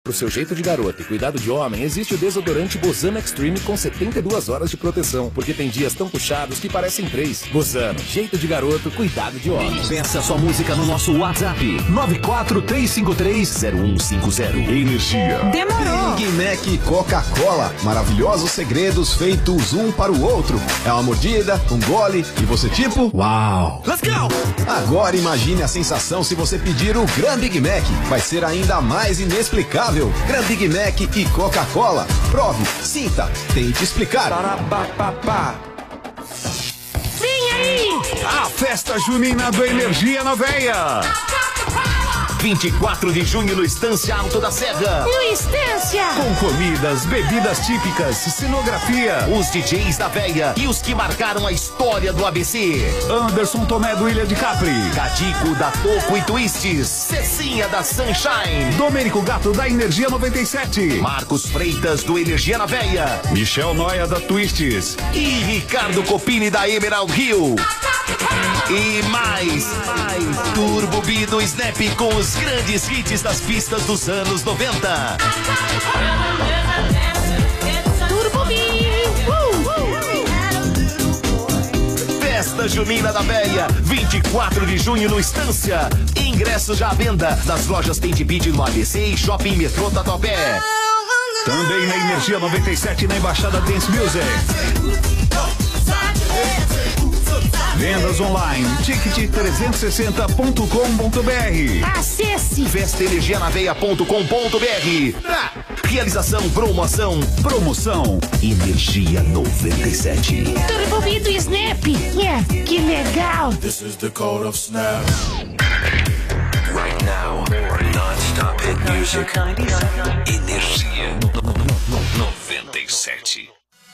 Pro seu jeito de garoto e cuidado de homem, existe o desodorante Bozano Extreme com 72 horas de proteção, porque tem dias tão puxados que parecem 3. Bozano, jeito de garoto, cuidado de homem. Peça sua música no nosso WhatsApp, 943530150. Energia. Demorou. Big Mac e Coca-Cola, maravilhosos segredos feitos um para o outro. É uma mordida, um gole e você tipo, uau. Let's go! Agora imagine a sensação se você pedir o Gran Big Mac. Vai ser ainda mais inexplicável. Gran Big Mac e Coca-Cola. Prove, sinta, tente explicar. Vem aí! A festa junina do Energia na Veia. 24 de junho no Estância Alto da Serra. No Estância! Com comidas, bebidas típicas, cenografia, os DJs da Veia e os que marcaram a história do ABC. Anderson Tomé do Ilha de Capri, Cadico da Toco e Twists, Cecinha da Sunshine, Domênico Gato da Energia 97, Marcos Freitas do Energia na Veia, Michel Noia da Twists e Ricardo Copini da Emerald Hill. E mais, Turbo B do Snap com os grandes hits das pistas dos anos 90. Turbo B! Festa Junina da Veia, 24 de junho no Estância. Ingressos já à venda das lojas Tente Beat no ABC e Shopping Metrô Tatuapé. Também na Energia 97 na Embaixada Dance Music. Vendas online, ticket360.com.br. Acesse festaenergianaveia.com.br. Realização, promoção Energia 97. Turbo B do Snap! Yeah, que legal! This is the code of snap. Right now, non-stop hit music. Energia 97.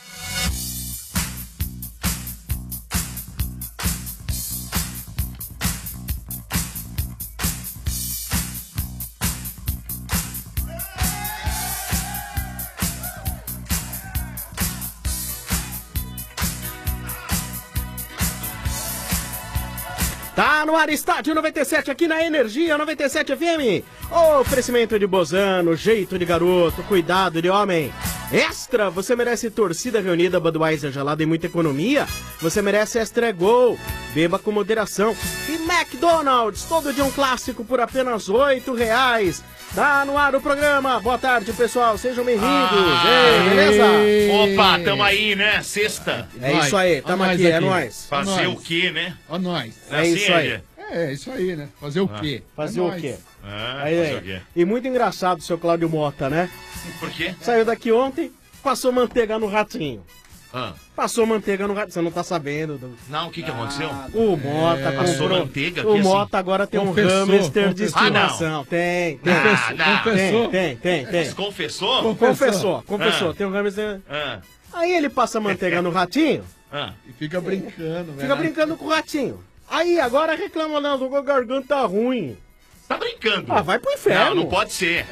Tá no ar, Estádio 97 aqui na Energia 97 FM. Oferecimento de Bozano, jeito de garoto, cuidado de homem. Extra, você merece torcida reunida, Budweiser gelada e muita economia. Você merece Extra Gol, beba com moderação. E McDonald's, todo dia um clássico por apenas R$8. Tá no ar o programa. Boa tarde, pessoal. Sejam bem-vindos. Ei, beleza? Opa, tamo aí, né? Sexta. É isso aí, tamo aqui, é nóis. Fazer o quê, né? Ó nós. É isso aí. É isso aí, né? Fazer o quê? Fazer o quê? Fazer o quê? E muito engraçado o seu Cláudio Mota, né? Por quê? Saiu daqui ontem, passou manteiga no ratinho. Passou manteiga no ratinho. Você não tá sabendo? Não, o que aconteceu? O Mota Passou comprou. manteiga? O Que Mota agora tem Confessou, um hamster de confessou. estimação. Tem. Confessou? Tem. Confessou? Confessou. Tem um hamster. Aí ele passa manteiga no ratinho, E fica brincando, velho. fica brincando com o ratinho. Aí agora reclama, não, tô com a garganta ruim. Tá brincando? Ah, vai pro inferno. Não pode ser.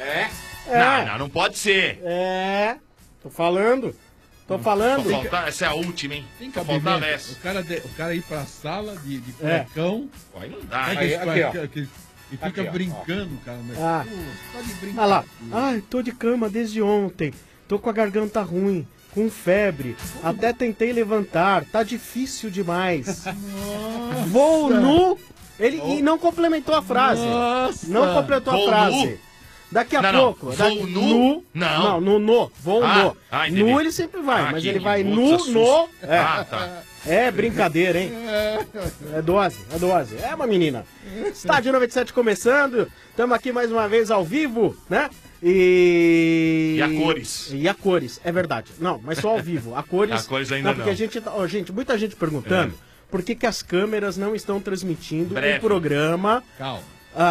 Não pode ser. Tô falando. Só faltar, essa é a última, hein? Tem Só faltava cabimento. essa. O cara ir pra sala de cuecão. Aí não dá. Aí, Aí, e fica brincando, cara. Mas, Ah. pô, tá de Olha brincadeira. lá. Ai, tô de cama desde ontem. Tô com a garganta ruim, com febre. Até tentei levantar. Tá difícil demais. Vou nu. Ele e não complementou a frase. Nossa. Não completou a Vou frase. nu? Daqui a Não, pouco. vou nu? Não. No. Vou no. Entendi. Nu ele sempre vai, mas que ele vai puta nu, no. susto. Tá. É brincadeira, hein? É dose. É uma menina. Estádio 97 começando. Estamos aqui mais uma vez ao vivo, né? E a cores. E a cores, é verdade. Não, mas só ao vivo. A cores. A cores ainda porque não. a gente tá, gente, muita gente perguntando por que as câmeras não estão transmitindo Breve. o programa Calma.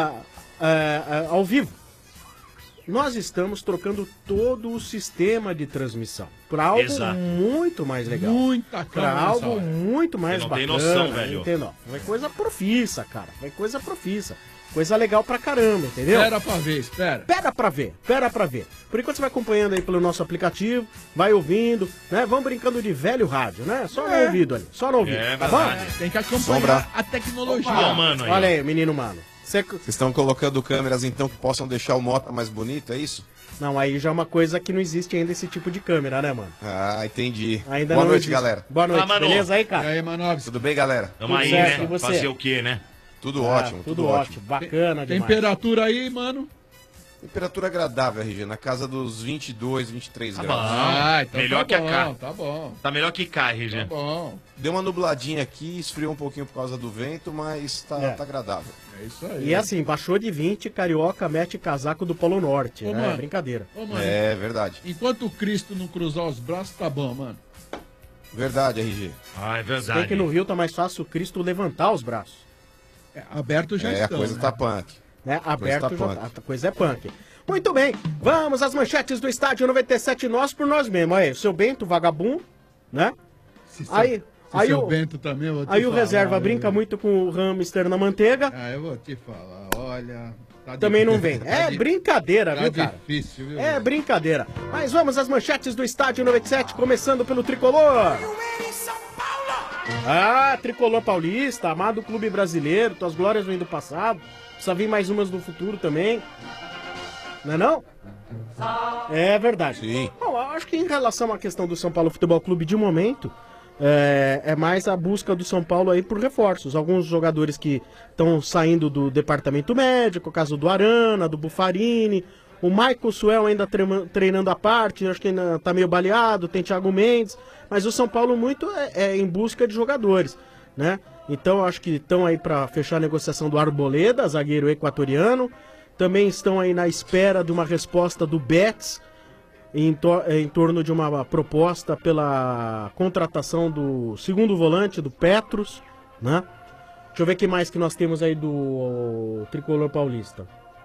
ao vivo. Nós estamos trocando todo o sistema de transmissão para algo Exato. muito mais legal. Muita Para câmera nessa algo hora. muito mais Você não tem bacana. noção, velho. Entendeu? Vai coisa profissa, cara. Vai coisa profissa. Coisa legal pra caramba, entendeu? Espera pra ver, espera. Espera pra ver. Por enquanto você vai acompanhando aí pelo nosso aplicativo, vai ouvindo, né? Vamos brincando de velho rádio, né? Só no ouvido ali, só no ouvido. É Tá bom? verdade. Tem que acompanhar a tecnologia. Ó, mano aí. Olha aí, menino mano. Você... Vocês estão colocando câmeras então que possam deixar o Mota mais bonito, é isso? Não, aí já é uma coisa que não existe ainda esse tipo de câmera, né, mano? Ah, entendi. Ainda Boa não noite, existe. galera. Boa noite, Mano. beleza aí, cara? E aí, Manovis? Tudo bem, galera? Tamo aí, certo, e né? você? Fazer o quê, né? Tudo ótimo, Tudo ótimo. Bacana demais. Temperatura aí, mano? Temperatura agradável, RG, na casa dos 22, 23 Tá graus. bom. Então Melhor tá que a bom, cá. Tá bom, Tá melhor que cá, tá RG. bom. Deu uma nubladinha aqui, esfriou um pouquinho por causa do vento, mas tá agradável. É isso aí. E assim, baixou de 20, Carioca mete casaco do Polo Norte. Ô, né? mano. Brincadeira. Ô, mano, É verdade. enquanto o Cristo não cruzar os braços, tá bom, mano. Verdade, RG. Ah, é Tem verdade. que no Rio tá mais fácil o Cristo levantar os braços. É, aberto já É, a estão, coisa né? tá punk. Né? Aberto tá já punk. tá. A coisa é punk. Muito bem, vamos às manchetes do Estádio 97, nós por nós mesmos. Aí, o seu Bento, vagabundo, né? Aí seu o, Bento também, eu vou te aí o falar, reserva viu? brinca muito com o hamster na manteiga. Ah, eu vou te falar, olha... tá Também não difícil. vem. É brincadeira, Tá viu, cara? difícil, viu? É brincadeira. Mas vamos às manchetes do Estádio 97, começando pelo Tricolor. Ah, Tricolor Paulista, amado clube brasileiro, tuas glórias vêm do passado. Precisa vir mais umas do futuro também. Não é não? É verdade. Sim. Bom, eu acho que em relação à questão do São Paulo Futebol Clube de momento, é mais a busca do São Paulo aí por reforços. Alguns jogadores que estão saindo do departamento médico, o caso do Arana, do Buffarini. O Michael Suel ainda treinando à parte, acho que ainda tá meio baleado, tem Thiago Mendes. Mas o São Paulo muito é em busca de jogadores, né? Então acho que estão aí para fechar a negociação do Arboleda, zagueiro equatoriano. Também estão aí na espera de uma resposta do Betis em torno de uma proposta pela contratação do segundo volante, do Petros, né? Deixa eu ver o que mais que nós temos aí do Tricolor Paulista.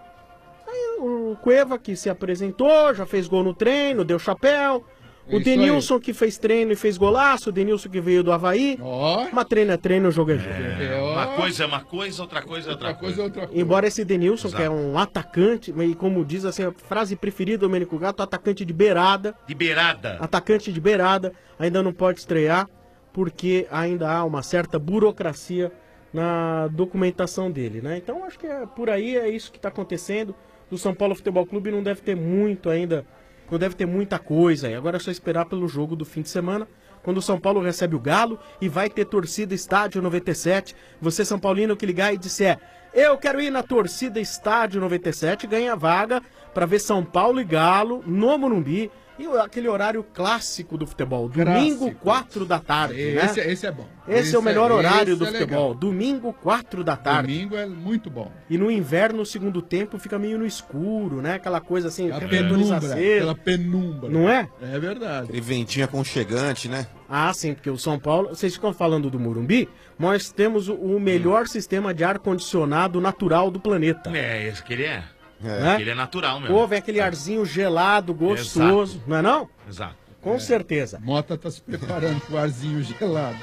Aí o Cueva que se apresentou, já fez gol no treino, deu chapéu. O Isso Denilson que fez treino e fez golaço, o Denilson que veio do Havaí. Ó, Mas treino é treino, jogo é jogo. Uma coisa é uma coisa, outra coisa é outra coisa. outra coisa. Embora esse Denilson, Exato. que é um atacante, e como diz assim, a frase preferida do Domênico Gato, atacante de beirada, De beirada. atacante de beirada, ainda não pode estrear, porque ainda há uma certa burocracia na documentação dele, né? Então acho que por aí é isso que está acontecendo. Do São Paulo Futebol Clube não deve ter muito ainda, não deve ter muita coisa aí. Agora é só esperar pelo jogo do fim de semana, quando o São Paulo recebe o Galo e vai ter torcida Estádio 97. Você, São Paulino, que ligar e disser: eu quero ir na torcida Estádio 97, ganha vaga para ver São Paulo e Galo no Morumbi. E aquele horário clássico do futebol, domingo, Clássico. 4 da tarde, Esse, né? esse é bom. Esse é o melhor horário esse do é futebol, legal. domingo, 4 da tarde. Domingo é muito bom. E no inverno, o segundo tempo, fica meio no escuro, né? Aquela coisa assim, Aquela refletores penumbra, acesos. aquela penumbra. Não é? É verdade. Aquele ventinho aconchegante, né? Ah, sim, porque o São Paulo, vocês ficam falando do Morumbi, nós temos o melhor sistema de ar-condicionado natural do planeta. É, esse que ele é. Né? Ele é natural mesmo. Pô, vem aquele arzinho gelado, gostoso, não é não? Exato. Com certeza. Mota tá se preparando com o arzinho gelado.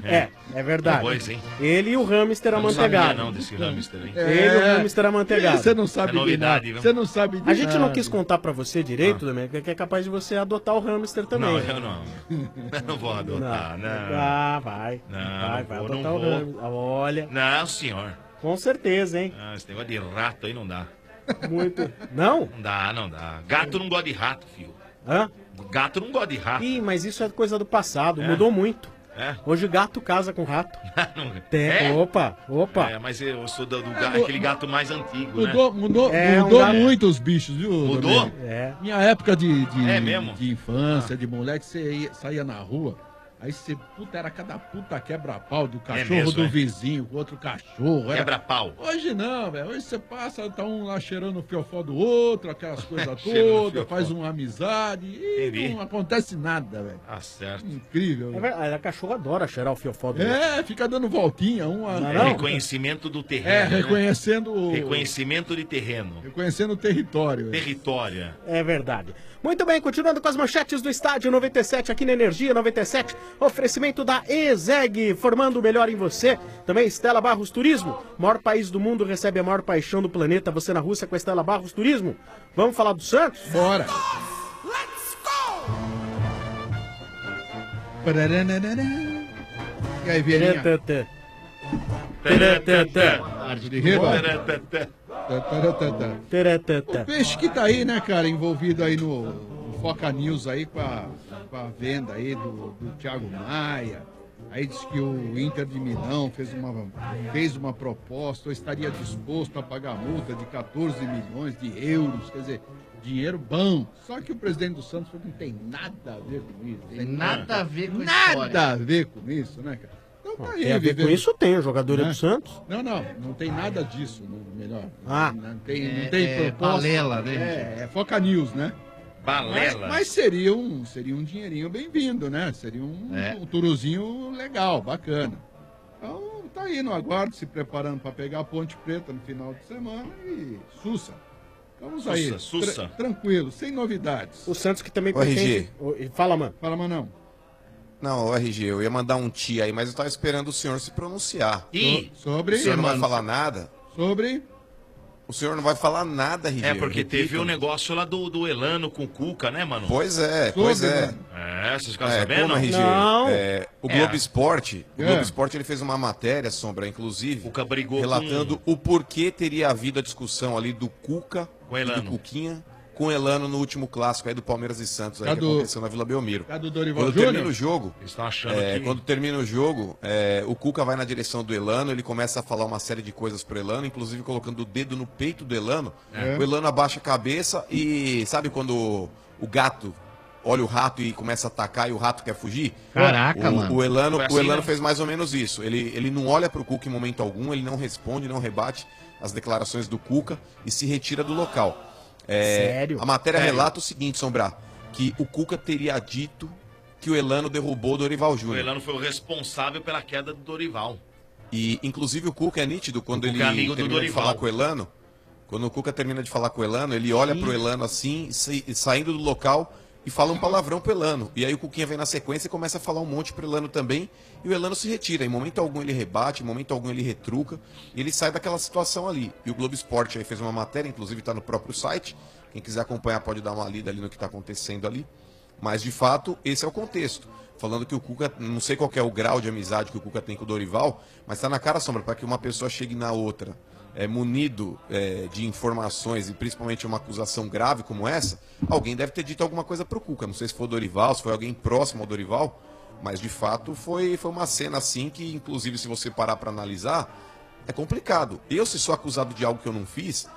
É verdade. Pois, hein? Ele e o hamster Eu não sabia amanteigado. não desse hamster, hein? Ele e o hamster amanteigado. Você não sabe É novidade, de nada. viu? Você não sabe de A gente não nada. quis contar pra você direito, Domênico, que é capaz de você adotar o hamster também. Não, eu não. Eu não vou adotar, não. Ah, vai. Não, vai não vou, adotar não o vou. hamster. Olha, Não, senhor. com certeza, hein? Ah, esse negócio de rato aí não dá. Muito. Não? Não dá, não dá. Gato não gosta de rato, filho. Hã? Gato não gosta de rato. Ih, mas isso é coisa do passado, mudou muito. É? Hoje gato casa com rato. Não- Tem. É? Opa. É, mas eu sou aquele gato mais antigo, né? Mudou É, mudou um gato- muito os bichos, viu? Mudou? Domênico? É. Minha época É mesmo? de infância, de moleque, você saía na rua, aí você, era cada puta quebra-pau do cachorro mesmo, do é? vizinho, com outro cachorro. era- Quebra-pau. Hoje não, velho. Hoje você passa, tá um lá cheirando o fiofó do outro, aquelas coisas Cheirando o todas, fiofó. faz uma amizade e Entendi. não acontece nada, velho. Tá certo. Incrível. É verdade, a cachorra adora cheirar o fiofó do É, fica dando voltinha, É reconhecimento do terreno. É, né? reconhecendo o... Reconhecimento de terreno. Reconhecendo o território. velho. Território. É verdade. Muito bem, continuando com as manchetes do Estádio 97 aqui na Energia 97. Oferecimento da EZEG, formando o melhor em você. Também Stella Barros Turismo. Maior país do mundo, recebe a maior paixão do planeta. Você na Rússia com a Stella Barros Turismo. Vamos falar do Santos? Bora. E aí, Vieirinha? Tã, tã, tã. Tarde de riba. O peixe que tá aí, né, cara, envolvido aí no Foca News aí com a venda aí do Thiago Maia. Aí diz que o Inter de Milão fez uma proposta, ou estaria disposto a pagar multa de 14 milhões de euros, quer dizer, dinheiro bom. Só que o presidente do Santos falou que não tem nada a ver com isso. Tem nada a ver com isso. Nada a ver com isso, né, cara? Então tá aí, Tem a ver com isso? Tem o jogador do Santos? Não tem nada disso, melhor. Ah. Não tem proposta. Balela, né? É Foca News, né? Balela. Mas seria um dinheirinho bem-vindo, né? Seria um turuzinho legal, bacana. Então tá aí no aguardo, se preparando para pegar a Ponte Preta no final de semana e Sussa. Vamos aí, Sussa. Tranquilo, sem novidades. O Santos que também RG. Fala, mano. Fala, Manão. Não, RG, eu ia mandar um tia aí, mas eu tava esperando o senhor se pronunciar. Sobre? O senhor não vai falar nada? Sobre? O senhor não vai falar nada, RG. É, porque teve o negócio lá do Elano com o Cuca, né, mano? Pois é. Vocês ficaram sabendo? Como, RG? Não. O Globo Esporte, ele fez uma matéria, Sombra, inclusive, Cuca brigou relatando o porquê teria havido a discussão ali do Cuca com e do Cuquinha com o Elano no último clássico aí do Palmeiras e Santos, aí, que aconteceu na Vila Belmiro. Do Dorival Quando Júnior? termina o jogo, Eles estão achando que... quando termina o jogo, o Cuca vai na direção do Elano, ele começa a falar uma série de coisas pro Elano, inclusive colocando o dedo no peito do Elano. O Elano abaixa a cabeça e sabe quando o gato olha o rato e começa a atacar e o rato quer fugir? Caraca, mano. O Elano, Foi assim, o Elano né? fez mais ou menos isso. Ele não olha pro Cuca em momento algum, ele não responde, não rebate as declarações do Cuca e se retira do local. Sério? A matéria relata o seguinte, Sombra, que o Cuca teria dito que o Elano derrubou o Dorival O Júnior. Elano foi o responsável pela queda do Dorival. E, inclusive, o Cuca é nítido quando O Cuca ele é amigo do termina de Dorival. falar com o Elano. Quando o Cuca termina de falar com o Elano, ele olha pro Elano assim, saindo do local e fala um palavrão pro Elano. E aí o Cuquinha vem na sequência e começa a falar um monte pro Elano também. E o Elano se retira. Em momento algum ele rebate, em momento algum ele retruca. E ele sai daquela situação ali. E o Globo Esporte aí fez uma matéria, inclusive tá no próprio site. Quem quiser acompanhar pode dar uma lida ali no que tá acontecendo ali. Mas, de fato, esse é o contexto. Falando que o Cuca, não sei qual que é o grau de amizade que o Cuca tem com o Dorival, mas tá na cara, Sombra, para que uma pessoa chegue na outra munido de informações e principalmente uma acusação grave como essa, alguém deve ter dito alguma coisa pro Cuca. Não sei se foi o Dorival, se foi alguém próximo ao Dorival, mas de fato foi uma cena assim que, inclusive, se você parar para analisar, é complicado. Eu, se sou acusado de algo que eu não fiz,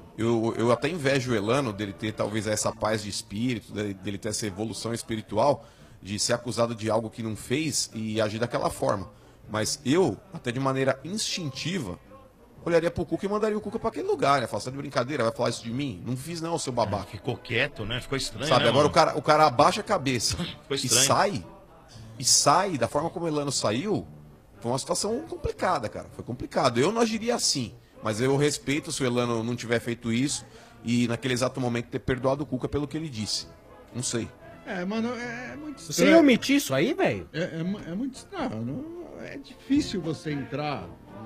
eu até invejo o Elano dele ter talvez essa paz de espírito, dele ter essa evolução espiritual, de ser acusado de algo que não fez e agir daquela forma. Mas eu, até de maneira instintiva, olharia pro Cuca e mandaria o Cuca pra aquele lugar, né? Fala, tá de brincadeira, vai falar isso de mim? Não fiz não, seu babaca. Ficou quieto, né? Ficou estranho, sabe, né, agora mano? o cara abaixa a cabeça Ficou e estranho. sai, da forma como o Elano saiu, foi uma situação complicada, cara. Foi complicado. Eu não agiria assim, mas eu respeito se o Elano não tiver feito isso e naquele exato momento ter perdoado o Cuca pelo que ele disse. Não sei. Mano, é muito Você estranho. ia omitir isso aí, velho? É muito estranho. É difícil você entrar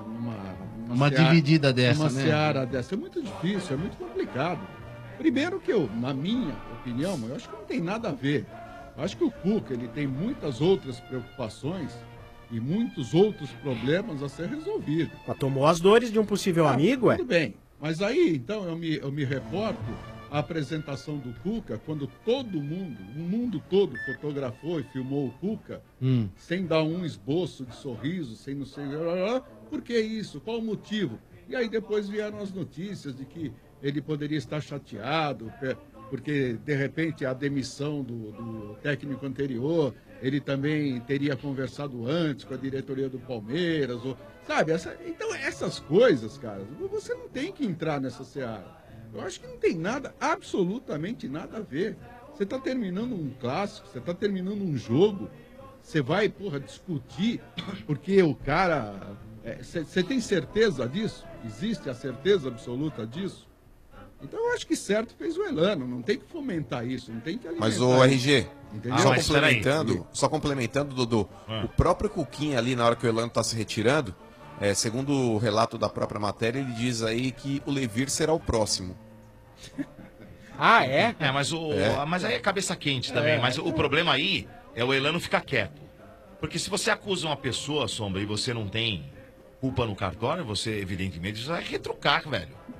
Uma dividida dessa, uma né? seara dessa. É muito difícil, é muito complicado. Primeiro que na minha opinião, eu acho que não tem nada a ver. Eu acho que o Cuca, ele tem muitas outras preocupações e muitos outros problemas a ser resolvidos. Mas tomou as dores de um possível amigo, Tudo bem. Mas aí, então, eu me reporto à apresentação do Cuca, quando todo mundo, o mundo todo fotografou e filmou o Cuca, sem dar um esboço de sorriso, sem não sei... Por que isso? Qual o motivo? E aí depois vieram as notícias de que ele poderia estar chateado, porque, de repente, a demissão do técnico anterior, ele também teria conversado antes com a diretoria do Palmeiras, sabe? Então, essas coisas, cara, você não tem que entrar nessa seara. Eu acho que não tem nada, absolutamente nada a ver. Você está terminando um clássico, você está terminando um jogo, você vai, discutir porque o cara... Você tem certeza disso? Existe a certeza absoluta disso? Então eu acho que certo fez o Elano, não tem que fomentar isso, não tem que alimentar. Mas o RG, entendeu? só complementando, Dodô, o próprio Cuquinha ali, na hora que o Elano está se retirando, segundo o relato da própria matéria, ele diz aí que o Levir será o próximo. Ah, é? Mas aí é cabeça quente também. Mas o problema aí é o Elano ficar quieto. Porque se você acusa uma pessoa, Sombra, e você não tem culpa no cartório, você evidentemente vai retrucar, velho.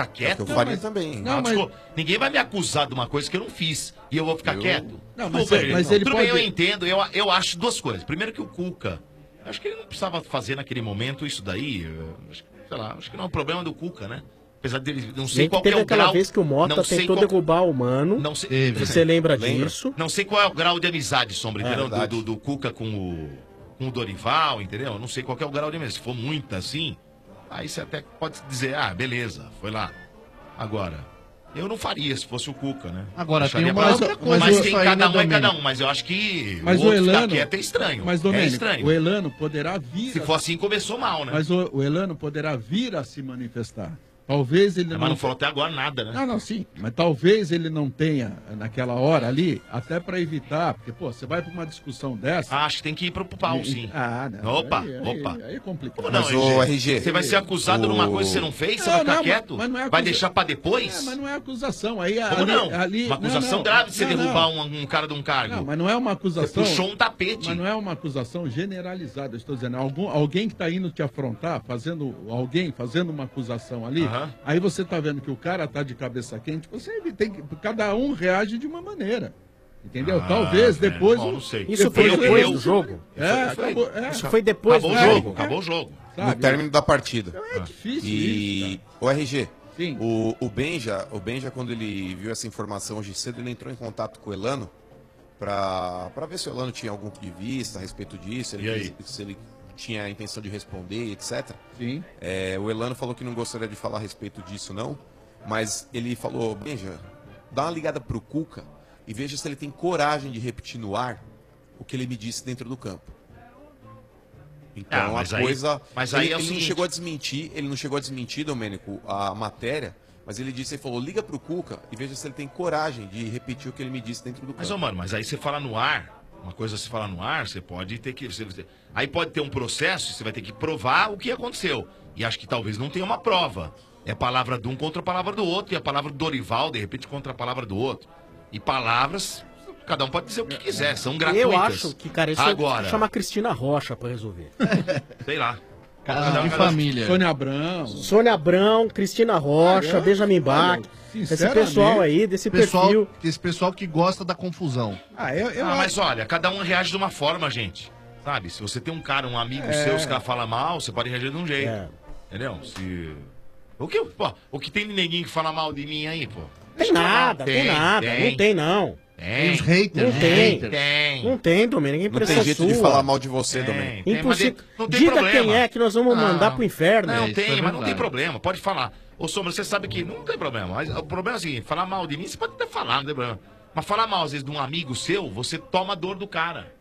ficar quieto? Eu faria também. Não, ninguém vai me acusar de uma coisa que eu não fiz e eu vou ficar quieto. Não, mas ele tudo pode... bem, eu entendo. Eu acho duas coisas. Primeiro que o Cuca, acho que ele não precisava fazer naquele momento isso daí. Sei lá, acho que não é um problema do Cuca, né? Apesar dele, não sei qual que é o grau... aquela vez que o Mota tentou derrubar o Mano. Não sei, você lembra disso? Não sei qual é o grau de amizade, Sombra, entendeu? Do Cuca com o Dorival, entendeu? Não sei qual que é o grau de amizade. Se for muito assim, aí você até pode dizer, beleza, foi lá. Agora, eu não faria se fosse o Cuca, né? Agora, tem uma outra coisa. Mas tem cada um é cada um. Mas eu acho que mas o outro Elano, ficar quieto é estranho. Mas, Domênico, é estranho. o Elano poderá vir... Se for assim, começou mal, né? Mas o Elano poderá vir a se manifestar. Talvez ele Mas não falou até agora nada, né? Não, sim. Mas talvez ele não tenha, naquela hora ali, até para evitar. Porque, pô, você vai para uma discussão dessa... Acho que tem que ir pro pau, sim. Não. Opa. Aí é complicado. Não, mas o RG... Você vai ser acusado de uma coisa que você não fez? Você vai ficar quieto? Mas não é vai deixar para depois? Mas não é acusação. Aí, como não? Uma acusação grave de você derrubar um cara de um cargo. Não, mas não é uma acusação... Você puxou um tapete. Mas não é uma acusação generalizada. Eu estou dizendo, alguém que está indo te afrontar, fazendo uma acusação ali, aí você tá vendo que o cara tá de cabeça quente, cada um reage de uma maneira. Entendeu? Talvez depois... Não sei. Isso foi depois do jogo? Isso foi depois do jogo. Acabou o jogo. No término da partida. É difícil isso, cara. O RG, sim. O Benja, quando ele viu essa informação hoje cedo, ele entrou em contato com o Elano para ver se o Elano tinha algum ponto de vista a respeito disso, se ele tinha a intenção de responder, etc. Sim. O Elano falou que não gostaria de falar a respeito disso, não. Mas ele falou, Benja, dá uma ligada pro Cuca e veja se ele tem coragem de repetir no ar o que ele me disse dentro do campo. Então mas a coisa... Mas aí ele não chegou a desmentir, Domênico, a matéria, mas ele falou, liga pro Cuca e veja se ele tem coragem de repetir o que ele me disse dentro do campo. Mas aí você fala no ar... Uma coisa se falar no ar, você pode ter que... Aí pode ter um processo, você vai ter que provar o que aconteceu. E acho que talvez não tenha uma prova. É palavra de um contra a palavra do outro, e a palavra do Dorival, de repente, contra a palavra do outro. E palavras, cada um pode dizer o que quiser, são gratuitas. Eu acho que, cara, isso agora chama Cristina Rocha pra resolver. Sei lá. Casa de família. Sônia Abrão, Cristina Rocha, Benjamin Bach. Esse pessoal aí, perfil. Esse pessoal que gosta da confusão. Mas olha, cada um reage de uma forma, gente. Sabe? Se você tem um amigo seu, os caras falam mal, você pode reagir de um jeito. Entendeu? O que tem de neguinho que fala mal de mim aí, pô? Tem nada. Não tem, não. Tem os haters. Não tem, Domênico. Não tem jeito de falar mal de você, Domênico. Impossível. Diga quem é que nós vamos mandar pro inferno. Não tem, mas não tem problema. Pode falar. Ô, Sombra, você sabe que não tem problema. Mas o problema é o seguinte, falar mal de mim, você pode até falar, não tem problema. Mas falar mal, às vezes, de um amigo seu, você toma a dor do cara.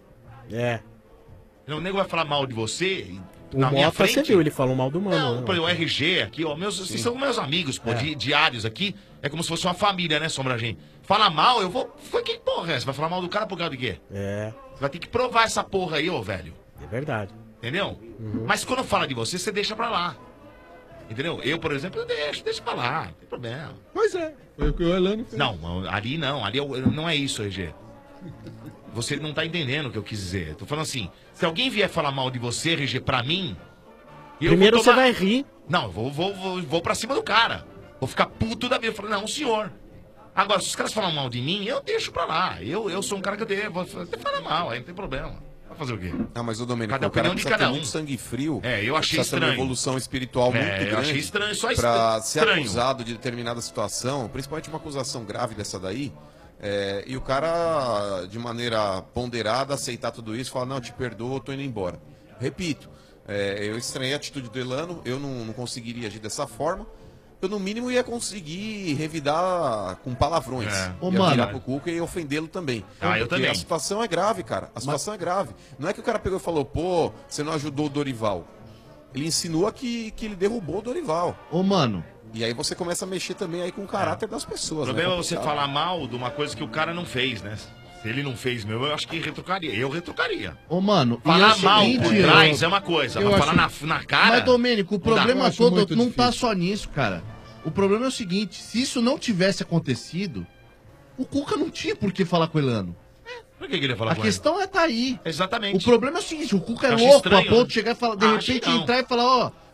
O nego vai falar mal de você... Na minha frente, você viu, ele falou mal do Mano. Não, o RG aqui, ó, vocês são meus amigos, pô, diários aqui. É como se fosse uma família, né, Sombra, gente? Fala mal, eu vou... Que porra é essa? Vai falar mal do cara por causa de quê? Você vai ter que provar essa porra aí, ô, velho. É verdade. Entendeu? Mas quando fala de você, você deixa pra lá. Entendeu? Eu, por exemplo, eu deixo pra lá, não tem problema. Pois é, foi o que o Elano fez. Não, ali não, não é isso, RG. Você não tá entendendo o que eu quis dizer. Tô falando assim, se alguém vier falar mal de você, RG, pra mim... Primeiro você vai rir. Não, eu vou pra cima do cara. Vou ficar puto da vida. Eu falo, não, senhor. Agora, se os caras falam mal de mim, eu deixo pra lá. Eu sou um cara que eu vou até falar mal, aí não tem problema. Vai fazer o quê? Não, mas o Domênico, cada opinião de cada um. Muito sangue frio. Eu achei estranho. Uma evolução espiritual muito grande. Eu achei estranho, só pra ser acusado de determinada situação, principalmente uma acusação grave dessa daí. E o cara, de maneira ponderada, aceitar tudo isso, falar, não, te perdoo, tô indo embora. Repito, eu estranhei a atitude do Elano, eu não conseguiria agir dessa forma. Eu, no mínimo, ia conseguir revidar com palavrões. Ia virar pro Cuca e ofendê-lo também. Eu também. A situação é grave, cara. A situação é grave. Não é que o cara pegou e falou, pô, você não ajudou o Dorival. Ele insinua que ele derrubou o Dorival. Mano... E aí você começa a mexer também aí com o caráter das pessoas. O problema é você falar mal de uma coisa que o cara não fez, né? Se ele não fez mesmo, eu acho que retrucaria. Eu retrucaria. Mano... Falar mal por trás é uma coisa, mas falar na cara... Mas, Domênico, o problema todo não tá só nisso, cara. O problema é o seguinte, se isso não tivesse acontecido, o Cuca não tinha por que falar com o Elano. Por que ele ia falar com ele? A questão tá aí. Exatamente. O problema é o seguinte, o Cuca é louco a ponto de chegar e falar, de repente entrar e falar,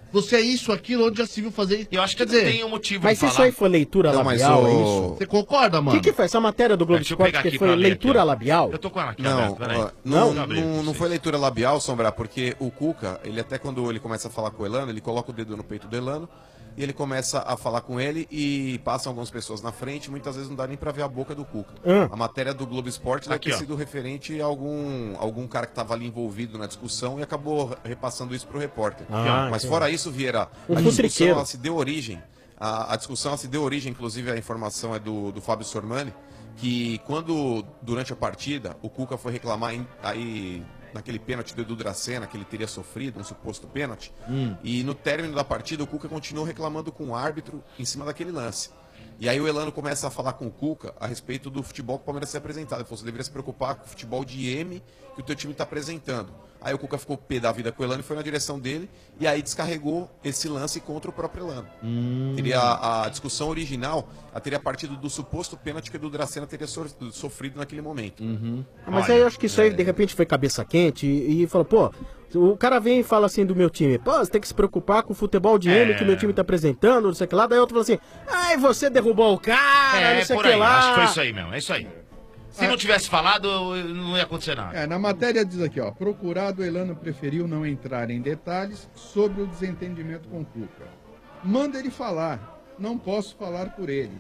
você é isso, aquilo, onde já se viu fazer isso. Eu acho que Quer dizer, tem um motivo Mas de isso falar. aí foi leitura Não, mas labial, é o- isso? Você concorda, O mano? que foi essa matéria do Globo Deixa eu Esporte pegar que aqui foi pra ler leitura aqui, ó. labial? Eu tô com ela aqui Não, aberta, peraí. não, Deixa eu abrir pra não vocês. foi leitura labial, Sombra, porque o Cuca, ele até quando ele começa a falar com o Elano, ele coloca o dedo no peito do Elano e ele começa a falar com ele e passam algumas pessoas na frente, muitas vezes não dá nem pra ver a boca do Cuca. A matéria do Globo Esporte deve Aqui, ter ó. sido referente a algum cara que estava ali envolvido na discussão e acabou repassando isso pro repórter. Ah, Mas entendi. fora isso, Vieira, Um a futriqueiro. discussão ela se deu origem, a discussão ela se deu origem, inclusive a informação é do Fábio Sormani, que quando, durante a partida, o Cuca foi reclamar aí naquele pênalti do Edu Dracena, que ele teria sofrido, um suposto pênalti, e no término da partida o Cuca continuou reclamando com o árbitro em cima daquele lance. E aí o Elano começa a falar com o Cuca a respeito do futebol que o Palmeiras tem apresentado. Ele falou, você deveria se preocupar com o futebol de M que o teu time está apresentando. Aí o Cuca ficou pé da vida com o Elano e foi na direção dele, e aí descarregou esse lance contra o próprio Elano. Teria a discussão original, ela teria partido do suposto pênalti que o Edu Dracena teria sofrido naquele momento. Mas Olha, aí eu acho que isso aí de repente foi cabeça quente e falou, pô, o cara vem e fala assim do meu time, pô, você tem que se preocupar com o futebol de M que o meu time tá apresentando, não sei o que lá, daí outro fala assim, ai, você derrubou o cara, não sei o por que aí, lá. acho que foi isso aí mesmo, é isso aí. Se não tivesse falado, não ia acontecer nada. Na matéria diz aqui, ó, procurado, Elano preferiu não entrar em detalhes sobre o desentendimento com o Cuca. Manda ele falar, não posso falar por ele.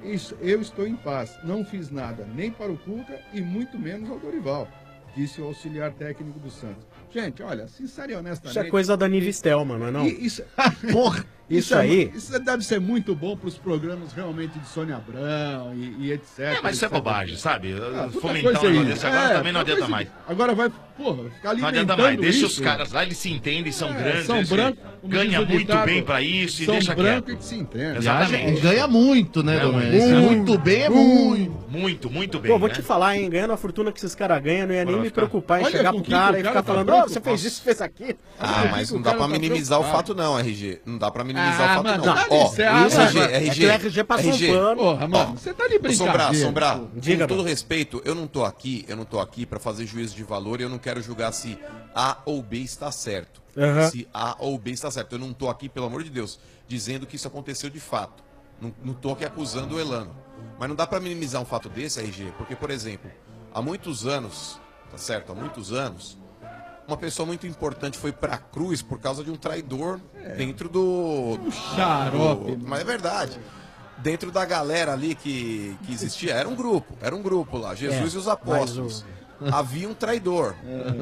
Eu estou em paz, não fiz nada nem para o Cuca e muito menos ao Dorival, disse o auxiliar técnico do Santos. Gente, olha, sincero e honestamente... Isso é coisa da Nive Stelman, não é não? Isso, Porra, isso aí... Isso deve ser muito bom para os programas realmente de Sônia Abrão e etc. Mas isso é etc. bobagem, sabe? Puta Fomentar coisa um negócio aí. desse agora também não adianta mais. Agora vai, porra, ficar Não alimentando adianta mais. Deixa isso. os caras lá, eles se entendem, são grandes, são eles brancos, como ganha diz o muito ditado, bem pra isso e são deixa branco quieto. e que se entende. Exatamente. Ganha muito, né, É, Domênico? muito. Muito bem é muito. Muito bem. Pô, vou né? te falar, hein, ganhando a fortuna que esses caras ganham, não ia nem Vai me ficar. preocupar em Olha chegar com pro que cara o e cara ficar tá falando, ô, preocupado. você fez isso, fez aquilo. Ah, mas não dá pra minimizar o fato não, RG. Não dá pra minimizar o fato mano, não. dá Ó, licença, RG, mano. É que o RG passou um pano. Porra, mano, você tá de brincadeira. Sombrar, Diga, com todo mano. respeito, eu não tô aqui para fazer juízo de valor e eu não quero julgar se A ou B está certo. Aham. Se A ou B está certo. Eu não tô aqui, pelo amor de Deus, dizendo que isso aconteceu de fato. Não tô aqui acusando o Elano. Mas não dá para minimizar um fato desse, RG, porque, por exemplo, há muitos anos, tá certo? Há muitos anos, uma pessoa muito importante foi pra cruz por causa de um traidor dentro do... xarope. Mas é verdade. Dentro da galera ali que existia, era um grupo lá, Jesus e os apóstolos. Havia um traidor.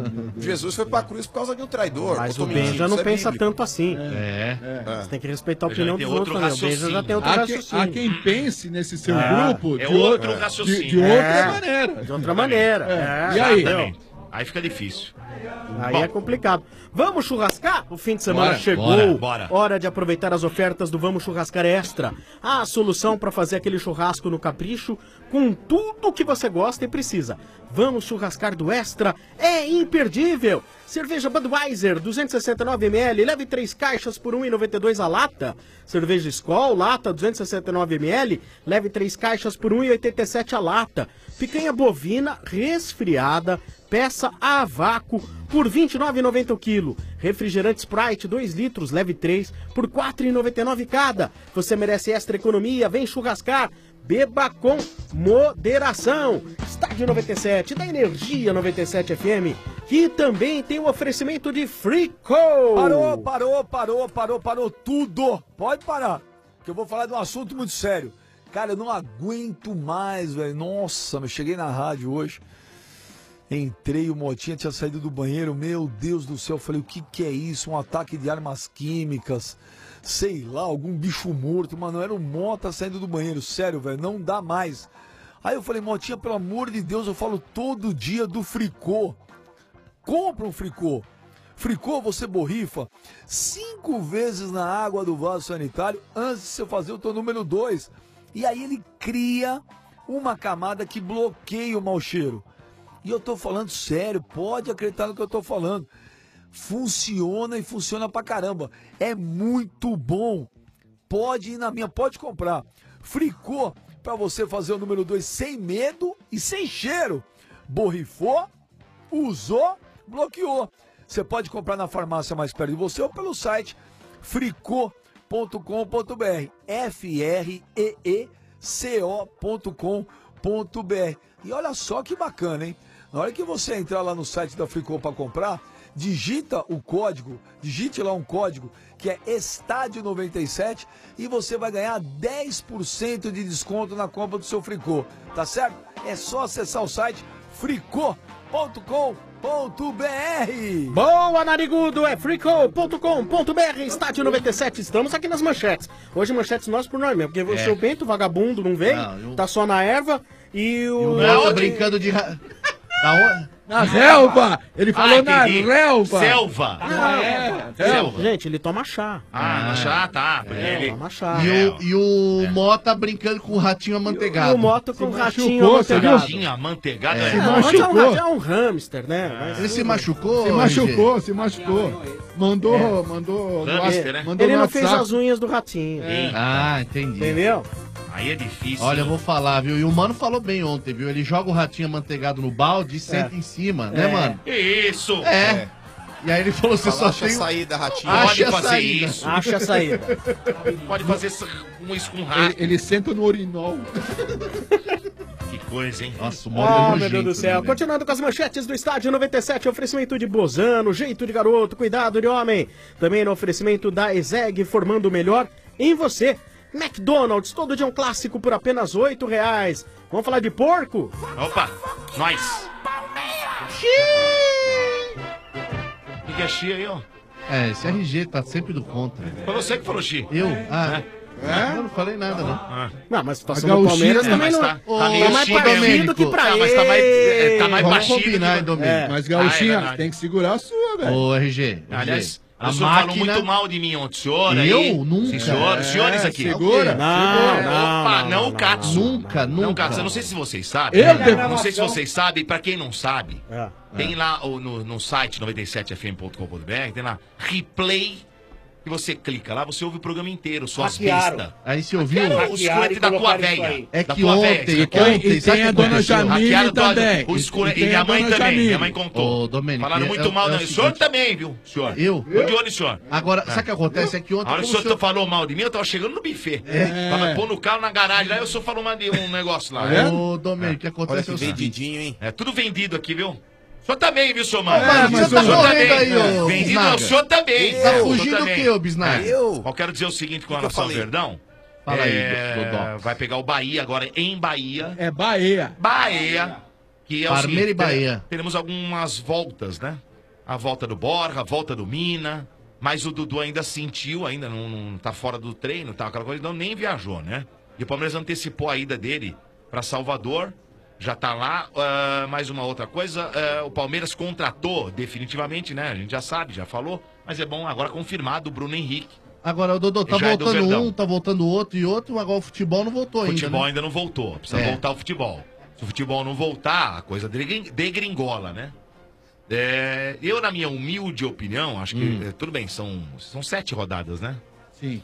Jesus foi pra cruz por causa de um traidor. Mas Eu o tô Benja mentindo, não isso é pensa bíblico. tanto assim. Você tem que respeitar a opinião dos outros também. O Benja já tem outro raciocínio. Há quem pense nesse seu É. grupo É outro raciocínio. de outra É. maneira. De outra maneira. É. E aí? Exatamente. Aí fica difícil. Aí Bom. é complicado. Vamos churrascar? O fim de semana Bora, chegou. bora. Hora de aproveitar as ofertas do Vamos Churrascar Extra. A solução para fazer aquele churrasco no capricho com tudo que você gosta e precisa. Vamos Churrascar do Extra é imperdível. Cerveja Budweiser, 269ml, leve 3 caixas por R$ 1,92 a lata. Cerveja Skol, lata, 269ml, leve 3 caixas por R$ 1,87 a lata. Picanha bovina resfriada, peça a vácuo por R$ 29,90 o quilo. Refrigerante Sprite 2 litros, leve 3 por R$ 4,99 cada. Você merece extra economia, vem churrascar. Beba com moderação. Estádio 97 da Energia 97 FM, que também tem o oferecimento de Frico. Parou tudo. Pode parar, que eu vou falar de um assunto muito sério. Cara, eu não aguento mais, velho. Nossa, eu cheguei na rádio hoje, entrei, o Motinha tinha saído do banheiro, meu Deus do céu, eu falei, o que é isso? Um ataque de armas químicas, sei lá, algum bicho morto, mano, era o Mota saindo do banheiro, sério, velho, não dá mais. Aí eu falei, Motinha, pelo amor de Deus, eu falo todo dia do Fricô, compra um Fricô. Fricô, você borrifa 5 vezes na água do vaso sanitário antes de você fazer o teu número 2. E aí ele cria uma camada que bloqueia o mau cheiro. E eu tô falando sério, pode acreditar no que eu tô falando. Funciona e funciona pra caramba. É muito bom. Pode ir na minha, pode comprar. Fricô, pra você fazer o número 2 sem medo e sem cheiro. Borrifou, usou, bloqueou. Você pode comprar na farmácia mais perto de você ou pelo site fricô.com.br. FREECO.com.br. E olha só que bacana, hein? Na hora que você entrar lá no site da Fricô para comprar, digite lá um código que é Estádio 97 e você vai ganhar 10% de desconto na compra do seu Fricô, tá certo? É só acessar o site fricô.com.br. Boa, narigudo, é fricô.com.br, Estádio 97, estamos aqui nas manchetes. Hoje manchetes nós por nós mesmo, porque o seu Bento, vagabundo, não veio, tá só na erva e o... Mota brincando de... Na relva! Ele falou na relva! Selva! Selva. Gente, ele toma chá. Chá, tá. Ele toma chá. E o Mota brincando com o ratinho amanteigado. E o Mota com o ratinho amanteigado. Ratinho amanteigado Se machucou. É um hamster, né? Mas, ele se machucou? Se machucou. Mandou hamster, né? Ele não fez as unhas do ratinho. Ah, entendi. Entendeu? Aí é difícil. Olha, eu vou falar, viu? E o Mano falou bem ontem, viu? Ele joga o ratinho amanteigado no balde e senta em cima, né, Mano? Isso! E aí ele falou, você só Acha tem... a saída, ratinho. Pode fazer isso. Acha a saída. Pode fazer isso com rato. Ele senta no urinol. Que coisa, hein? Nossa, o Mano meu Deus do céu. Continuando com as manchetes do Estádio 97, oferecimento de Bozano, jeito de garoto, cuidado de homem. Também no oferecimento da ESEG, formando o melhor em você. McDonald's, todo dia um clássico por apenas R$8. Vamos falar de porco? Opa, nós. O que é Xi aí, ó? Esse RG tá sempre do contra. Foi você que falou Xi. Eu? Eu não falei nada, não. Não, mas a situação do Palmeiras também não... Tá mais parecido que pra ele. Mas tá mais Vamos baixinho combinar, que... Domênico. Mas, Gauchinha, verdade. tem que segurar a sua, velho. Ô, RG. Aliás, a o senhor máquina... falou muito mal de mim ontem, senhor aí. Eu? Nunca. Sim, senhor. Senhores aqui. Segura. Não o Katsu. Nunca. Não o Katsu. Eu não sei se vocês sabem. Não sei se vocês sabem. Pra quem não sabe, tem lá no site 97fm.com.br, tem lá replay. E você clica lá, você ouve o programa inteiro, suas vistas. Aí você ouviu? Os escuretes da tua véia. É que ontem, tem a dona Jamile também. E minha mãe também, minha mãe contou. Ô, Domênico, falaram muito mal, o senhor também, viu, senhor? Eu? Tô de olho, senhor. Agora, sabe o que acontece? É que ontem... A hora que o senhor falou mal de mim, eu tava chegando no buffet. Tava pondo o carro na garagem lá e o senhor falou mal de um negócio lá. Ô, Domênico, o que acontece é o seguinte... Vendidinho, hein? É tudo vendido aqui, viu? O senhor também, viu, seu mano? Mas você tá correndo aí, ô vendido, não, o senhor também. Tá fugindo do que, ô Bisnaga? Eu quero dizer o seguinte com relação ao Verdão. Fala aí, Dodó. Vai pegar o Bahia agora em Bahia. É Bahia. Bahia. Que é o Parmeira seguinte, e Bahia. Teremos algumas voltas, né? A volta do Borja, a volta do Mina. Mas o Dudu ainda sentiu, ainda não tá fora do treino, tá, aquela coisa, então nem viajou, né? E o Palmeiras antecipou a ida dele pra Salvador. Já tá lá, mais uma outra coisa, o Palmeiras contratou definitivamente, né? A gente já sabe, já falou, mas é bom agora confirmado o Bruno Henrique. Agora, o Dodô, tá voltando um, tá voltando outro e outro, agora o futebol não voltou ainda, Futebol né? ainda não voltou, precisa voltar o futebol. Se o futebol não voltar, a coisa degringola, né? Eu, na minha humilde opinião, acho que, tudo bem, são 7 rodadas, né? Sim.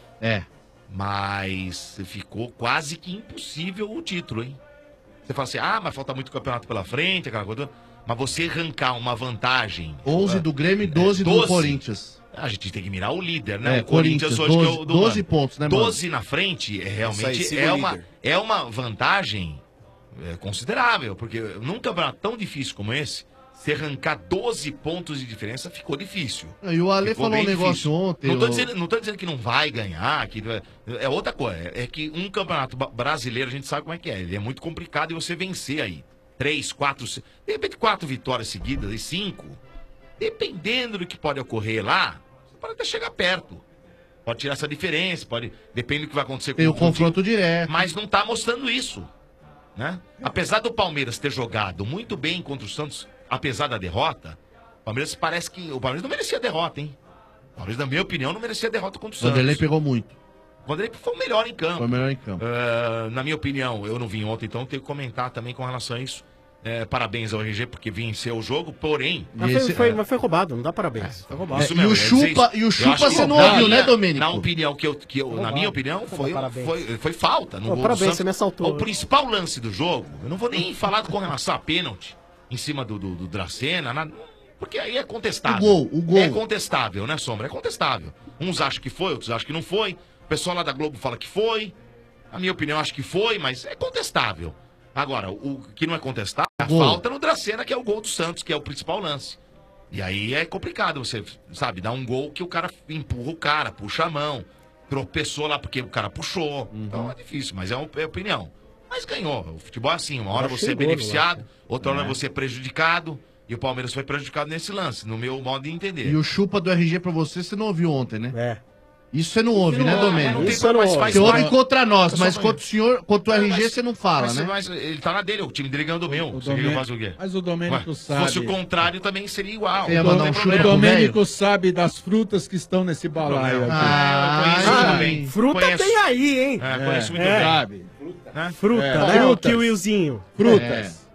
Mas ficou quase que impossível o título, hein? Você fala assim, mas falta muito campeonato pela frente, aquela coisa. Mas você arrancar uma vantagem... 11 do Grêmio e 12 do Corinthians. A gente tem que mirar o líder, né? O Corinthians hoje 12, que é o do 12 pontos, né, mano? 12 na frente realmente é uma vantagem considerável. Porque num campeonato tão difícil como esse, se arrancar 12 pontos de diferença ficou difícil. E o Ale falou um negócio difícil. ontem. Não tô dizendo que não vai ganhar, que é outra coisa. É que um campeonato brasileiro, a gente sabe como é que é. Ele é muito complicado e você vencer aí. 3, 4, de repente 4 vitórias seguidas e 5. Dependendo do que pode ocorrer lá, você pode até chegar perto. Pode tirar essa diferença, depende do que vai acontecer com o confronto direto. Mas não tá mostrando isso, né? Apesar do Palmeiras ter jogado muito bem contra o Santos, apesar da derrota, o Palmeiras parece que... O Palmeiras não merecia derrota, hein? O Palmeiras, na minha opinião, não merecia derrota contra o Santos. O Vanderlei pegou muito. O Vanderlei foi o melhor em campo. Foi o melhor em campo. Na minha opinião, eu não vim ontem, então tenho que comentar também com relação a isso. Parabéns ao RG, porque venceu o jogo, porém... Mas foi roubado, não dá parabéns. Foi roubado. Isso mesmo, e o Chupa você não ouviu, né, Domênico? Na opinião na minha opinião, foi falta. No gol parabéns, você me assaltou. O principal lance do jogo, eu não vou nem falar com relação a pênalti em cima do Dracena, Porque aí é contestável. O gol. É contestável, né, Sombra? É contestável. Uns acham que foi, outros acham que não foi. O pessoal lá da Globo fala que foi. A minha opinião, acho que foi, mas é contestável. Agora, o que não é contestável é a falta no Dracena, que é o gol do Santos, que é o principal lance. E aí é complicado você, sabe, dar um gol que o cara empurra o cara, puxa a mão, tropeçou lá porque o cara puxou. Então é difícil, mas é opinião. Mas ganhou. O futebol é assim, uma hora você é beneficiado, outra hora você é prejudicado. E o Palmeiras foi prejudicado nesse lance, no meu modo de entender. E o chupa do RG pra você não ouviu ontem, né? É. Isso você não ouve, né, Domênico? Isso eu não ouve. Você ouve contra nós, mas contra o senhor, contra o RG você não fala, né? Mas ele tá na dele, o time dele ganhou do meu. Você quer que eu faça o quê? Mas o Domênico Se sabe. fosse o contrário, também seria igual. O Domênico sabe das frutas que estão nesse balaio. Bem. Fruta Conheço. tem aí, hein? Conheço muito bem. Sabe? Fruta, né? O kiwizinho. Frutas.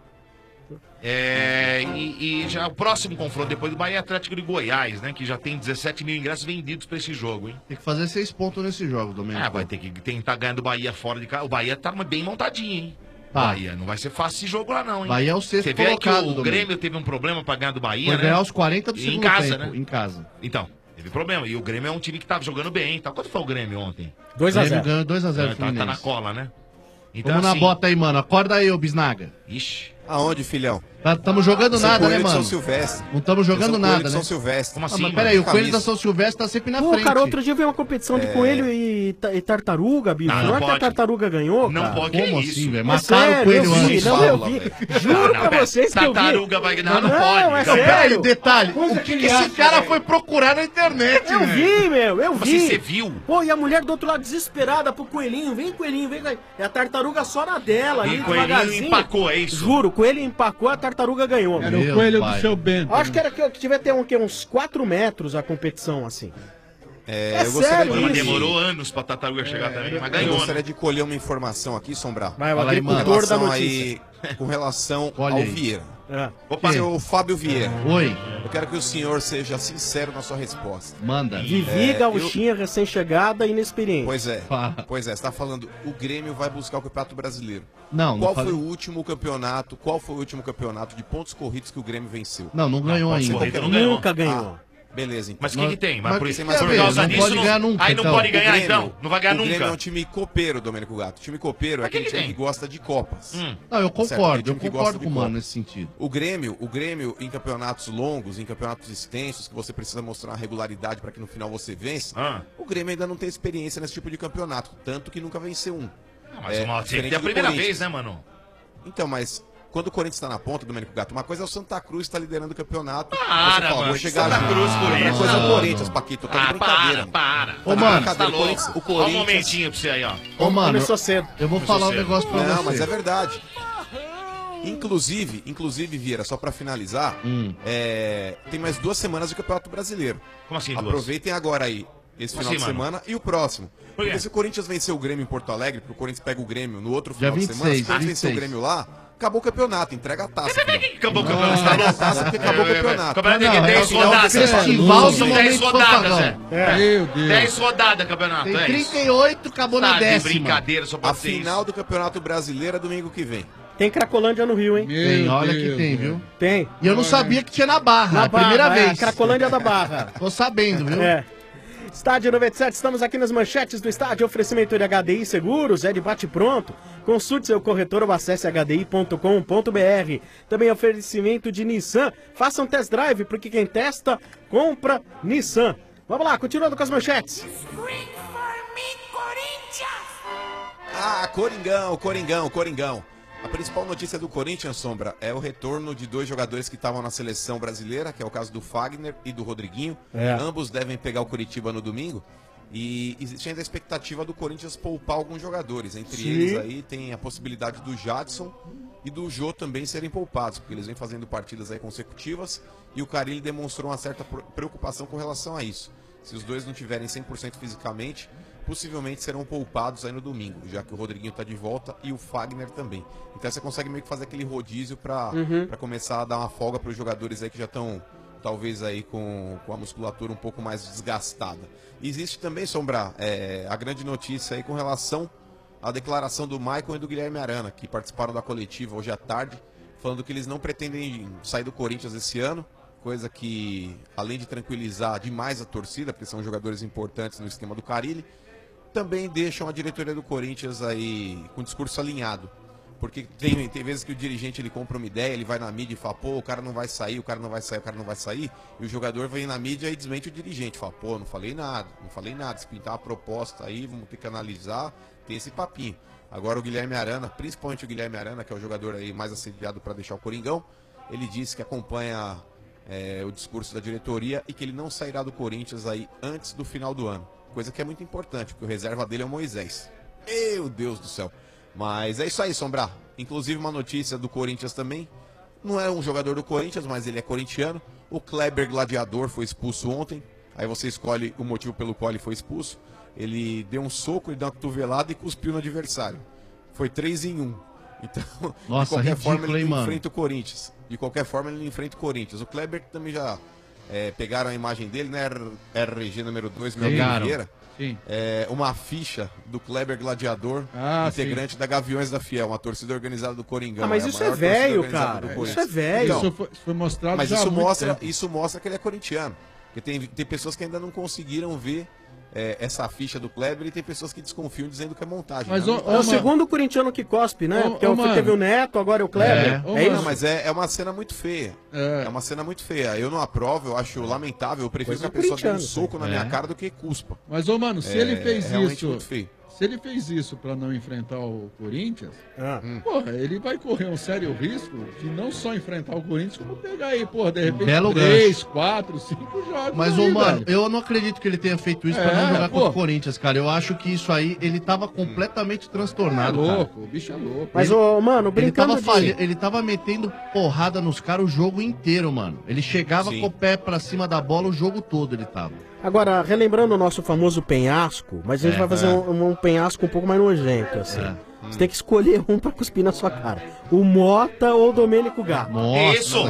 E já o próximo confronto depois do Bahia é Atlético de Goiás, né? Que já tem 17 mil ingressos vendidos pra esse jogo, hein? Tem que fazer 6 pontos nesse jogo, Domênico. Vai ter que tentar ganhar do Bahia fora de casa. O Bahia tá bem montadinho, hein? Tá. Bahia, não vai ser fácil esse jogo lá, não, hein? Bahia é o sexto Você vê aí que colocado, o Domênico. Grêmio teve um problema pra ganhar do Bahia, Foi né? ganhar os 40 do Em segundo casa, tempo, né? em casa. Então, teve problema. E o Grêmio é um time que tava jogando bem, tá? Quanto foi o Grêmio ontem? 2 a 0. Grêmio ganhou 2 a 0 Tá na cola, né? Então, Vamos na assim, bota aí, mano. Acorda aí, ô Bisnaga. Ixi. Aonde, filhão? Tamo jogando nada, né, Coelho de mano? São Silvestre. Não estamos jogando Eu sou nada, coelho de né? São Silvestre. Como Ah, assim, mas mano? peraí, o coelho Camisa. da São Silvestre tá sempre na Pô, frente. cara, outro dia eu vi uma competição de coelho e tartaruga, bicho. Não, Não, não é que a pode. tartaruga ganhou, Não cara? pode, que Como isso? assim, velho? É Mataram sério, o coelho eu vi, antes. não, eu Fala, vi. velho. Juro pra vocês que eu vi. Tartaruga vai ganhar, não pode. é Não, sério. peraí, detalhe. O que esse cara foi procurar na internet, Eu velho? vi, meu, eu Como vi. assim, você viu? Pô, e a mulher do outro lado desesperada pro coelhinho. Vem, coelhinho, vem. É a tartaruga só na dela ali, E o coelhinho devagarzinho. empacou, é isso? Juro, o coelho empacou, a tartaruga ganhou. Era Meu o coelho pai. do seu Bento. Acho que era que devia ter uns 4 metros a competição, assim. É eu gostaria sério de... Mas isso? demorou anos pra tartaruga chegar também, mas Eu ganhou, gostaria né? de colher uma informação aqui, Sombrar. Vai, o Fala aí, Com mano. agricultor da relação notícia. aí, com relação Olha ao aí. Vieira. É. Opa, Seu Fábio Vieira, Oi, eu quero que o senhor seja sincero na sua resposta. manda. Vivi, gauchinha, recém-chegada e inexperiente. Pois é, você tá falando, o Grêmio vai buscar o Campeonato Brasileiro. Não, Qual não foi falei. o último campeonato de pontos corridos que o Grêmio venceu? Não, não ganhou pode ser ainda. corrida, não ganhou. Nunca ganhou. Beleza, então. Mas o que tem? Mas por que isso, tem a ver? por causa Não disso, pode ganhar nunca, Aí não então. pode ganhar, O Grêmio- então. Não vai ganhar o Grêmio é nunca. um time copeiro, Domênico Gato. Time copeiro é Mas que aquele que time tem? que gosta de copas. Não, eu Certo, concordo, tem eu time que concordo gosta de com o mano Copa. nesse sentido. O Grêmio, em campeonatos longos, em campeonatos extensos, que você precisa mostrar uma regularidade para que no final você vença, Ah. o Grêmio ainda não tem experiência nesse tipo de campeonato, tanto que nunca venceu um. Mas uma, diferente é a do primeira Corinthians. vez, né, mano? Então, mas quando o Corinthians está na ponta, Domênico Gato, uma coisa é o Santa Cruz estar liderando o campeonato. Para, você fala, mano, vou que chegar Santa junto. Cruz, Outra Corinthians. coisa é o Tá Corinthians, Paquito, tá de brincadeira. Para. Ô, mano, Tá louco. o Ó, um Corinthians- momentinho pra você aí, ó. Ô, mano, Começou cedo. eu vou falar um negócio pra Não, você. mas é verdade. Inclusive, Vieira, só pra finalizar, tem mais 2 semanas de Campeonato Brasileiro. Como assim, duas? Aproveitem agora aí, esse Como final assim, de mano? semana e o próximo. Por quê? Porque se o Corinthians vencer o Grêmio em Porto Alegre, porque o Corinthians pega o Grêmio no outro Dia final de semana, se 26, o Corinthians vencer o 26. Grêmio lá, acabou o campeonato, entrega a taça. Você vê que acabou o filhão. campeonato? Você tá Entrega a louco? taça porque acabou o campeonato. O campeonato tem Não, 10 é o rodadas. festival de São 10 momento rodadas, fanfarrão. Meu Deus. 10 rodadas campeonato, Tem é isso. 38, acabou na Tá de décima. brincadeira, só A pode ser final isso. do Campeonato Brasileiro é domingo que vem. Tem Cracolândia no Rio, hein? Tem, Meu olha Deus, que tem, meu. viu? Tem. E eu não sabia que tinha na Barra, é a primeira Barra, vez. Cracolândia da Barra. Tô sabendo, viu? É. Estádio 97, estamos aqui nas manchetes do estádio. Oferecimento de HDI Seguros, é de bate-pronto. Consulte seu corretor ou acesse hdi.com.br. Também oferecimento de Nissan. Faça um test drive, porque quem testa, compra Nissan. Vamos lá, continuando com as manchetes. Ah, Coringão. A principal notícia do Corinthians, Sombra, é o retorno de 2 jogadores que estavam na seleção brasileira, que é o caso do Fagner e do Rodriguinho. É. Ambos devem pegar o Curitiba no domingo. E existe ainda a expectativa do Corinthians poupar alguns jogadores. Entre Sim. eles aí tem a possibilidade do Jadson e do Jô também serem poupados, porque eles vêm fazendo partidas aí consecutivas e o Carille demonstrou uma certa preocupação com relação a isso. Se os dois não tiverem 100% fisicamente, possivelmente serão poupados aí no domingo, já que o Rodriguinho está de volta e o Fagner também. Então você consegue meio que fazer aquele rodízio para começar a dar uma folga para os jogadores aí que já estão talvez aí com a musculatura um pouco mais desgastada. Existe também, Sombra, a grande notícia aí com relação à declaração do Maicon e do Guilherme Arana, que participaram da coletiva hoje à tarde, falando que eles não pretendem sair do Corinthians esse ano, coisa que, além de tranquilizar demais a torcida, porque são jogadores importantes no esquema do Carille, também deixam a diretoria do Corinthians aí com o discurso alinhado. Porque tem vezes que o dirigente ele compra uma ideia, ele vai na mídia e fala, pô, o cara não vai sair, o cara não vai sair, o cara não vai sair, e o jogador vem na mídia e desmente o dirigente, fala, pô, não falei nada, se pintar uma proposta aí, vamos ter que analisar, tem esse papinho. Agora o Guilherme Arana, principalmente o Guilherme Arana, que é o jogador aí mais assediado para deixar o Coringão, ele disse que acompanha o discurso da diretoria e que ele não sairá do Corinthians aí antes do final do ano. Coisa que é muito importante, porque o reserva dele é o Moisés. Meu Deus do céu. Mas é isso aí, Sombra. Inclusive uma notícia do Corinthians também. Não é um jogador do Corinthians, mas ele é corintiano. O Kleber Gladiador foi expulso ontem. Aí você escolhe o motivo pelo qual ele foi expulso. Ele deu um soco, ele deu uma cotovelada e cuspiu no adversário. Foi 3 em 1. Então, nossa, de qualquer ridículo, forma, ele hein, enfrenta o Corinthians. De qualquer forma, ele enfrenta o Corinthians. O Kleber também já pegaram a imagem dele, né? RG número 2, meu Vieira. Sim. Uma ficha do Kleber Gladiador, integrante da Gaviões da Fiel, uma torcida organizada do Coringão. Mas isso é velho, cara. Isso é velho. Então, isso foi mostrado mas já há muito tempo. isso mostra que ele é corintiano. Porque tem pessoas que ainda não conseguiram ver essa ficha do Kleber e tem pessoas que desconfiam dizendo que é montagem. Mas é o segundo corintiano que cospe, né? Porque teve o Neto, agora é o Kleber. É isso, mas é uma cena muito feia. É uma cena muito feia. Eu não aprovo, eu acho lamentável. Eu prefiro que a pessoa dê um soco na minha cara do que cuspa. Mas, mano, se ele fez isso... Muito feio. Se ele fez isso pra não enfrentar o Corinthians, porra, ele vai correr um sério risco de não só enfrentar o Corinthians, como pegar aí, porra, de repente, 3, 4, 5 jogos. Mas, aí, mano, velho. eu não acredito que ele tenha feito isso pra não jogar contra o Corinthians, cara. Eu acho que isso aí, ele tava completamente transtornado, É louco, cara. o bicho é louco. Mas, mano, brincando ele tava metendo porrada nos caras o jogo inteiro, mano. Ele chegava com o pé pra cima da bola o jogo todo, ele tava. Agora, relembrando o nosso famoso penhasco, mas a gente vai fazer um penhasco um pouco mais nojento, assim. Você tem que escolher um pra cuspir na sua cara. O Mota ou o Domênico Gato. Isso!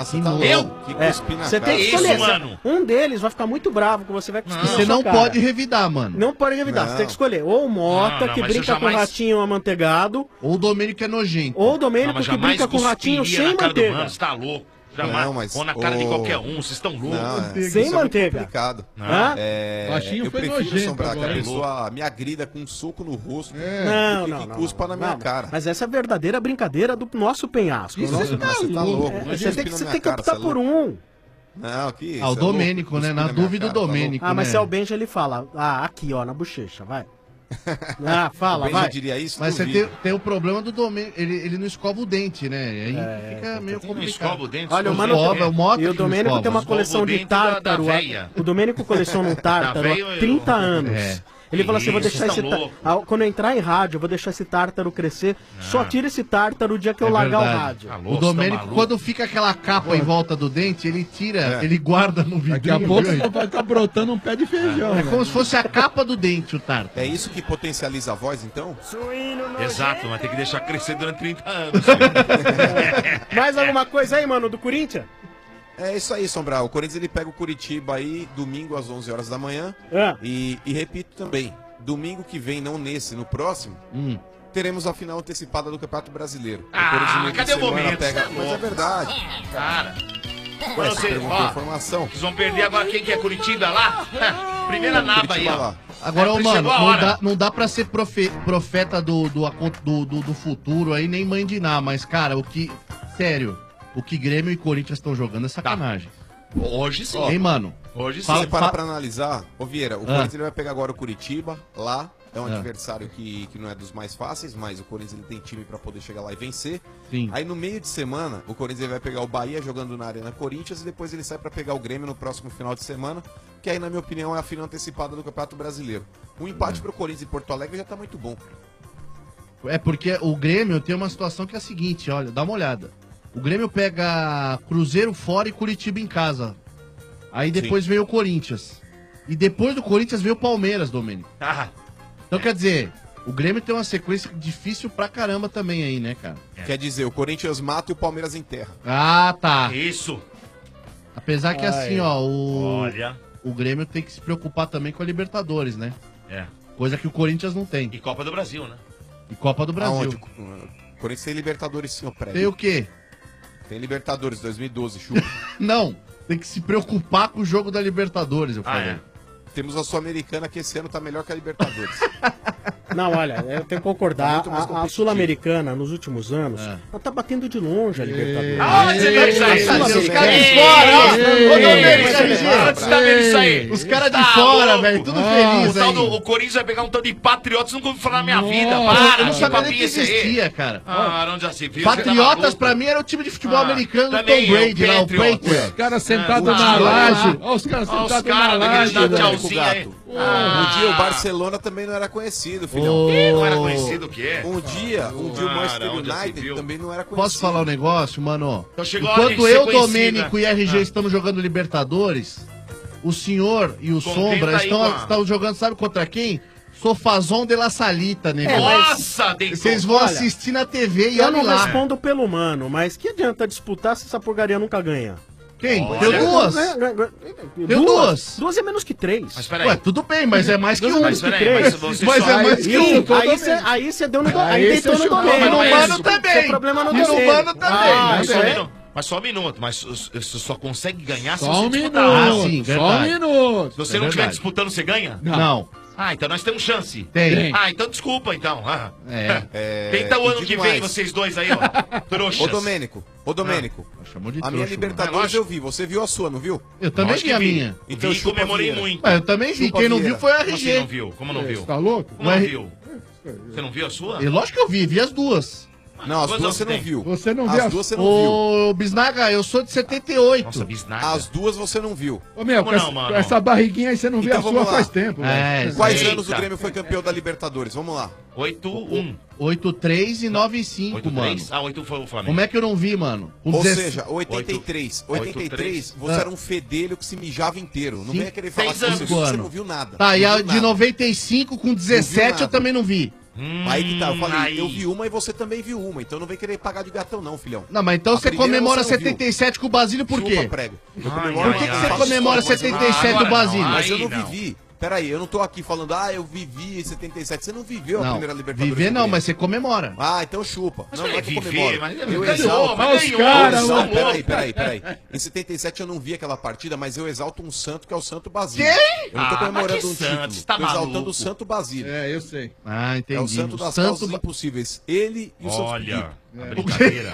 Você tem que escolher. Isso, mano. Um deles vai ficar muito bravo que você vai cuspir na Você sua não cara. pode revidar, mano. Não pode revidar, você tem que escolher. Ou o Mota, que brinca com o ratinho amanteigado. Ou o Domênico é nojento. Ou o Domênico que brinca com o ratinho sem manteiga. Você tá louco. Não, mas ou na cara de qualquer um, vocês estão loucos. Sem manteiga. Complicado. Baixinho eu foi prefiro nojento Sombrar que a agora, hein? pessoa me agrida com um soco no rosto Não, que cuspa na minha cara. Mas essa é a verdadeira brincadeira do nosso penhasco. Isso Nosso- você tá louco. Você tem que optar por um. Não, que o Domênico, né? Na dúvida, o Domênico. Ah, mas né? se é o Benja, ele fala. Ah, aqui, ó, na bochecha, vai. Ah, fala, O Benja vai. diria isso, Mas você duvido. tem o problema do Domênico. Ele não escova o dente, né? Aí fica meio Não complicado. escova o dente. Olha, o escova Mano Escova, é o Mota e o que não Domênico escova. tem uma Escova coleção o de dente da tártaro. véia. O Domênico coleciona um tártaro Da véia há ou 30 eu? anos. É. Ele fala assim, vou Isso, deixar vocês esse tão loucos. Quando eu entrar em rádio, eu vou deixar esse tártaro crescer. Só tira esse tártaro o dia que eu largar verdade. o rádio. Tá O louco, Domênico, tá maluco. quando fica aquela capa em volta do dente, ele tira, ele guarda no vidro. Daqui a pouco vai estar brotando um pé de feijão. É velho. como se fosse a capa do dente, o tartar. É isso que potencializa a voz, então? Exato, mas tem que deixar crescer durante 30 anos. Mais alguma coisa aí, mano, do Corinthians? É isso aí, Sombrar. O Corinthians ele pega o Curitiba aí domingo às 11 horas da manhã. E repito também, domingo que vem, não nesse, no próximo, teremos a final antecipada do Campeonato Brasileiro. Corinthians cadê o semana momento? Pega... Cê é Mas é louco. verdade. Cara, Ué, você, você perguntou ó, informação. vocês vão perder agora quem que é Curitiba lá? Primeira naba aí, Curitiba ó. lá. Agora, Chegou mano, a hora. não dá pra ser profeta do futuro aí, nem mãe de nada, mas, cara, sério, o que Grêmio e Corinthians estão jogando é sacanagem. Hoje sim. Hein, mano? Hoje Se sim. você parar pra analisar, ô Vieira, o Corinthians ele vai pegar agora o Curitiba lá. É um Ah. adversário que não é dos mais fáceis, mas o Corinthians ele tem time pra poder chegar lá e vencer. Sim. Aí no meio de semana, o Corinthians ele vai pegar o Bahia jogando na Arena Corinthians e depois ele sai pra pegar o Grêmio no próximo final de semana, que aí, na minha opinião, é a final antecipada do Campeonato Brasileiro. Um empate pro Corinthians em Porto Alegre já tá muito bom. É porque o Grêmio tem uma situação que é a seguinte, olha, dá uma olhada. O Grêmio pega Cruzeiro fora e Curitiba em casa. Aí depois vem o Corinthians. E depois do Corinthians vem o Palmeiras, Domênico. Então quer dizer, o Grêmio tem uma sequência difícil pra caramba também aí, né, cara? Quer dizer, o Corinthians mata e o Palmeiras enterra. Ah, tá. Isso. Apesar que assim, ó, Olha. o Grêmio tem que se preocupar também com a Libertadores, né? É. Coisa que o Corinthians não tem. E Copa do Brasil, né? E Copa do Brasil. Aonde? O Corinthians tem Libertadores sim, o prédio. Tem o quê? Tem Libertadores 2012, chupa. Não. tem que se preocupar com o jogo da Libertadores, eu falei. Temos a Sul-Americana que esse ano tá melhor que a Libertadores. Não, olha, eu tenho que concordar. Muito mais A competitivo. Sul-Americana, nos últimos anos, ela tá batendo de longe a Libertadores. Aonde você vê isso aí? Os caras de fora, ó. Ô, Domênico, RG. Onde você tá vendo isso aí? Os caras de Tá fora, louco. velho, tudo feliz O tal aí. o Corinthians vai pegar um tal de Patriotas, nunca ouvi falar na minha vida. Eu Para, não que sabia nem papinho que esse aí? existia, cara. Ah, onde já se viu? Patriotas, pra mim, era o time de futebol americano do Tom também, Brady, lá, o Patriots. Patriots. Os caras sentados Ah, na ah, laje. ah. Olha os caras Olha os sentados na caras laje. daqueles velho. tchauzinho aí. Um dia o Barcelona também não era conhecido, filhão. Não era conhecido o quê? Um dia o Manchester onde já se United viu? também não era conhecido. Posso falar um negócio, mano? Então chegou a hora de Enquanto ser eu, conhecido, Domênico né? e RG estamos jogando Libertadores, o senhor e o Sombra aí, mano. estão jogando, sabe contra quem? Sofazão de la Salita, nego. Nossa, deitou. Vocês vão Olha, assistir na TV e Eu olha não lá. respondo pelo mano, mas que adianta disputar se essa porcaria nunca ganha? Quem? Olha. Deu duas. Deu duas. Duas é menos que três. Mas peraí. Ué, tudo bem, mas é mais que Duas um. é menos que peraí, três. mas você Mas só- é mais que Ih, um. aí você deu no Aí aí deitou você no chutou, domínio. Mas no Não é mano isso. também. Isso é problema no E no domínio. mano também. Ah, Mas isso só um é. minuto. Mas só um minuto. Mas você só consegue ganhar se Só você um disputar. Ah, minuto. sim, Só um verdade. minuto. Se você É não estiver verdade. disputando, você ganha? Não. Ah, então nós temos chance. Tem. Ah, então desculpa, então. Ah. É. Tenta o e ano digo que vem, mais. vocês dois aí, ó. Trouxas. Ô Domênico, Chamou de a minha trouxa, Libertadores mano. É, lógico. eu vi. Você viu a sua, não viu? Eu também Lógico vi a que vi. minha. Então Vi e chupa comemorei Vieira. muito. Mas eu também vi. Chupa Quem não Vieira. viu foi o Como assim RG. não viu? Como não viu? Tá louco? Como não Mas- viu? Você não viu a sua? E lógico que eu vi as duas. Não, as Quantos duas você anos não tem? viu. Você não viu As as- duas você não viu. Ô, Bisnaga, eu sou de 78. Nossa, bisnaga. As duas você não viu. Ô, meu, Como com não, essa, mano? com essa barriguinha aí você não vê Então a sua vamos lá. faz tempo. É, velho. Quais Eita. anos o Grêmio foi campeão da Libertadores? Vamos lá. 8-1. 8-3 e 9-5, mano. 8-3? Ah, 8 foi o Flamengo. Como é que eu não vi, mano? Com Ou 16 seja, 83. 83, você Ah. era um fedelho que se mijava inteiro. Não Sim. venha querer falar que 6 você viu, anos. você não viu nada. Tá, e Não a viu de nada. 95 com 17 nada. eu também não vi. Aí que tá, eu falei, Aí. eu vi uma e você também viu uma, então não vem querer pagar de gatão não, filhão. Não, mas então A você primeira comemora você não viu. 77 com o Basílio por Chupa, quê? prego. Eu Ai, comemoro Por que, ai, que ai. você faço comemora história, mas eu não- 77 do agora não, Basílio? ai. Mas eu não não. vivi. Peraí, eu não tô aqui falando, eu vivi em 77. Você não viveu a Não, primeira Libertadores. viver do não, Grêmio. mas você comemora. Ah, então chupa. Mas não, não é que eu viver, comemoro. mas Eu ganhou, exalto. mas os ganhou. caras, São mano. loucos. Peraí. Em 77 eu não vi aquela partida, mas eu exalto um santo que é o Santo Basílio. Quem? Eu não tô Ah, comemorando mas que um santo, título. você tá Tô exaltando maluco. o Santo Basílio. É, eu sei. Ah, entendi. É o santo das Santo causas impossíveis. Ele e o Santo Olha, Felipe. a brincadeira.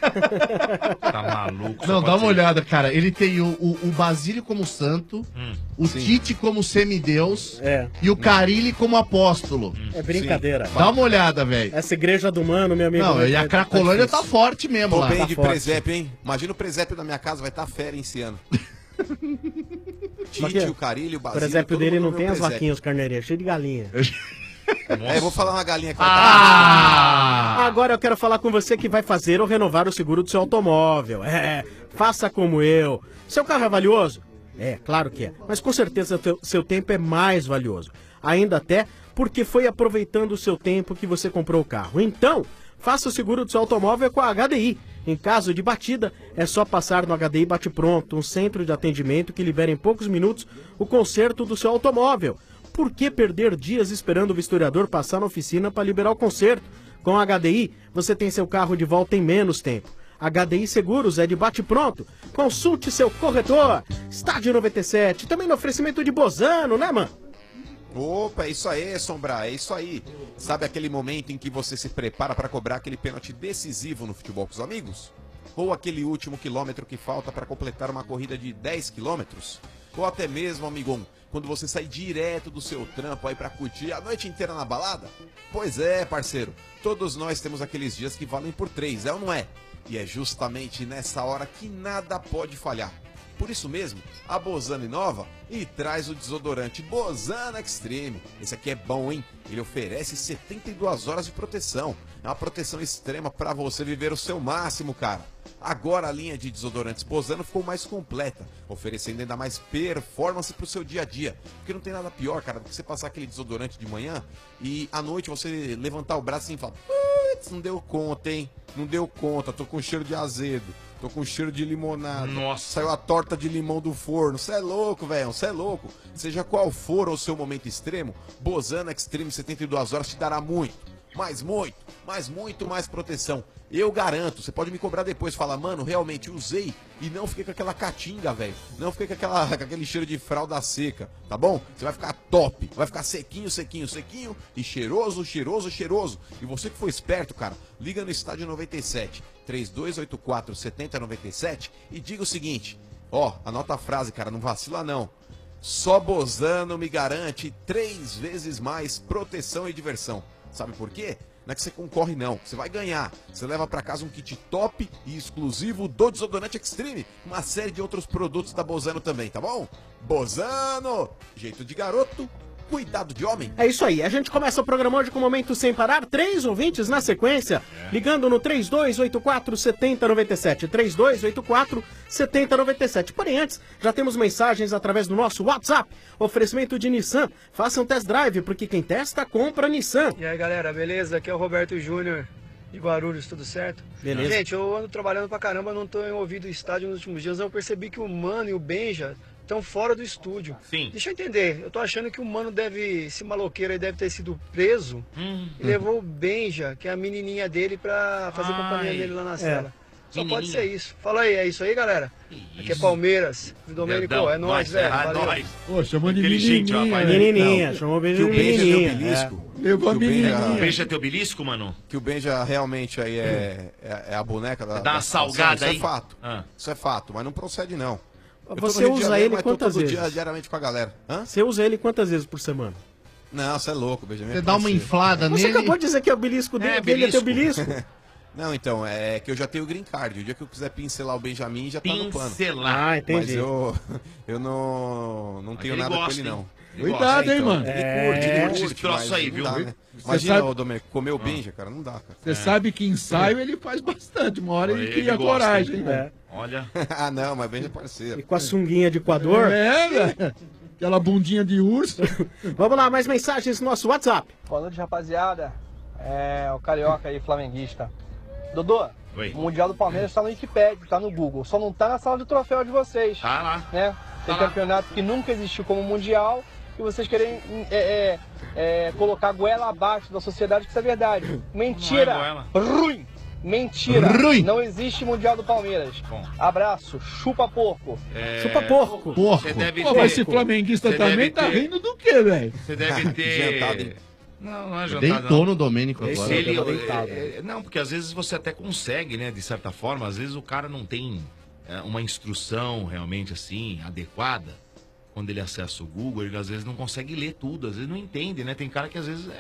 Tá maluco. só Não, pode dá uma ser. olhada, cara. Ele tem o Basílio como santo, o Tite como semideus e o Carilli como apóstolo. É brincadeira. Dá uma olhada, velho. Essa igreja do mano, meu amigo. Não, e a Cracolândia tá difícil. forte mesmo Tô lá. bem Tá de forte. presépio, hein? Imagina o presépio da minha casa, vai estar fera esse ano. Só que Tite, o Carilho, o O Basílio. presépio todo dele mundo não no tem as presépio. vaquinhas, os carneirinhos, cheio de galinha. É, eu vou falar uma galinha que vai Agora eu quero falar com você que vai fazer ou renovar o seguro do seu automóvel. Faça como eu. Seu carro é valioso? É, claro que é. Mas com certeza seu tempo é mais valioso. Ainda até porque foi aproveitando o seu tempo que você comprou o carro. Então, faça o seguro do seu automóvel com a HDI. Em caso de batida, é só passar no HDI Bate Pronto, um centro de atendimento que libera em poucos minutos o conserto do seu automóvel. Por que perder dias esperando o vistoriador passar na oficina para liberar o conserto? Com a HDI, você tem seu carro de volta em menos tempo. HDI Seguros é de bate pronto. Consulte seu corretor. Estádio 97, também no oferecimento de Bozano, né, mano? Opa, é isso aí, Sombra, é isso aí. Sabe aquele momento em que você se prepara para cobrar aquele pênalti decisivo no futebol com os amigos? Ou aquele último quilômetro que falta para completar uma corrida de 10 quilômetros? Ou até mesmo, amigão, quando você sai direto do seu trampo aí para curtir a noite inteira na balada? Pois é, parceiro, todos nós temos aqueles dias que valem por 3, é ou não é? E é justamente nessa hora que nada pode falhar. Por isso mesmo, a Bozano inova e traz o desodorante Bozano Extreme. Esse aqui é bom, hein? Ele oferece 72 horas de proteção. É uma proteção extrema para você viver o seu máximo, cara. Agora a linha de desodorantes Bozano ficou mais completa, oferecendo ainda mais performance pro seu dia a dia. Porque não tem nada pior, cara, do que você passar aquele desodorante de manhã e à noite você levantar o braço assim e falar: putz, não deu conta, hein? Não deu conta, tô com cheiro de azedo. Tô com cheiro de limonada. Nossa. Saiu a torta de limão do forno. Cê é louco, velho. Cê é louco. Seja qual for o seu momento extremo, Bozano Extreme 72 horas te dará muito mais proteção. Eu garanto, você pode me cobrar depois, falar, mano, realmente usei e não fiquei com aquela catinga, velho. Não fiquei com aquele cheiro de fralda seca, tá bom? Você vai ficar top, vai ficar sequinho, sequinho, sequinho e cheiroso, cheiroso, cheiroso. E você que foi esperto, cara, liga no Estádio 97, 3284-7097 e diga o seguinte, ó, anota a frase, cara, não vacila não. Só Bozano me garante 3 vezes mais proteção e diversão. Sabe por quê? Não é que você concorre, não. Você vai ganhar. Você leva pra casa um kit top e exclusivo do Desodorante Extreme. Uma série de outros produtos da Bozano também, tá bom? Bozano! Jeito de garoto, cuidado de homem. É isso aí, a gente começa o programa hoje com o Momento Sem Parar, 3 ouvintes na sequência, ligando no 3284-7097, 3284-7097. Porém, antes, já temos mensagens através do nosso WhatsApp, oferecimento de Nissan. Faça um test drive, porque quem testa, compra Nissan. E aí, galera, beleza? Aqui é o Roberto Júnior, de Guarulhos, tudo certo? Beleza. Gente, eu ando trabalhando pra caramba, não tô envolvido em estádio nos últimos dias, eu percebi que o Mano e o Benja estão fora do estúdio. Sim. Deixa eu entender, eu tô achando que o Mano esse maloqueiro aí deve ter sido preso e levou o Benja, que é a menininha dele, pra fazer companhia dele lá na cela. Só pode ser isso. Fala aí, é isso aí, galera? Aqui é Palmeiras. Domênico, é nóis, velho. Valeu. Pô, chamou de Inteligente, menininha. rapaz. Menininha, chamou bem de menininha. Levou a menininha. O Benja é teu belisco, mano? Que o Benja realmente aí é a boneca da... Dá uma salgada isso aí? é fato. Isso é fato, mas não procede não. Eu tô Você no Rio de usa Janeiro, ele mas tô quantas todo vezes? dia, diariamente com a galera. Hã? Você usa ele quantas vezes por semana? Não, você é louco, Benjamin. Você dá uma inflada Você nele. acabou de dizer que é o belisco dele, dele é teu belisco. Não, então, é que eu já tenho o green card. O dia que eu quiser pincelar o Benjamin, já tá no plano. Pincelar. Ah, entendi. Mas eu não tenho ele nada gosta, com ele, não. hein? Cuidado, hein, mano. Ele curte, esse troço mas aí, não viu? dá, né? Você Imagina, sabe- ô Domênico, comer o Benja, cara, não dá, cara. Você sabe que ensaio ele faz bastante. Uma hora ele Ele cria gosta, coragem, hein? hein, velho. Olha. Ah, não, mas Benja é parceiro. E com a sunguinha de Equador. É, velho. Aquela bundinha de urso. Vamos lá, mais mensagens no nosso WhatsApp. Boa noite, rapaziada. É o Carioca aí, flamenguista. Dodô, Oi. o Mundial do Palmeiras tá no Wikipedia, tá no Google. Só não tá na sala de troféu de vocês. Tá lá. Né? Tem Tá lá. campeonato que nunca existiu como Mundial e vocês querem colocar a goela abaixo da sociedade, que isso é verdade. Mentira! Não é Ruim! Mentira! Ruim. Não existe Mundial do Palmeiras. Bom. Abraço, chupa porco. Chupa porco. Você deve Pô, mas ter. esse flamenguista Você também deve tá ter- rindo do quê, velho? Você deve ter. Jantado, hein? Não é jantado. Deitou não. no Domênico Se agora. ele- deitado. não, porque às vezes você até consegue, né? De certa forma, às vezes o cara não tem uma instrução realmente assim, adequada. Quando ele acessa o Google, ele às vezes não consegue ler tudo, às vezes não entende, né? Tem cara que às vezes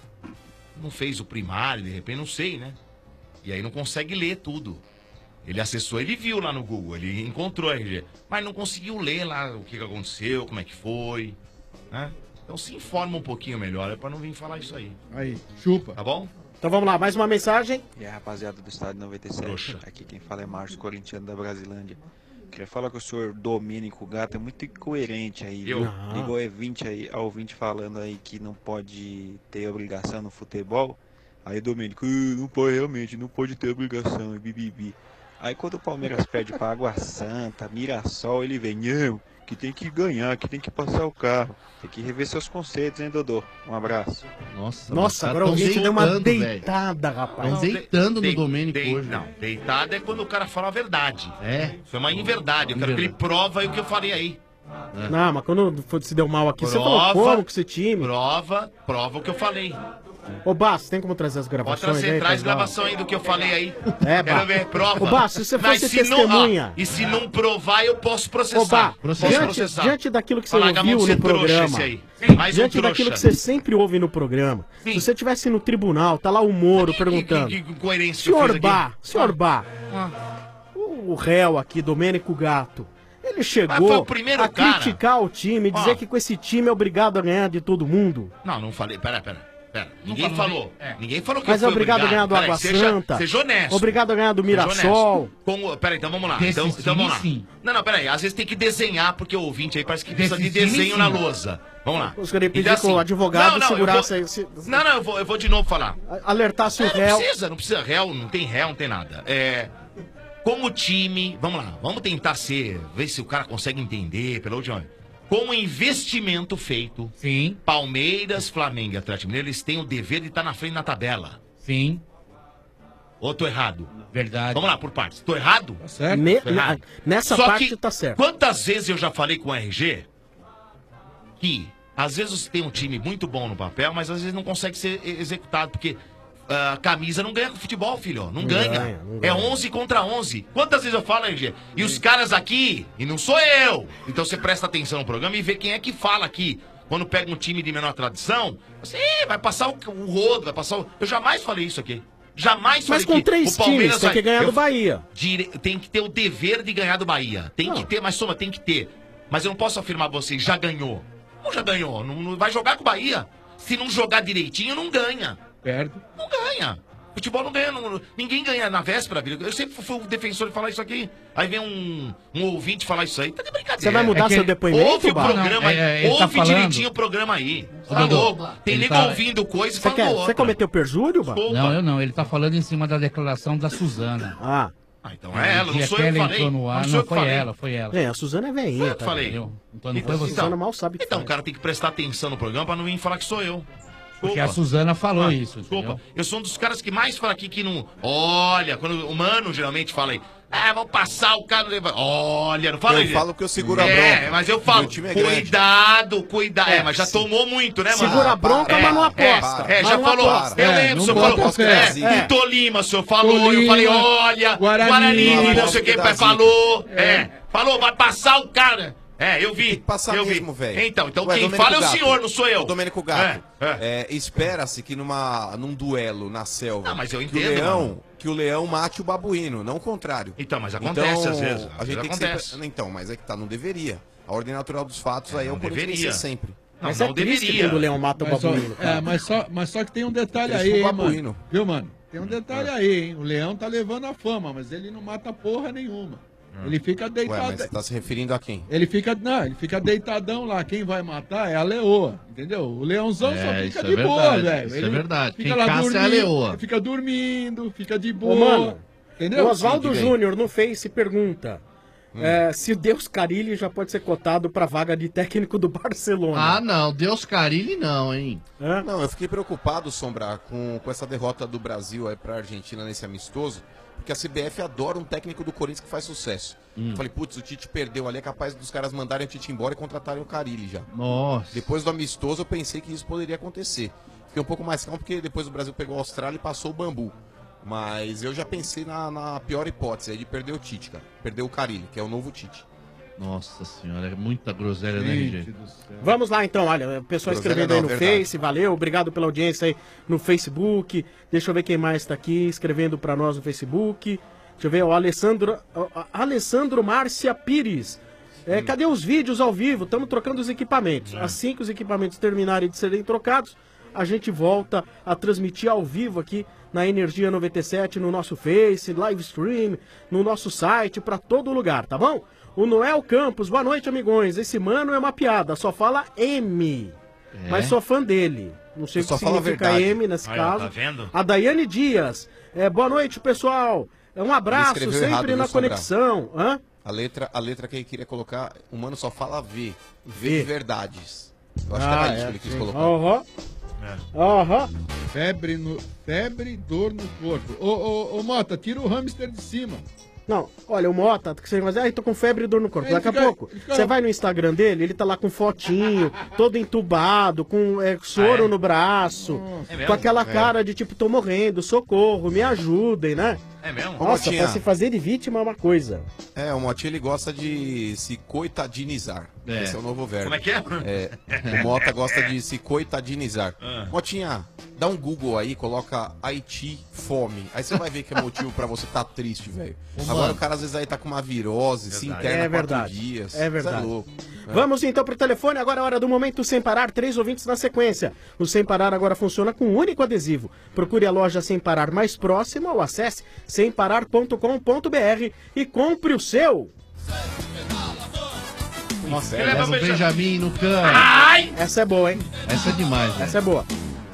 não fez o primário, de repente, não sei, né? E aí não consegue ler tudo. Ele acessou, ele viu lá no Google, ele encontrou a RG, mas não conseguiu ler lá o que aconteceu, como é que foi, né? Então se informa um pouquinho melhor, é pra não vir falar isso aí, Aí, chupa. tá bom? Então vamos lá, mais uma mensagem. E aí, rapaziada do Estádio 97, Trouxa. aqui quem fala é Márcio Corintiano da Brasilândia. Queria falar que o senhor Domênico Gato é muito incoerente aí, viu? Não. Ligou ao ouvinte falando aí que não pode ter obrigação no futebol. Aí Domênico, não pode realmente, não pode ter obrigação, e bibibi. Aí quando o Palmeiras perde pra Água Santa, Mirassol, ele vem, não, que tem que ganhar, que tem que passar o carro. Tem que rever seus conceitos, hein, Dodô? Um abraço. Nossa, Nossa, mas agora o ouvinte deu uma deitando, velho. deitada, rapaz. Tão deitando no Dei- Domênico dei- hoje. Não, deitado é quando o cara fala a verdade. É. Foi uma inverdade, eu quero que ele prova aí o que eu falei aí. Não, mas quando se deu mal aqui, você Prova. falou como com esse time. Prova o que eu falei. Ô, Basso, tem como trazer as Pode gravações trazer, aí? traz pra- gravação aí do que eu falei aí. É, Quero Bá. ver, prova. Ô, Bá, se você Mas fosse se não- testemunha- e se não provar, eu posso Ô, processar. Bá, Posso diante daquilo que você Larga a mão ouviu de ser no trouxa programa, esse aí. Mais um diante trouxa. daquilo que você sempre ouve no programa, Sim. se você estivesse no tribunal, tá lá o Moro perguntando, Que coerência que eu senhor fiz aqui? Bá, senhor Bá, o réu aqui, Domênico Gato, ele Mas chegou foi o primeiro a cara. criticar o time, dizer Ó. que com esse time é obrigado a ganhar de todo mundo. Não, não falei. Pera. Ninguém falou. Ninguém falou que Mas eu é fui obrigado a ganhar do Peraí, Água seja- Santa. Seja honesto. Obrigado a ganhar do Seja Mirassol. honesto. Peraí, então vamos lá. Desses Então vamos lá. times, sim. Não, peraí. Às vezes tem que desenhar, porque o ouvinte aí parece que precisa de Desses times, desenho sim. na lousa. Vamos lá. Eu gostaria de pedir Então, que o advogado eu segurasse vou- aí, se- Não, eu vou de novo falar. alertasse o Não réu. não precisa réu, não tem réu, não tem nada. Como time, vamos lá, vamos tentar ver se o cara consegue entender pela última vez. Como investimento feito, Sim, Palmeiras, Flamengo e Atlético Mineiro, eles têm o dever de estar na frente na tabela. sim. Ou tô errado? Verdade. Vamos lá, por partes. Tô errado? Tá certo. Tô errado. Nessa Só parte que, tá certo. Quantas vezes eu já falei com o RG que às vezes você tem um time muito bom no papel, mas às vezes não consegue ser executado, porque a camisa não ganha com futebol, filho. Não ganha. É 11 contra 11. Quantas vezes eu falo, RG? E os caras aqui, e não sou eu. Então você presta atenção no programa e vê quem é que fala aqui. Quando pega um time de menor tradição, você vai passar o rodo, vai passar o... Eu jamais falei isso aqui. Jamais falei Mas com que 3 o Palmeiras times, tem que ganhar do Bahia. Tem que ter o dever de ganhar do Bahia. Tem que ter, mas Soma, tem que ter. Mas eu não posso afirmar pra você, já ganhou. Não já ganhou, não vai jogar com o Bahia. Se não jogar direitinho, não ganha. Perde. Não ganha. Futebol não ganha, ninguém ganha na véspera, vida. Eu sempre fui o defensor de falar isso aqui. Aí vem um ouvinte falar isso aí. Tá de brincadeira. Você vai mudar seu depoimento, Ouve o Bá? programa aí. ele tá Ouve falando- direitinho o programa aí. Tá louco. Tem nego ouvindo coisa e Você, falando outra. você cometeu perjúrio, Bá? Não, eu não. Ele tá falando em cima da declaração da Suzana. Ah. Então é ela, não dia sou que eu que ela falei. entrou no ar, Não sou não eu que foi falei. ela, foi ela. É, a Suzana é velhinha. Foi eu que falei. Então não foi você. Suzana mal sabe que Então o cara tem que prestar atenção no programa pra não vir falar que sou eu. Porque a Suzana falou isso. Desculpa. entendeu? Eu sou um dos caras que mais fala aqui que não. Olha, quando o mano geralmente fala aí. Ah, vamos passar o cara. Olha, não fala Eu aí. falo que eu seguro a bronca. É, mas eu falo. Meu time é grande. Cuidado. É, mas já tomou muito, né, mano? Segura a bronca, mas não aposta. É, Mas já não falou. aposta. Eu lembro, o senhor falou. O Tolima, o senhor falou. Eu falei, olha, Guarani, não sei o que, falou. Falou, vai passar o cara. Eu vi. Tem que passar eu mesmo, vi. velho. Então Ué, quem Domênico fala é o Gato. senhor, não sou eu. Ô, Domênico Gato. Espera-se que num duelo na selva. Ah, mas eu que entendo, mano. que o leão mate o babuíno, não o contrário. Então, mas acontece às vezes. A gente tem que acontece. sempre... Então, mas é que tá, não deveria. A ordem natural dos fatos aí é o Corinthians deveria. vencer sempre. Mas é triste quando o leão mata o babuíno. Mas só que tem um detalhe Eles aí, são hein, babuíno. mano. Viu, mano? Tem um detalhe aí, hein? O leão tá levando a fama, mas ele não mata porra nenhuma. Ele fica Ué, deitado. mas você tá se referindo a quem? Ele fica deitadão lá. Quem vai matar é a leoa, entendeu? O leãozão só É, fica isso é de boa, verdade, velho. isso é Ele verdade. fica Quem lá caça é a leoa. Fica dormindo, fica de Ô, boa. mano, entendeu? o Oswaldo Sim, diga aí. Júnior no Face pergunta se o Deus Carilli já pode ser cotado pra vaga de técnico do Barcelona. Ah, não. Deus Carilli não, hein? Não, eu fiquei preocupado, Sombra, com essa derrota do Brasil aí pra Argentina nesse amistoso, porque a CBF adora um técnico do Corinthians que faz sucesso. Eu falei, putz, o Tite perdeu ali, é capaz dos caras mandarem o Tite embora e contratarem o Carilli já. Nossa. Depois do amistoso, eu pensei que isso poderia acontecer. Fiquei um pouco mais calmo, porque depois o Brasil pegou a Austrália e passou o Bambu. Mas eu já pensei na pior hipótese, aí de perder o Tite, cara. Perder o Carilli, que é o novo Tite. Nossa senhora, é muita groselha, né, RG? Vamos lá então, olha, o pessoal Groselha escrevendo aí não, no verdade. Face, valeu, obrigado pela audiência aí no Facebook. Deixa eu ver quem mais tá aqui escrevendo pra nós no Facebook. Deixa eu ver, o Alessandro Márcia Pires. Cadê os vídeos ao vivo? Estamos trocando os equipamentos. Assim que os equipamentos terminarem de serem trocados, a gente volta a transmitir ao vivo aqui na Energia 97, no nosso Face, live stream, no nosso site, pra todo lugar, tá bom? O Noel Campos, boa noite, amigões. Esse mano é uma piada, só fala M. Mas sou fã dele. Não sei o que Só fala a significa verdade. M nesse Aí, ó, caso. tá vendo? A Daiane Dias, boa noite, pessoal. Um abraço, Ele escreveu sempre errado, na viu, Sombra? conexão. Hã? A letra que ele queria colocar, o mano só fala V. V de verdades. Eu acho que era isso que ele quis colocar. Aham. Aham. Febre, dor no corpo. Ô, Mota, tira o hamster de cima. Não, olha, o Mota, que você vai dizer, tô com febre e dor no corpo. Ele Daqui a fica- pouco, ele fica- você vai no Instagram dele, ele tá lá com fotinho, todo entubado, com soro no braço, É mesmo? com aquela É. cara de tipo, tô morrendo, socorro, me ajudem, né? É mesmo? Nossa, Motinha. pra se fazer de vítima é uma coisa. O Motinha ele gosta de se coitadinizar. Esse é o novo verbo. Como é que é? O Mota gosta de se coitadinizar. Ah. Motinha, dá um Google aí, coloca Haiti fome. Aí você vai ver que é motivo pra você tá triste, velho. Agora o cara às vezes aí tá com uma virose, se interna É 4 verdade. dias. É verdade. Isso é louco. Vamos então pro telefone, agora é hora do Momento Sem Parar, 3 ouvintes na sequência. O Sem Parar agora funciona com um único adesivo. Procure a loja Sem Parar mais próxima ou acesse semparar.com.br e compre o seu. Nossa, Ele leva leva o Benjamin no cano. Ai! Essa é boa, hein? Essa é demais, né? Essa é boa.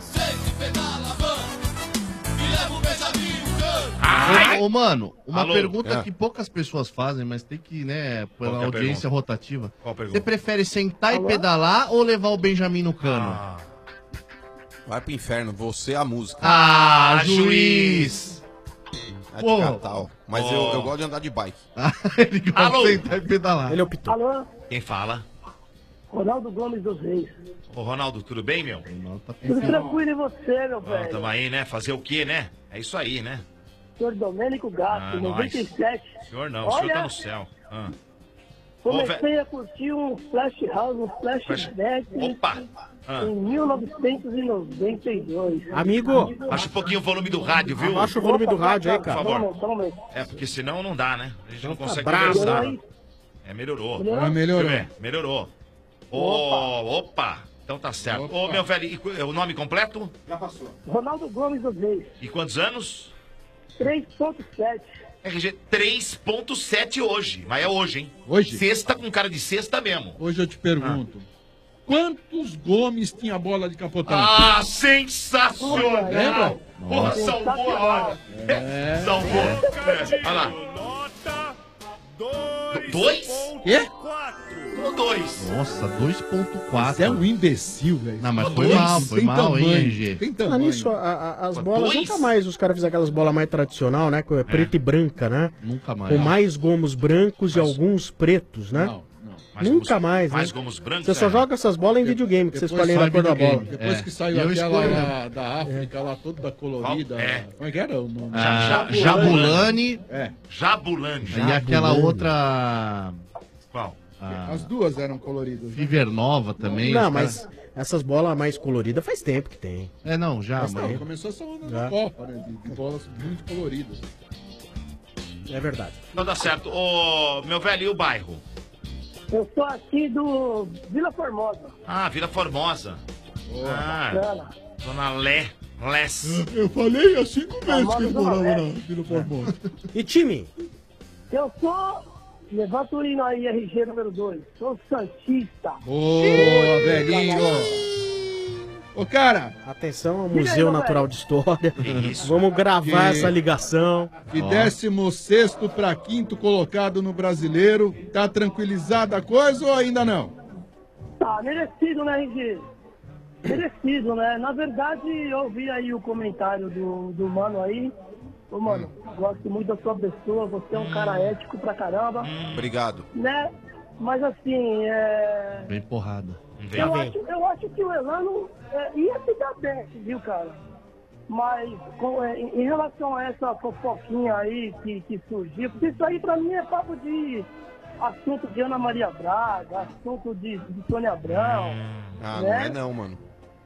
Ô, mano, uma Alô? pergunta que poucas pessoas fazem, mas tem que, né, Qual pela que é a audiência pergunta? rotativa. Qual a pergunta? Você prefere sentar Alô? e pedalar ou levar o Benjamin no cano? Vai pro inferno, você é a música. Ah, juiz! É de Catal. Mas eu gosto de andar de bike. Ele gosta Alô? de sentar e pedalar. Ele optou. Alô, Quem fala? Ronaldo Gomes dos Reis. Ô, Ronaldo, tudo bem, meu? Tudo tranquilo em você, meu Ó, velho. tamo aí, né? Fazer o quê, né? É isso aí, né? Senhor Domênico Gato, Ah, 97. Senhor não, o senhor tá no céu. Comecei a curtir um Flash House, um flashback Opa! em 1992. Amigo! Baixa um pouquinho o volume do rádio, viu? Abaixa o volume do rádio aí, cara. Por favor. Toma, É, porque senão não dá, né? A gente não consegue bravo. conversar. Melhorou Melhorou. Ah, melhorou. Deixa eu ver, melhorou. Opa! Então tá certo. Ô, meu velho, e o nome completo? Já passou. Ronaldo Gomes dos Reis. E quantos anos? 3.7. RG 3.7 hoje. Mas é hoje, hein? Hoje? Sexta com cara de sexta mesmo. Hoje eu te pergunto. Quantos Gomes tinha a bola de capotão? Ah, sensacional! Lembra? Porra, salvou a hora. Salvou. Olha lá. 2? Quê? Ou 2? Nossa, 2.4. Você é um imbecil, velho. Não, mas foi mal, hein, RG? Tem Ah, tamanho. nisso, as Pô, bolas, 2? nunca mais os caras fizeram aquelas bolas mais tradicional, né? Com preta e branca, né? Nunca mais. Com mais gomos brancos e alguns pretos, né? Não. Nunca mais, Mais né? gomos brancos? Você só joga essas bolas em videogame, que você escolhe a cor da bola. Depois que saiu Eu aquela escolho, lá da África, lá toda colorida. Como é que era o nome? Jabulani. É. Jabulani. E aquela outra... Qual? As duas eram coloridas. Fever Nova também. Não, os mas caras- essas bolas mais coloridas faz tempo que tem. É, não, já, Faz mas... tempo. Começou essa onda Já. na Copa, né? De bolas muito coloridas. É verdade. Então tá certo. Ô, meu velho, e o bairro? Eu sou aqui do Vila Formosa. Ah, Vila Formosa. Bacana. Dona Les. Eu falei há 5 meses que ele Famosa morava Zona na Leste. Vila Formosa. E time? Eu sou... Levanta o hino aí, RG número 2. Sou Santista. Boa, velhinho. Ô, cara. Atenção ao Diga aí, Museu meu Natural velho. de História. Isso. Vamos gravar Que- essa ligação. De 16º para 5º colocado no Brasileiro. Tá tranquilizada a coisa ou ainda não? Tá, merecido, né, RG? Merecido, né? Na verdade, eu ouvi aí o comentário do mano aí. Ô, mano, gosto muito da sua pessoa, você é um cara ético pra caramba, Obrigado. né? Mas assim, Bem porrada. eu acho que o Elano ia se dar bem, viu, cara? Mas em relação a essa fofoquinha aí que surgiu, porque isso aí pra mim é papo de assunto de Ana Maria Braga, assunto de Sônia Abrão. Ah, né? não é não, mano.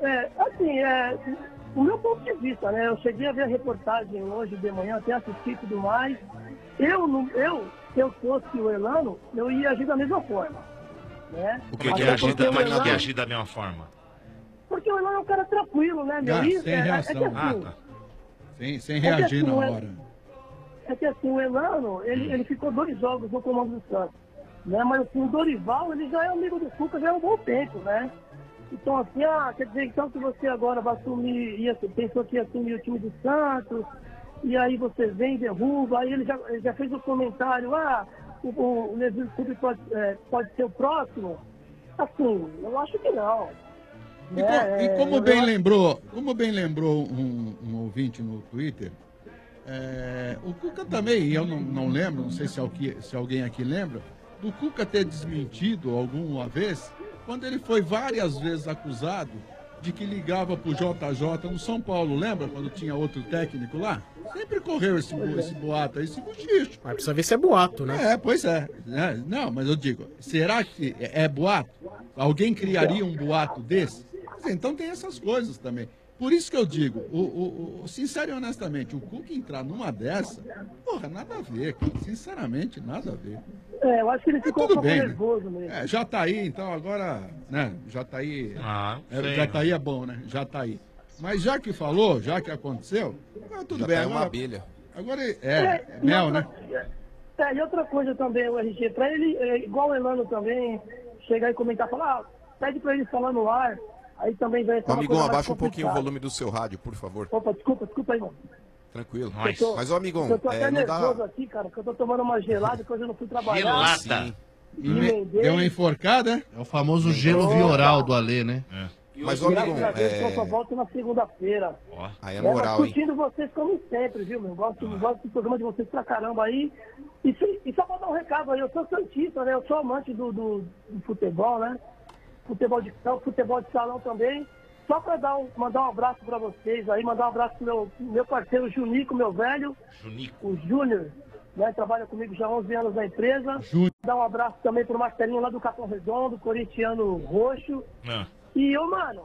O meu ponto de vista, né? Eu cheguei a ver a reportagem hoje de manhã, até assisti e tudo mais. Se eu fosse o Elano, eu ia agir da mesma forma. Né? O que Até é agir porque da, o mas não Elano- é agir da mesma forma? Porque o Elano é um cara tranquilo, né, meu? Ah, Isso sem é reação. que assim, Ah, tá. Sem reagir na hora. É que assim, o Elano, ele ficou 2 jogos no comando do Santos. Né? Mas assim, o Dorival, ele já é amigo do Cuca já há um bom tempo, né? Então assim, quer dizer, então que você agora vai assumir, pensou que ia assumir o time do Santos, e aí você vem, derruba, aí ele já fez o comentário, o Levi Clube pode ser o próximo. Assim, eu acho que não. E como bem lembrou um ouvinte no Twitter, o Cuca também, eu não lembro, não sei se alguém aqui lembra, do Cuca ter desmentido alguma vez, quando ele foi várias vezes acusado de que ligava pro JJ no São Paulo, lembra? Quando tinha outro técnico lá? Sempre correu esse boato aí, esse bochicho. Mas precisa ver se é boato, né? Pois é. Não, mas eu digo, será que é boato? Alguém criaria um boato desse? Então tem essas coisas também. Por isso que eu digo, sincero e honestamente, o Cuca entrar numa dessa, porra, nada a ver, cara. Sinceramente, nada a ver. Eu acho que ele ficou um tudo pouco bem, né? nervoso mesmo. Já tá aí, então agora, né? Já tá aí. Sei, Já tá aí é bom, né? Já tá aí. Mas já que falou, já que aconteceu, tudo Já bem. tá aí uma agora, abelha. agora mel, né? E outra coisa também, o RG, pra ele, igual o Elano também, chegar e comentar, falar, pede pra ele falar no ar, aí também vai ser uma Amigão, coisa mais abaixa um pouquinho o complicada. volume do seu rádio, por favor. Opa, desculpa aí, mano. Tranquilo. Eu tô- Mas, ô, amigão, eu tô até não nervoso dá... aqui, cara, porque eu tô tomando uma gelada que hoje eu não fui trabalhar. Deu uma enforcada, É o famoso gelo vioral do Alê, né? Mas, ô, amigo, Graças a Deus, eu só volto na segunda-feira. Aí é moral, hein? Curtindo vocês como sempre, viu, meu? Gosto do programa de vocês pra caramba aí. E só pra dar um recado aí, eu sou santista, né? Eu sou amante do futebol, né? Futebol de campo, futebol de salão também. Só pra mandar um abraço pra vocês aí, mandar um abraço pro meu parceiro Junico, meu velho. O Júnior, né? Trabalha comigo já há 11 anos na empresa. Dar um abraço também pro Marcelinho lá do Capão Redondo, corintiano roxo. E eu, mano,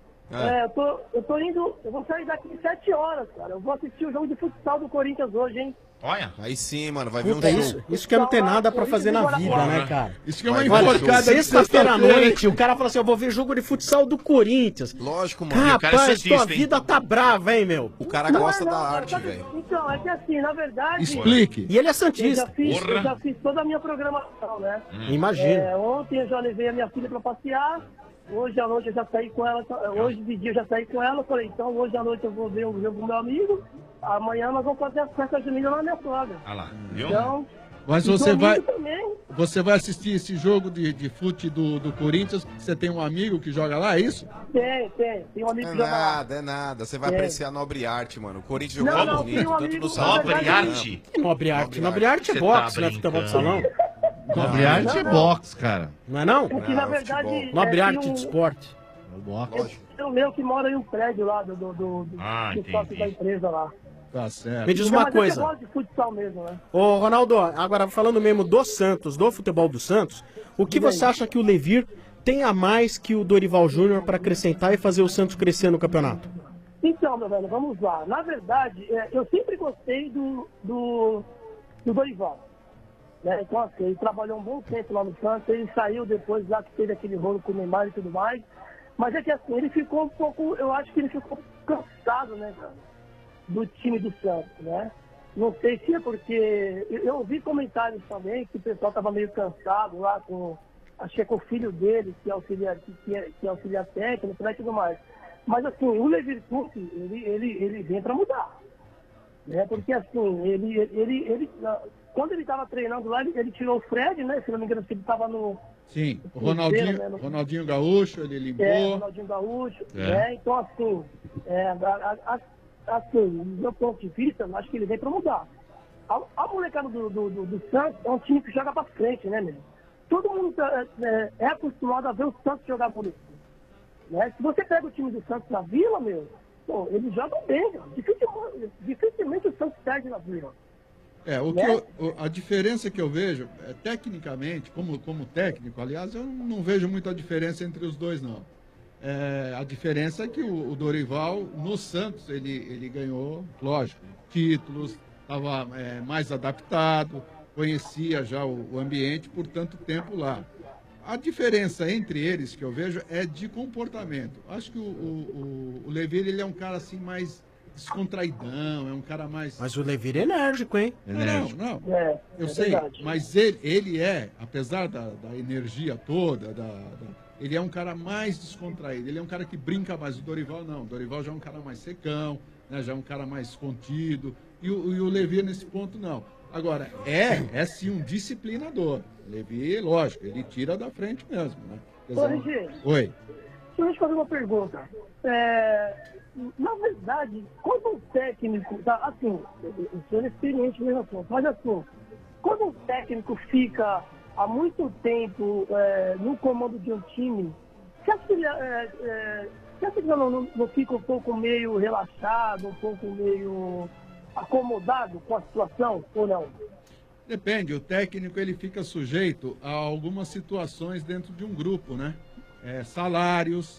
eu tô indo, eu vou sair daqui às 7 horas, cara. Eu vou assistir o jogo de futsal do Corinthians hoje, hein? Olha. Aí sim, mano, vai ver um Puta, jogo. isso que é não ter nada pra fazer na vida, né, cara? Isso que é uma Olha, enforcada de sexta-feira à sexta-feira. noite, o cara fala assim, eu vou ver jogo de futsal do Corinthians. Lógico, mano. Rapaz, tua vida tá brava, hein, meu? O cara gosta da arte, velho. Então, é que assim, na verdade... Explique. E ele é santista. Eu já fiz toda a minha programação, né? Imagino. Ontem eu já levei a minha filha pra passear. Hoje à noite eu já saí com ela. Hoje de dia eu já saí com ela. Falei, então hoje à noite eu vou ver o jogo do meu amigo. Amanhã nós vamos fazer a festa junina na minha sogra. Ah lá, viu? Então, Mas e você vai, domingo também. você vai assistir esse jogo de fute do Corinthians? Você tem um amigo que joga lá, é isso? Tem um amigo que joga lá. É nada. Você vai É. apreciar Nobre Arte, mano. O Corinthians Não, jogou não, bonito, tem um tanto amigo no que salão. Nobre quanto no Arte? campo. Nobre arte. Nobre arte é Você boxe, tá né? Futebol de salão. Nobre arte é boxe, cara. Não é não? É que na verdade. Nobre tem arte um- de esporte. É o boxe. Tem o meu que mora em um prédio lá do sócio da empresa lá. Tá certo. Me diz Não, uma mas coisa. Eu gosto de futsal mesmo, né? Ô, Ronaldo, agora falando mesmo do Santos, do futebol do Santos, o que você acha que o Levir tem a mais que o Dorival Júnior para acrescentar e fazer o Santos crescer no campeonato? Então, meu velho, vamos lá. Na verdade, eu sempre gostei do Dorival. Né? Então, assim, ele trabalhou um bom tempo lá no Santos, ele saiu depois lá que teve aquele rolo com o Neymar e tudo mais. Mas é que assim, ele ficou um pouco, eu acho que ele ficou cansado, né, cara, do time do Santos, né? Não sei se é porque... Eu ouvi comentários também que o pessoal estava meio cansado lá com... Acho que é com o filho dele, que é auxiliar técnico, né, e tudo mais. Mas assim, o Levir Coupe, ele vem para mudar. Né? Porque assim, ele quando ele estava treinando lá, ele tirou o Fred, né? Se não me engano, ele estava no... Sim, o Cruzeiro, né, Ronaldinho Gaúcho, ele limpou. Ronaldinho Gaúcho, É. né? Então assim, assim, do meu ponto de vista, eu acho que ele vem para mudar. A molecada do Santos é um time que joga para frente, né, meu? Todo mundo é acostumado a ver o Santos jogar bonito. Né? Se você pega o time do Santos na Vila, meu, pô, eles jogam bem, meu. Dificilmente o Santos perde na Vila. A diferença que eu vejo, tecnicamente, como técnico, aliás, eu não vejo muita diferença entre os dois, não. A diferença é que o Dorival, no Santos, ele ganhou, lógico, títulos, estava mais adaptado, conhecia já o ambiente por tanto tempo lá. A diferença entre eles que eu vejo é de comportamento. Acho que o Levir, ele é um cara assim mais descontraidão, é um cara mais... Mas o Levir é enérgico, hein? Não. Eu sei, verdade. mas ele é, apesar da energia toda, ele é um cara mais descontraído, ele é um cara que brinca mais. O Dorival não, o Dorival já é um cara mais secão, né, já é um cara mais contido, e o Levir nesse ponto não. Agora, é sim um disciplinador. Levi, lógico, ele tira da frente mesmo, né? Ô, Regi, Oi. deixa eu te fazer uma pergunta. Na verdade, quando um técnico, tá, assim, eu sou inexperiente mesmo assim, mas assim, quando um técnico fica há muito tempo no comando de um time, você acha que ele não fica um pouco meio relaxado, um pouco meio acomodado com a situação, ou não? Depende, o técnico ele fica sujeito a algumas situações dentro de um grupo, né? Salários,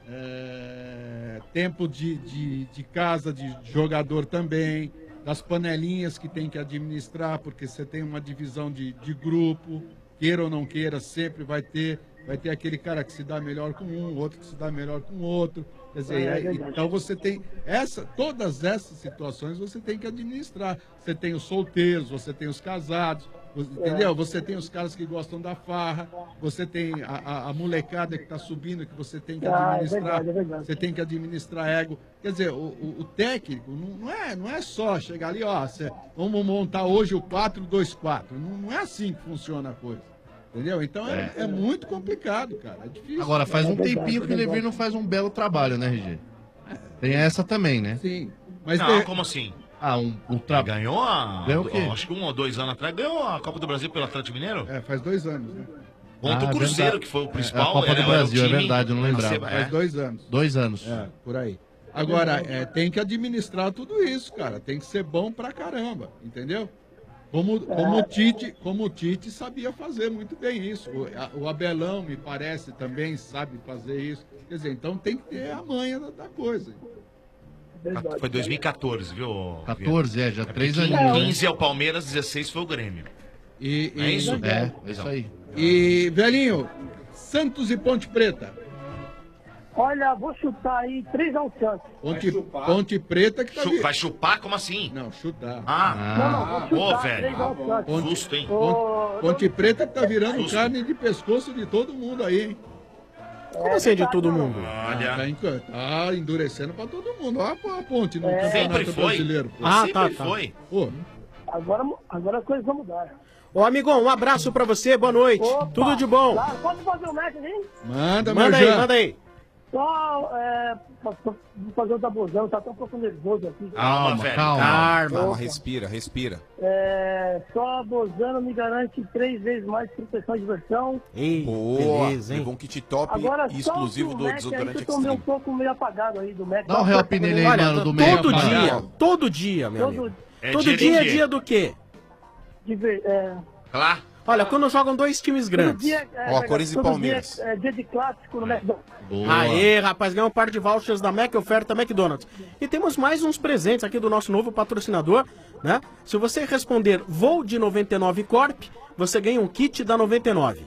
tempo de casa de jogador também, das panelinhas que tem que administrar, porque você tem uma divisão de grupo, queira ou não queira, sempre vai ter aquele cara que se dá melhor com um, outro que se dá melhor com outro. Quer dizer, então você tem todas essas situações você tem que administrar. Você tem os solteiros, você tem os casados, entendeu? Você tem os caras que gostam da farra, você tem a molecada que está subindo que você tem que administrar. É verdade. Você tem que administrar ego. Quer dizer, o técnico não é só chegar ali, vamos montar hoje o 4-2-4. Não é assim que funciona a coisa. Entendeu? Então é muito complicado, cara. É difícil. Agora, faz um verdade, tempinho que o Levir não faz um belo trabalho, né, RG? Tem essa também, né? Sim. Não, como assim? Um trabalho. Ganhou a. Ganhou o quê? Acho que 1 ou 2 anos atrás ganhou a Copa do Brasil pelo Atlético Mineiro? Faz 2 anos, né? Contra o Cruzeiro, verdade. que foi o É, principal. a Copa do era o Brasil, é time. verdade, eu não lembrava. Faz 2 anos. 2 anos. Por aí. Agora, tem que administrar tudo isso, cara. Tem que ser bom pra caramba, entendeu? Como o Tite sabia fazer muito bem isso. O Abelão, me parece, também sabe fazer isso. Quer dizer, então tem que ter a manha da coisa. Foi 2014, viu? 14, já 3 15, anos. 15 é o Palmeiras, 16 foi o Grêmio. É isso? É isso aí. E, velhinho, Santos e Ponte Preta. Olha, vou chutar aí 3x1 Santos. Ponte Preta que tá vindo. Vai chupar? Como assim? Não, chutar. Ah, vou ô, chutar, velho. 3x1 Santos. Justo, hein? Ponte Preta que tá virando carne de pescoço de todo mundo aí, hein? Como assim de todo mundo? Olha. Tá endurecendo pra todo mundo. Olha a Ponte no Sempre Campeonato foi. Brasileiro. pô. Sempre foi. Pô, Agora as coisas vão mudar. Ô, amigão, um abraço pra você, boa noite. Tudo de bom. Claro, pode fazer o match aí? manda Manda meu aí, Jean. manda aí. Só, vou fazer o da Bozão, tá tão um pouco nervoso aqui. Calma, velho. Calma, respira. Só a Bozano me garante 3 vezes mais proteção e diversão. Boa, beleza, hein? levou um kit top Agora, exclusivo só do Mac aí desodorante que eu tô meio Extreme. um pouco meio apagado aí do Mac. Dá um help nele aí, mano, do Mac. Todo dia, meu amigo. Todo dia dia é de quê? dia do quê? Lá. Olha, quando jogam 2 times grandes. Corinthians e Palmeiras. É dia de clássico no McDonald's. Aê, rapaz, ganhou um par de vouchers da Mac, oferta McDonald's. E temos mais uns presentes aqui do nosso novo patrocinador, né? Se você responder Voo de 99 Corp, você ganha um kit da 99.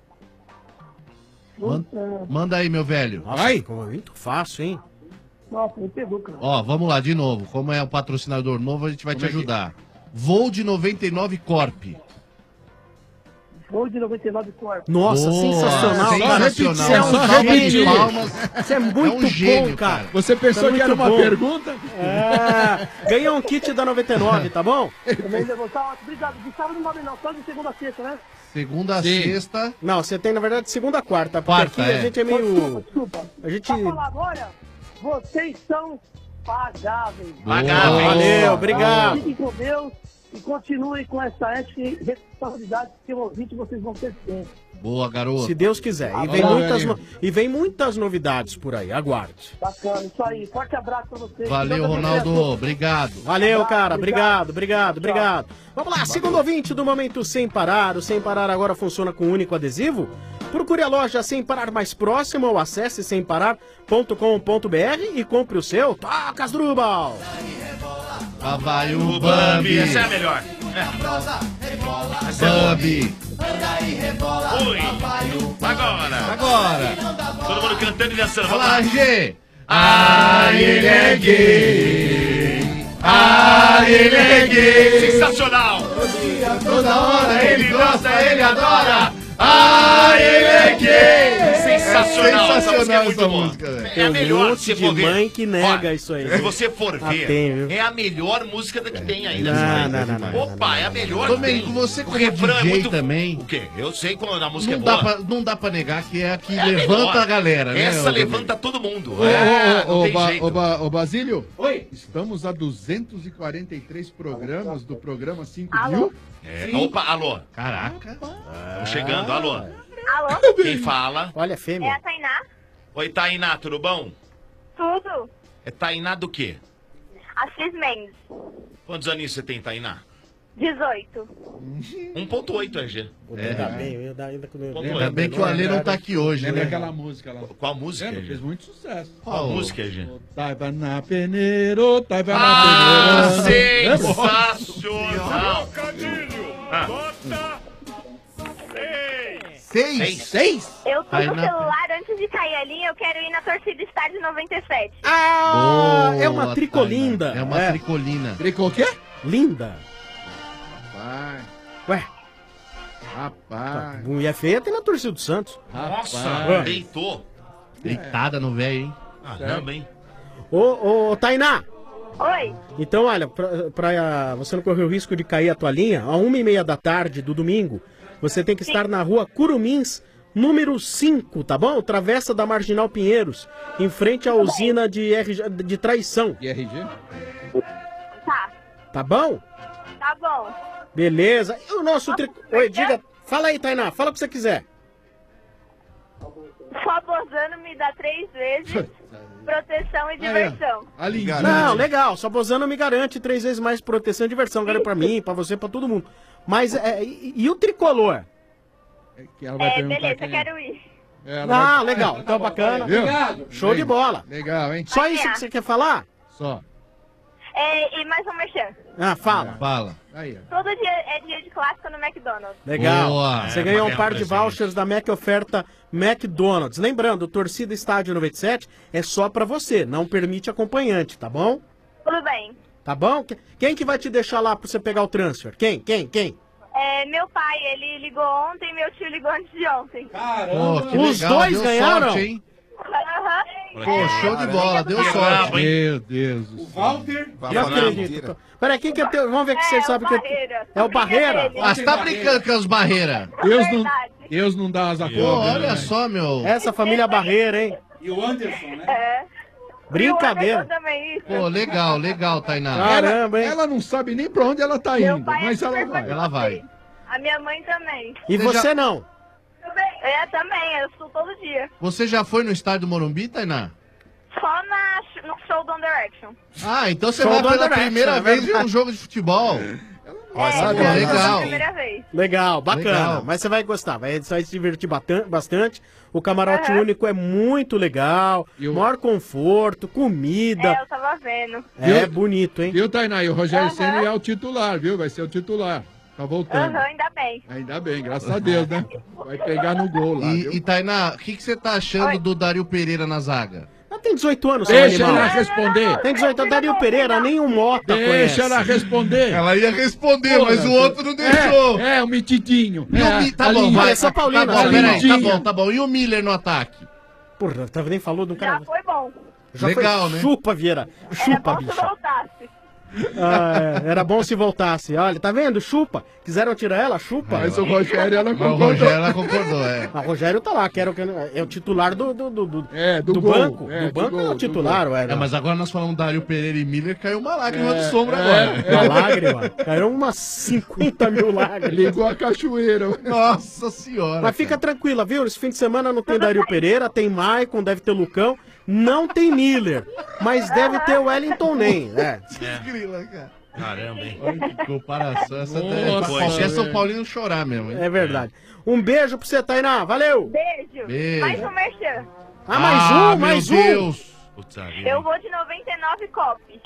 Manda aí, meu velho. Nossa, ficou muito fácil, hein? Nossa, me pegou, cara. Ó, vamos lá, de novo. Como é um patrocinador novo, a gente vai te ajudar. Voo de 99 Corp. Voo de 99 Corp. Nossa, Boa, sensacional. sensacional. Você é um Só gênio. repete palmas. Você é muito gênio, bom, cara. Você pensou Você é que era muito uma bom. pergunta? Ganhou um kit da 99, tá bom? Também levou. Tá, obrigado. De sábado não vale não, só de segunda a sexta, né? Segunda a Sim. sexta. Não, você tem, na verdade, segunda a quarta. Porque Quarta, aqui a é. gente é meio... Desculpa. A gente... Tá falando, olha, vocês são pagáveis. Pagáveis. Valeu, obrigado. Fiquem com Deus e continuem com essa ética e responsabilidade que o ouvinte vocês vão ter sempre. Boa, garoto. Se Deus quiser. E vem muitas novidades por aí, aguarde. Bacana, isso aí. Forte abraço pra vocês. Valeu, Deus abençoe a Ronaldo. todos. Obrigado. Valeu, cara. Obrigado. Vamos lá, segundo ouvinte do Momento Sem Parar. O Sem Parar agora funciona com um único adesivo. Procure a loja Sem Parar mais próxima ou acesse semparar.com.br e compre o seu. Toca, Asdrubal! Lá vai o O Bambi. Bambi. Essa é a melhor. Essa é boa. Bambi. Oi. Agora. Todo mundo cantando e dançando. Vamos Fala, lá. RG. Ai, ele é gay. Ai, ele é gay. Sensacional. Toda hora Ele gosta, ele adora. Ai, ele é gay. Sensacional. Essa música é muito boa. velho. É a melhor, monte se de for ver. mãe que nega Olha, isso aí. Se você for ver, tem, viu? é a melhor música que tem ainda. Não. Opa, é a melhor que Domênico, tem. você O como refrão é DJ muito... também. O quê? Eu sei quando a música Não é dá, boa. não dá pra negar que é a que É a levanta melhor. a galera, né? Essa ô, levanta todo mundo. Não tem jeito. Ô, Basílio. Oi. Estamos a 243 programas do programa 5 Alô? mil. É, opa, alô. Caraca. Tô chegando, alô. Alô? Quem fala? Olha, É fêmea. a Tainá? Oi, Tainá, tudo bom? Tudo? É Tainá do quê? Assis Mendes. Quantos aninhos você tem, Tainá? 18. 1.8, RG. Ainda bem, Ainda bem que o Ale não tá aqui hoje, Lembra né? aquela música lá? Qual música, Lembra? RG? Fez muito sucesso. Qual música, RG? Taiba na peneiro, taiba Ah, na peneiro. sensacional! Ah. Seis? Eu tô Aí no na- celular, antes de cair a linha, eu quero ir na torcida Estádio 97. Ah, é uma Boa, tricolinda. Tainá. É uma tricolina. Tricô o quê? Linda. Rapaz, Ué, rapaz. mulher feia tem na torcida do Santos. Nossa, deitou. Deitada no velho, hein? Caramba, hein? Ô, Tainá. Oi? Então, olha, pra você não correr o risco de cair a tua linha, a 1h30 da tarde do domingo, Você tem que estar na rua Curumins, número 5, tá bom? Travessa da Marginal Pinheiros, em frente à usina de traição. E RG? Tá. Tá bom? Tá bom. Beleza. E o nosso... Oi, diga... Fala aí, Tainá. Fala o que você quiser. Só Bozano me dá 3 vezes proteção e diversão. Não, legal. Só Bozano me garante 3 vezes mais proteção e diversão. Garante pra mim, pra você, pra todo mundo. Mas, e o tricolor? Que ela vai perguntar Beleza, quem é. quero ir. Ah, legal. Então, bacana. Viu? Show de bola. Legal, hein? Só isso que você quer falar? Só. E mais um merchan. Ah, fala. Fala. Aí, ó. Todo dia é dia de clássico no McDonald's. Legal. Boa. Você ganhou um par de vouchers da Mac Oferta McDonald's. Lembrando, Torcida Estádio 97 é só pra você, não permite acompanhante, tá bom? Tudo bem. Tá bom? Quem que vai te deixar lá pra você pegar o transfer? Quem? Meu pai, ele ligou ontem, meu tio ligou antes de ontem. Pô, que Os legal, dois deu ganharam? sorte, hein? Aham. Pô, show de bola, deu sorte. Meu Deus do céu. Walter. Não acredito. Peraí, quem que é teu? Vamos ver que você sabe que Barreira. é o Barreira. Ah, você tá brincando com as barreiras? Deus não dá asa Pô, olha só, meu. Essa família Barreira, hein? E o Anderson, né? Brincadeira. Pô, legal, Tainá. Caramba, hein? Ela não sabe nem pra onde ela tá indo, pai é mas ela super vai. Ela vai. A minha mãe também. E você não? Também, eu sou todo dia. Você já foi no estádio do Morumbi, Tainá? Só no show do One Direction. Ah, então você Show vai do pela Underaction, primeira é vez ver verdade. um jogo de futebol. Sabe, Pô, legal. Primeira vez. Legal, bacana. Legal. Mas você vai gostar, vai se divertir bastante. O camarote único é muito legal, maior conforto, comida. Eu tava vendo. É bonito, hein? Viu, Tainá? E o Rogério Ceni é o titular, viu? Vai ser o titular. Tá voltando. Ainda bem. Ainda bem, graças a Deus, né? Vai pegar no gol lá, viu? E Tainá, o que você tá achando do Dario Pereira na zaga? Ela tem 18 anos, seu Deixa animal. ela responder. Tem 18 anos, Dario Pereira, nem o Mota conhece. Deixa ela responder. Ela ia responder, mas o outro não deixou. É, o mitidinho. E o Tá bom, vai. São Paulino, Tá bom, ali. peraí, tá bom. E o Miller no ataque? Porra, nem falou do cara. Já foi bom. Já Legal, foi. né? Chupa, Vieira. Chupa, Bom se bicho. voltasse. Era bom se voltasse. Olha, tá vendo? Chupa. Quiseram tirar ela? Chupa. Mas o Rogério, ela Mas o concordou. Rogério, ela concordou, é. Ah, o Rogério tá lá, é o titular do do do gol. banco. É, do banco do gol, é o do titular, gol. ué. É, mas agora nós falamos Dario Pereira e Miller, caiu uma lágrima É, do sombra é, agora. Uma lágrima. Caíram umas 50 mil lágrimas. Ligou a cachoeira. Nossa senhora. Mas fica tranquila, viu? Esse fim de semana não tem Dario Pereira, tem Maicon, deve ter Lucão. Não tem Miller, mas deve ter o Wellington Nem, né? Grila, cara. Caramba, hein? Olha que comparação. Essa Nossa, é pra qualquer velho. São Paulino chorar mesmo, hein? É verdade. Um beijo pra você, Tainá. Valeu! Beijo. Beijo. Mais um merchan. Mais um! Meu Deus. Putz, a vida, Eu hein? vou de 99 copos.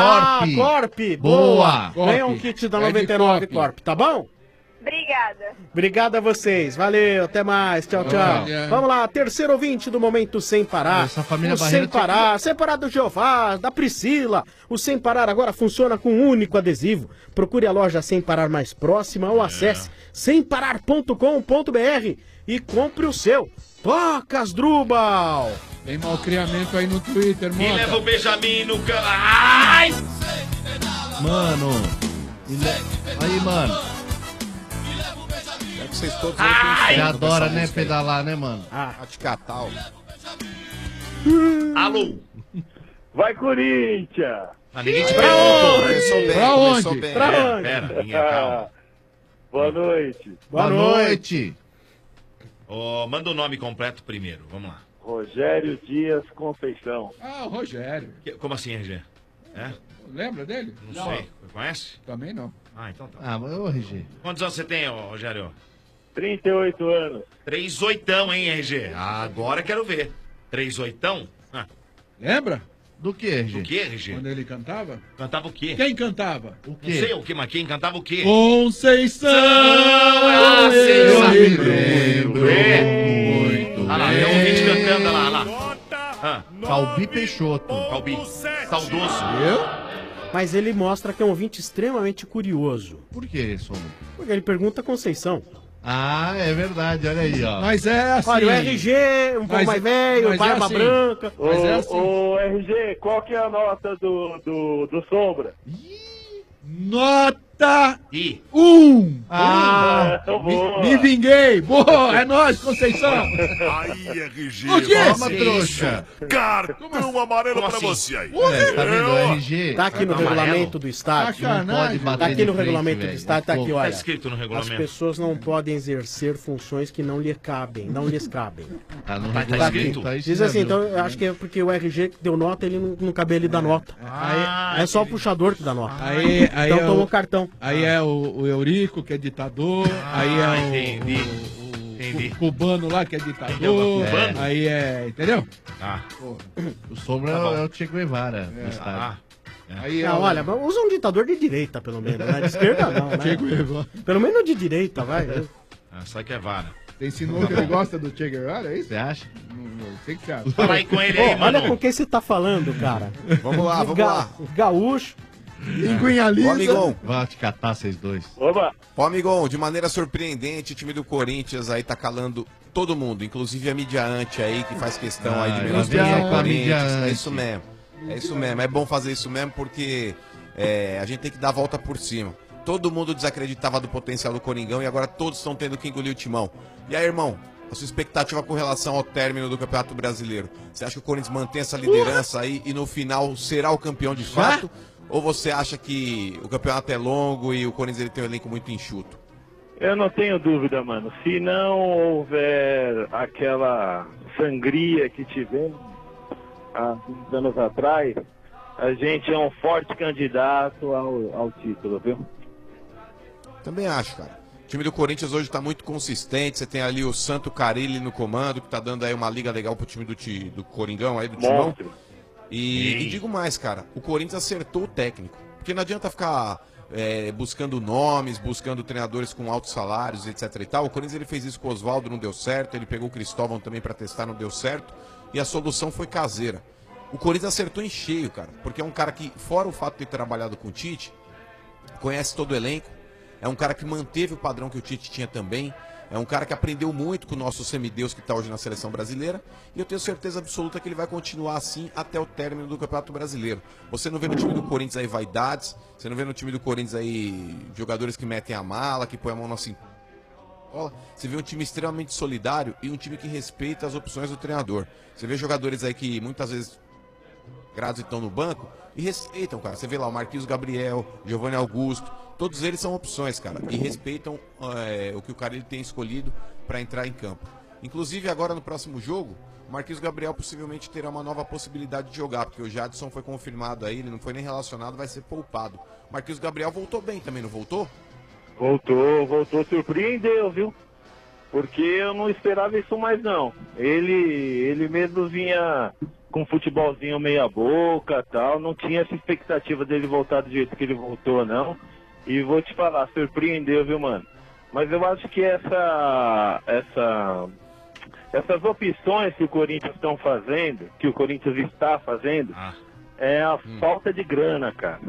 Corp! Boa. Ganha um Corp. kit da É de 99 Corp. Corp, tá bom? Obrigada. Obrigado a vocês. Valeu, até mais. Tchau, tchau. Olha. Vamos lá, terceiro ouvinte do Momento Sem Parar. Essa família o Barreira Sem Parar, Sem Parar do Jeová, da Priscila. O Sem Parar agora funciona com um único adesivo. Procure a loja Sem Parar mais próxima ou acesse semparar.com.br e compre o seu. Toca, Asdrubal! Tem malcriamento aí no Twitter, E leva mano. o Benjamin no cano. Ai! Mano. Aí, mano. É que vocês todos Você adora, né, pedalar, né, mano? Aticatal. Alô? Vai, Corinthians! Ah, ninguém te Pra perguntou. Começou bem, Pra começou onde? bem. Pra Pera, onde? pera, ninguém, calma. Boa noite. Boa noite. Ó, manda o nome completo primeiro, vamos lá. Rogério Dias Conceição. Ah, o Rogério. Como assim, RG? É? Lembra dele? Não sei. Conhece? Também não. Ah, então tá. Ah, mas ô, RG. Quantos anos você tem, ó, Rogério? 38 anos. 3 oitão, hein, RG? Agora quero ver. 3 oitão? Ah, Lembra? Do que, RG? o que, RG? Quando ele cantava? Cantava o quê? Quem cantava? O Não quê? sei o que, mas quem cantava o quê? Conceição! Ah, sei, eu sabe. me lembro muito Ah lá, tem um vídeo cantando lá, lá. Ah, Calbi Peixoto. Calbi. Saudoso. Eu? Mas ele mostra que é um ouvinte extremamente curioso. Por que, Sono? Porque ele pergunta a Conceição. Ah, é verdade, olha aí, ó. Mas é assim. Olha, o RG, um pouco Mas- mais velho, mas é barba assim. branca. Mas é assim. Ô, RG, qual que é a nota do Sombra? Nota Ah, me vinguei. Boa, é nóis, Conceição. Aí, RG. O que é Toma, esse? trouxa. Cartão amarelo pra você aí. Tá vendo? O RG. Tá aqui no regulamento do estádio. Não pode bater Tá aqui de no frente, regulamento do velho. estádio, tá aqui, olha. Tá escrito no regulamento. As pessoas não podem exercer funções que não lhe cabem, não lhes cabem. Tá no Tá regulamento. aqui. Diz assim, então eu acho que é porque o RG que deu nota, ele não cabe ele dar nota. É só o puxador que dá nota. Aí então é tomou o cartão. Aí é o Eurico, que é ditador. Aí é o cubano lá, que é ditador. Cubano? Aí é. Entendeu? O Sombra Tá bom. é o Che Guevara do estádio. Aí Não, olha, usa um ditador de direita, pelo menos, né? De esquerda não, né? Che Guevara. Pelo menos de direita, vai. Sai que é vara. Você ensinou que ele gosta do Che Guevara, é isso? Você acha? Não sei o que você acha. Fala aí com ele aí, Olha mano. com quem você tá falando, cara. Vamos lá, vamos lá. Gaúcho. Linguinha Ô, amigão. Vai te catar, vocês dois. Oba! Ô, amigão, de maneira surpreendente, o time do Corinthians aí tá calando todo mundo, inclusive a mídia ante aí, que faz questão aí de menosprezar o Corinthians. É isso mesmo. É isso mesmo. É bom fazer isso mesmo porque a gente tem que dar a volta por cima. Todo mundo desacreditava do potencial do Coringão e agora todos estão tendo que engolir o timão. E aí, irmão, a sua expectativa com relação ao término do Campeonato Brasileiro? Você acha que o Corinthians mantém essa liderança aí e no final será o campeão de fato? Ou você acha que o campeonato é longo e o Corinthians ele tem um elenco muito enxuto? Eu não tenho dúvida, mano. Se não houver aquela sangria que tivemos há 20 anos atrás, a gente é um forte candidato ao título, viu? Também acho, cara. O time do Corinthians hoje tá muito consistente. Você tem ali o Santo Carilli no comando, que tá dando aí uma liga legal pro time do Coringão aí, do Timão. E digo mais, cara, o Corinthians acertou o técnico. Porque não adianta ficar buscando nomes, buscando treinadores com altos salários, etc e tal. O Corinthians ele fez isso com o Oswaldo, não deu certo. Ele pegou o Cristóvão também pra testar, não deu certo. E a solução foi caseira. O Corinthians acertou em cheio, cara. Porque é um cara que, fora o fato de ter trabalhado com o Tite, conhece todo o elenco. É um cara que manteve o padrão que o Tite tinha também. É um cara que aprendeu muito com o nosso semideus que está hoje na seleção brasileira. E eu tenho certeza absoluta que ele vai continuar assim até o término do Campeonato Brasileiro. Você não vê no time do Corinthians aí vaidades. Você não vê no time do Corinthians aí jogadores que metem a mala, que põem a mão na cintura. Você vê um time extremamente solidário e um time que respeita as opções do treinador. Você vê jogadores aí que muitas vezes grados estão no banco e respeitam, cara. Você vê lá o Marquinhos Gabriel, Giovanni Augusto, todos eles são opções, cara, e respeitam o que o cara ele tem escolhido para entrar em campo. Inclusive agora no próximo jogo, o Marquinhos Gabriel possivelmente terá uma nova possibilidade de jogar, porque o Jadson foi confirmado aí, ele não foi nem relacionado, vai ser poupado. O Marquinhos Gabriel voltou bem também, não voltou? Voltou, surpreendeu, viu? Porque eu não esperava isso mais não. Ele mesmo vinha com futebolzinho meia boca, tal, não tinha essa expectativa dele voltar do jeito que ele voltou, não. E vou te falar, surpreendeu, viu, mano? Mas eu acho que essas opções que o Corinthians estão fazendo, que o Corinthians está fazendo, é a falta de grana, cara.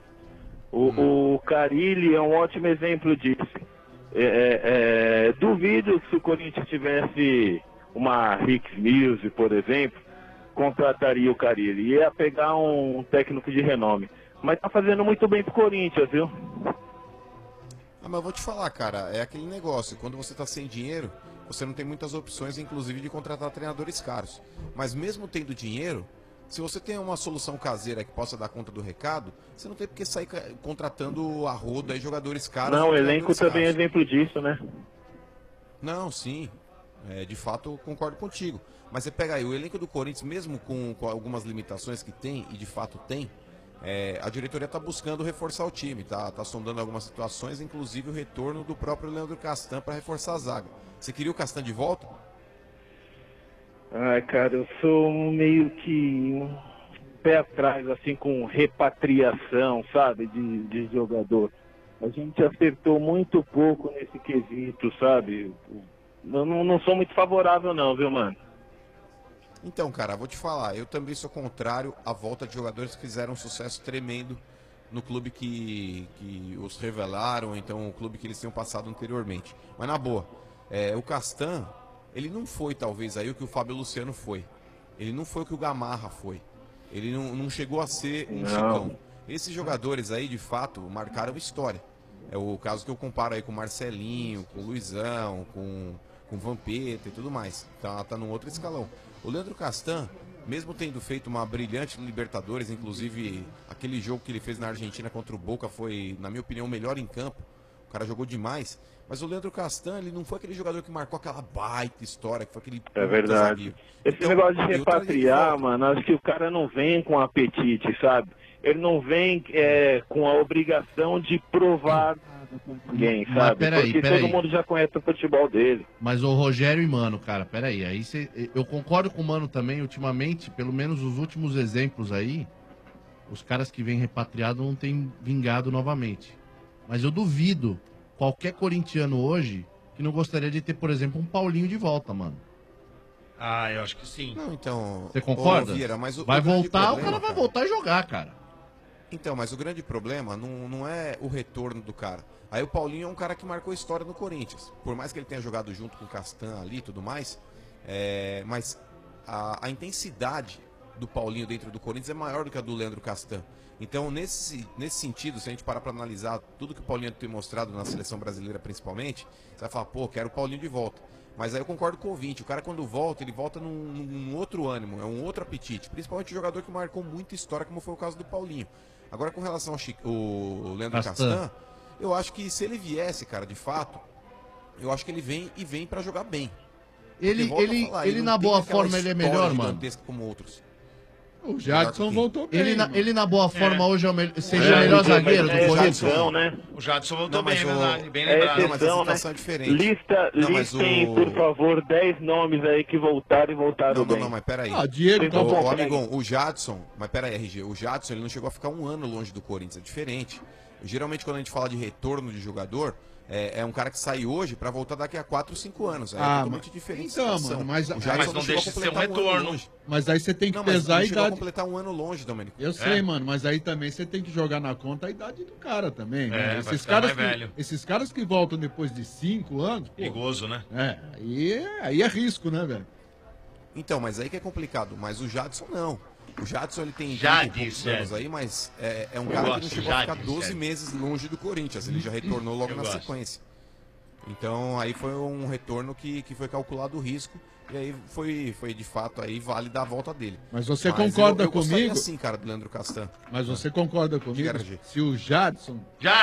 O Carilli é um ótimo exemplo disso. Duvido que se o Corinthians tivesse uma Hicks Mills, por exemplo, contrataria o Carilli. Ia pegar um técnico de renome. Mas tá fazendo muito bem pro Corinthians, viu? Ah, mas eu vou te falar, cara, é aquele negócio. Quando você tá sem dinheiro, você não tem muitas opções, inclusive, de contratar treinadores caros. Mas mesmo tendo dinheiro, se você tem uma solução caseira que possa dar conta do recado, você não tem porque sair contratando a roda aí jogadores caros. Não, o elenco também é exemplo disso, né? Não, sim. De fato, eu concordo contigo. Mas você pega aí, o elenco do Corinthians, mesmo com algumas limitações que tem, e de fato tem, a diretoria está buscando reforçar o time, tá sondando algumas situações, inclusive o retorno do próprio Leandro Castan para reforçar a zaga. Você queria o Castan de volta? Ai, cara, eu sou meio que pé atrás, assim, com repatriação, sabe, de jogador. A gente acertou muito pouco nesse quesito, sabe? Eu não sou muito favorável não, viu, mano? Então, cara, vou te falar, eu também sou contrário à volta de jogadores que fizeram um sucesso tremendo no clube que os revelaram, então o clube que eles tinham passado anteriormente. Mas na boa, o Castan, ele não foi talvez aí o que o Fábio Luciano foi. Ele não foi o que o Gamarra foi. Ele não chegou a ser um Chicão. Esses jogadores aí, de fato, marcaram história. É o caso que eu comparo aí com o Marcelinho, com o Luizão, com o Vampeta e tudo mais. Tá num outro escalão. O Leandro Castan, mesmo tendo feito uma brilhante Libertadores, inclusive aquele jogo que ele fez na Argentina contra o Boca foi, na minha opinião, o melhor em campo. O cara jogou demais. Mas o Leandro Castan, ele não foi aquele jogador que marcou aquela baita história, que foi aquele... É verdade. Esse negócio de repatriar, mano, acho que o cara não vem com apetite, sabe? Ele não vem com a obrigação de provar com ninguém, sabe? Porque todo mundo já conhece o futebol dele. Mas o Rogério e Mano, cara, peraí. Eu concordo com o Mano também, ultimamente, pelo menos os últimos exemplos aí, os caras que vêm repatriados não têm vingado novamente. Mas eu duvido qualquer corintiano hoje que não gostaria de ter, por exemplo, um Paulinho de volta, mano. Ah, eu acho que sim. Não, então... Você concorda? Vieira, mas vai voltar, problema, o cara vai voltar a jogar, cara. Então, mas o grande problema não é o retorno do cara. Aí o Paulinho é um cara que marcou história no Corinthians. Por mais que ele tenha jogado junto com o Castan ali e tudo mais, mas a intensidade do Paulinho dentro do Corinthians é maior do que a do Leandro Castan. Então, nesse sentido, se a gente parar para analisar tudo que o Paulinho tem mostrado na seleção brasileira principalmente, você vai falar, pô, quero o Paulinho de volta. Mas aí eu concordo com o ouvinte, o cara quando volta, ele volta num outro ânimo, é um outro apetite. Principalmente o jogador que marcou muita história, como foi o caso do Paulinho. Agora, com relação ao Leandro Castan, eu acho que se ele viesse, cara, de fato, eu acho que ele vem para jogar bem. Ele na boa forma, ele é melhor, mano. Como outros. O Jadson voltou bem. Ele na boa forma hoje seja o melhor zagueiro do Corinthians. Né? O Jadson voltou bem, bem lembrado. Não, mas a situação é diferente. Listem, por favor, 10 nomes aí que voltaram e voltaram bem. Não, mas peraí. Diego tá bom. Amigão, o Jadson, mas peraí, RG, o Jadson ele não chegou a ficar um ano longe do Corinthians, é diferente. Geralmente quando a gente fala de retorno de jogador, é um cara que sai hoje pra voltar daqui a 4 ou 5 anos. É totalmente diferente. Então, mano, mas o Jadson não deixa de ser um retorno. Mas aí você tem que pesar a idade. Completar um ano longe, Domênico. Eu sei, mano, mas aí também você tem que jogar na conta a idade do cara também, né? Esses caras que voltam depois de 5 anos. Perigoso, né? Aí é risco, né, velho? Então, mas aí que é complicado. Mas o Jadson não. O Jadson ele tem 20 anos aí, mas é um cara que não chegou a ficar 12 meses longe do Corinthians. Ele já retornou logo na sequência. Então aí foi um retorno que foi calculado o risco. E aí foi de fato aí vale dar a volta dele. Mas você concorda comigo? Assim, cara, do Leandro Castan. Mas você concorda comigo? Se o Jadson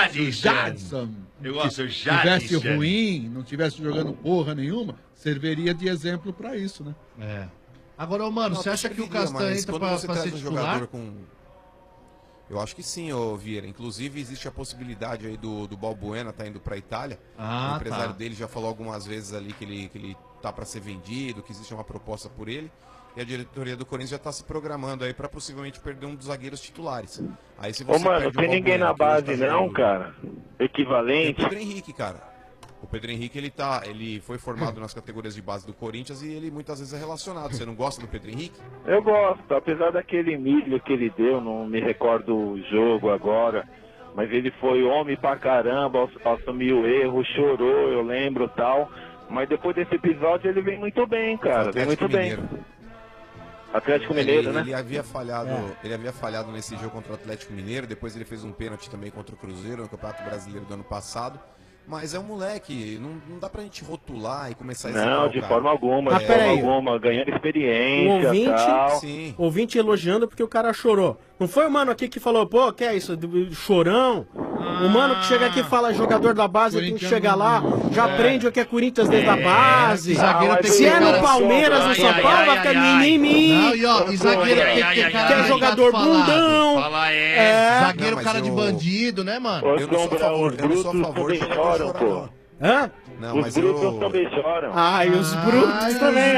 eu gosto do tivesse ruim, não tivesse jogando porra nenhuma, serviria de exemplo pra isso, né? Agora, mano, você acha que o Castan entra pra ser titular? Eu acho que sim, ô Vieira. Inclusive, existe a possibilidade aí do Balbuena tá indo pra Itália. O empresário dele já falou algumas vezes ali que ele tá pra ser vendido, que existe uma proposta por ele. E a diretoria do Corinthians já tá se programando aí pra possivelmente perder um dos zagueiros titulares. Aí se você mano, tem ninguém na base não, cara? Equivalente? Tem o Pedro Henrique, cara. O Pedro Henrique, ele foi formado nas categorias de base do Corinthians e ele muitas vezes é relacionado. Você não gosta do Pedro Henrique? Eu gosto, apesar daquele milho que ele deu, não me recordo o jogo agora, mas ele foi homem pra caramba, assumiu o erro, chorou, eu lembro tal, mas depois desse episódio ele vem muito bem, cara, vem muito bem. Atlético Mineiro, né? Ele havia falhado nesse jogo contra o Atlético Mineiro, depois ele fez um pênalti também contra o Cruzeiro no Campeonato Brasileiro do ano passado. Mas é um moleque, não dá pra gente rotular e começar a Não, de forma alguma, ganhando experiência o ouvinte elogiando porque o cara chorou. Não foi o mano aqui que falou, pô, que é isso, chorão? O mano que chega aqui e fala, jogador da base, tem que chegar lá, já aprende o que é Corinthians desde a base. Se é no Palmeiras, no São Paulo, vai ficar mimimi. E zagueiro tem que ter cara que é jogador bundão. Zagueiro cara de bandido, né, mano? Eu não sou a favor de choram, pô. Hã? Não, os brutos também choram. E os brutos também.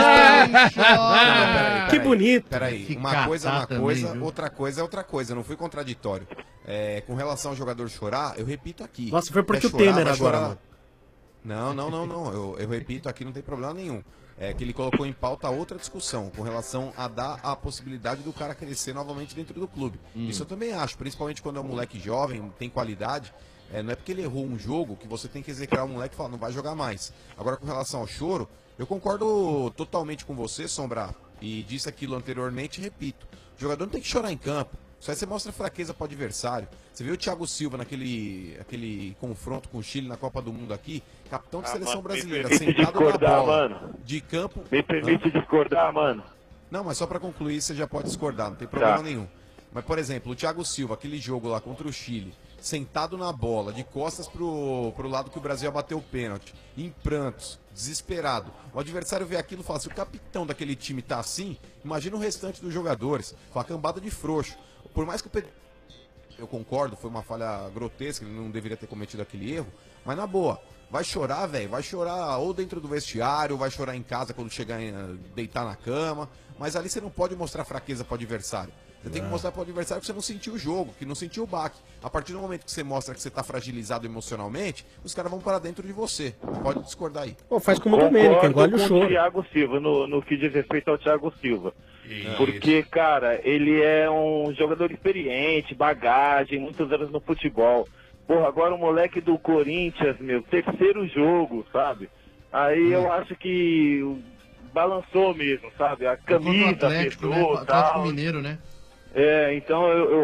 Que bonito. Peraí, uma coisa é uma coisa, outra coisa é outra coisa. Não fui contraditório. Com relação ao jogador chorar, eu repito aqui. Nossa, foi porque o Temer agora. Não. Eu repito aqui, não tem problema nenhum. É que ele colocou em pauta outra discussão com relação a dar a possibilidade do cara crescer novamente dentro do clube. Isso eu também acho, principalmente quando é um moleque jovem, tem qualidade. Não é porque ele errou um jogo que você tem que execrar o moleque e falar, não vai jogar mais. Agora, com relação ao choro, eu concordo totalmente com você, Sombra, e disse aquilo anteriormente e repito. O jogador não tem que chorar em campo. Isso aí você mostra fraqueza pro adversário. Você viu o Thiago Silva aquele confronto com o Chile na Copa do Mundo aqui, capitão de seleção brasileira, me permite sentado na discordar, bola, mano. de campo... Me permite discordar, mano. Não, mas só pra concluir, você já pode discordar, não tem problema Tá. nenhum. Mas, por exemplo, o Thiago Silva, aquele jogo lá contra o Chile, sentado na bola, de costas pro lado que o Brasil ia bater o pênalti, em prantos, desesperado. O adversário vê aquilo e fala, se o capitão daquele time tá assim, imagina o restante dos jogadores. Foi uma cambada de frouxo. Por mais que o Pedro... Eu concordo, foi uma falha grotesca, ele não deveria ter cometido aquele erro, mas na boa, vai chorar, velho, vai chorar ou dentro do vestiário, vai chorar em casa quando chegar deitar na cama, mas ali você não pode mostrar fraqueza pro adversário. Você tem que mostrar pro adversário que você não sentiu o jogo, que não sentiu o baque. A partir do momento que você mostra que você tá fragilizado emocionalmente, os caras vão para dentro de você. Pode discordar aí. Pô, faz como o Domênico, engole o com choro. o Thiago Silva, no que diz respeito ao Thiago Silva. Porque, cara, ele é um jogador experiente, bagagem, muitos anos no futebol. Porra, agora o moleque do Corinthians, meu, terceiro jogo, sabe? Aí eu acho que balançou mesmo, sabe? A camisa Atlético, pesou, né? Atlético tal. Mineiro, né? Então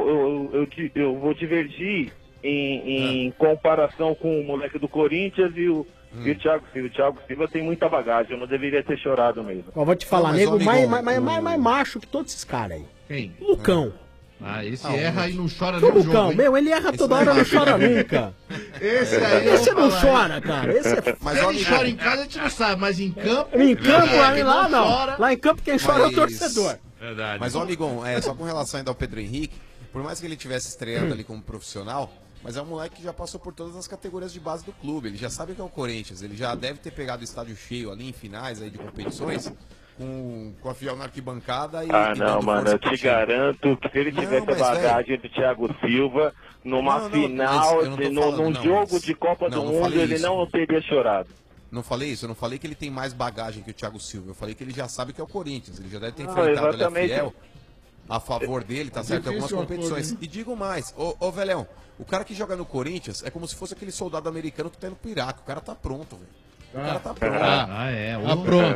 eu vou divergir em comparação com o moleque do Corinthians e o Thiago Silva. O Thiago Silva tem muita bagagem, eu não deveria ter chorado mesmo. Ó, vou te falar, Não, mas, nego, ô, amigão, mais macho que todos esses caras aí. Quem? Lucão. Ah, esse erra e não chora Que o nem o Lucão, jogo, meu, ele erra toda hora, não chora nunca. Esse aí Esse eu não vou falar, chora, cara. Esse é... Mas ele chora em casa, a gente não sabe, mas em campo... Em campo, ele lá não. chora. Lá em campo quem chora é o torcedor. Verdade. Mas, ó, amigão, só com relação ainda ao Pedro Henrique, por mais que ele tivesse estreando ali como profissional, mas é um moleque que já passou por todas as categorias de base do clube. Ele já sabe que é o Corinthians, ele já deve ter pegado o estádio cheio ali em finais aí de competições, com a fiel na arquibancada e... Ah, e não, dando mano, força eu pro te time. garanto que se ele tivesse a mas, bagagem do Thiago Silva, numa Não, final, mas eu não tô falando, num não, jogo mas- de Copa não, do não Mundo, falei ele isso. não teria chorado. Não falei isso, eu não falei que ele tem mais bagagem que o Thiago Silva. Eu falei que ele já sabe que é o Corinthians. Ele já deve ter Não, enfrentado ali a exatamente. Fiel a favor dele, tá certo? Em algumas Difícil competições. acordo, E digo mais, ô velhão, o cara que joga no Corinthians é como se fosse aquele soldado americano que tá indo pro Iraque. O cara tá pronto, velho. O cara tá pronto. Tá pronto.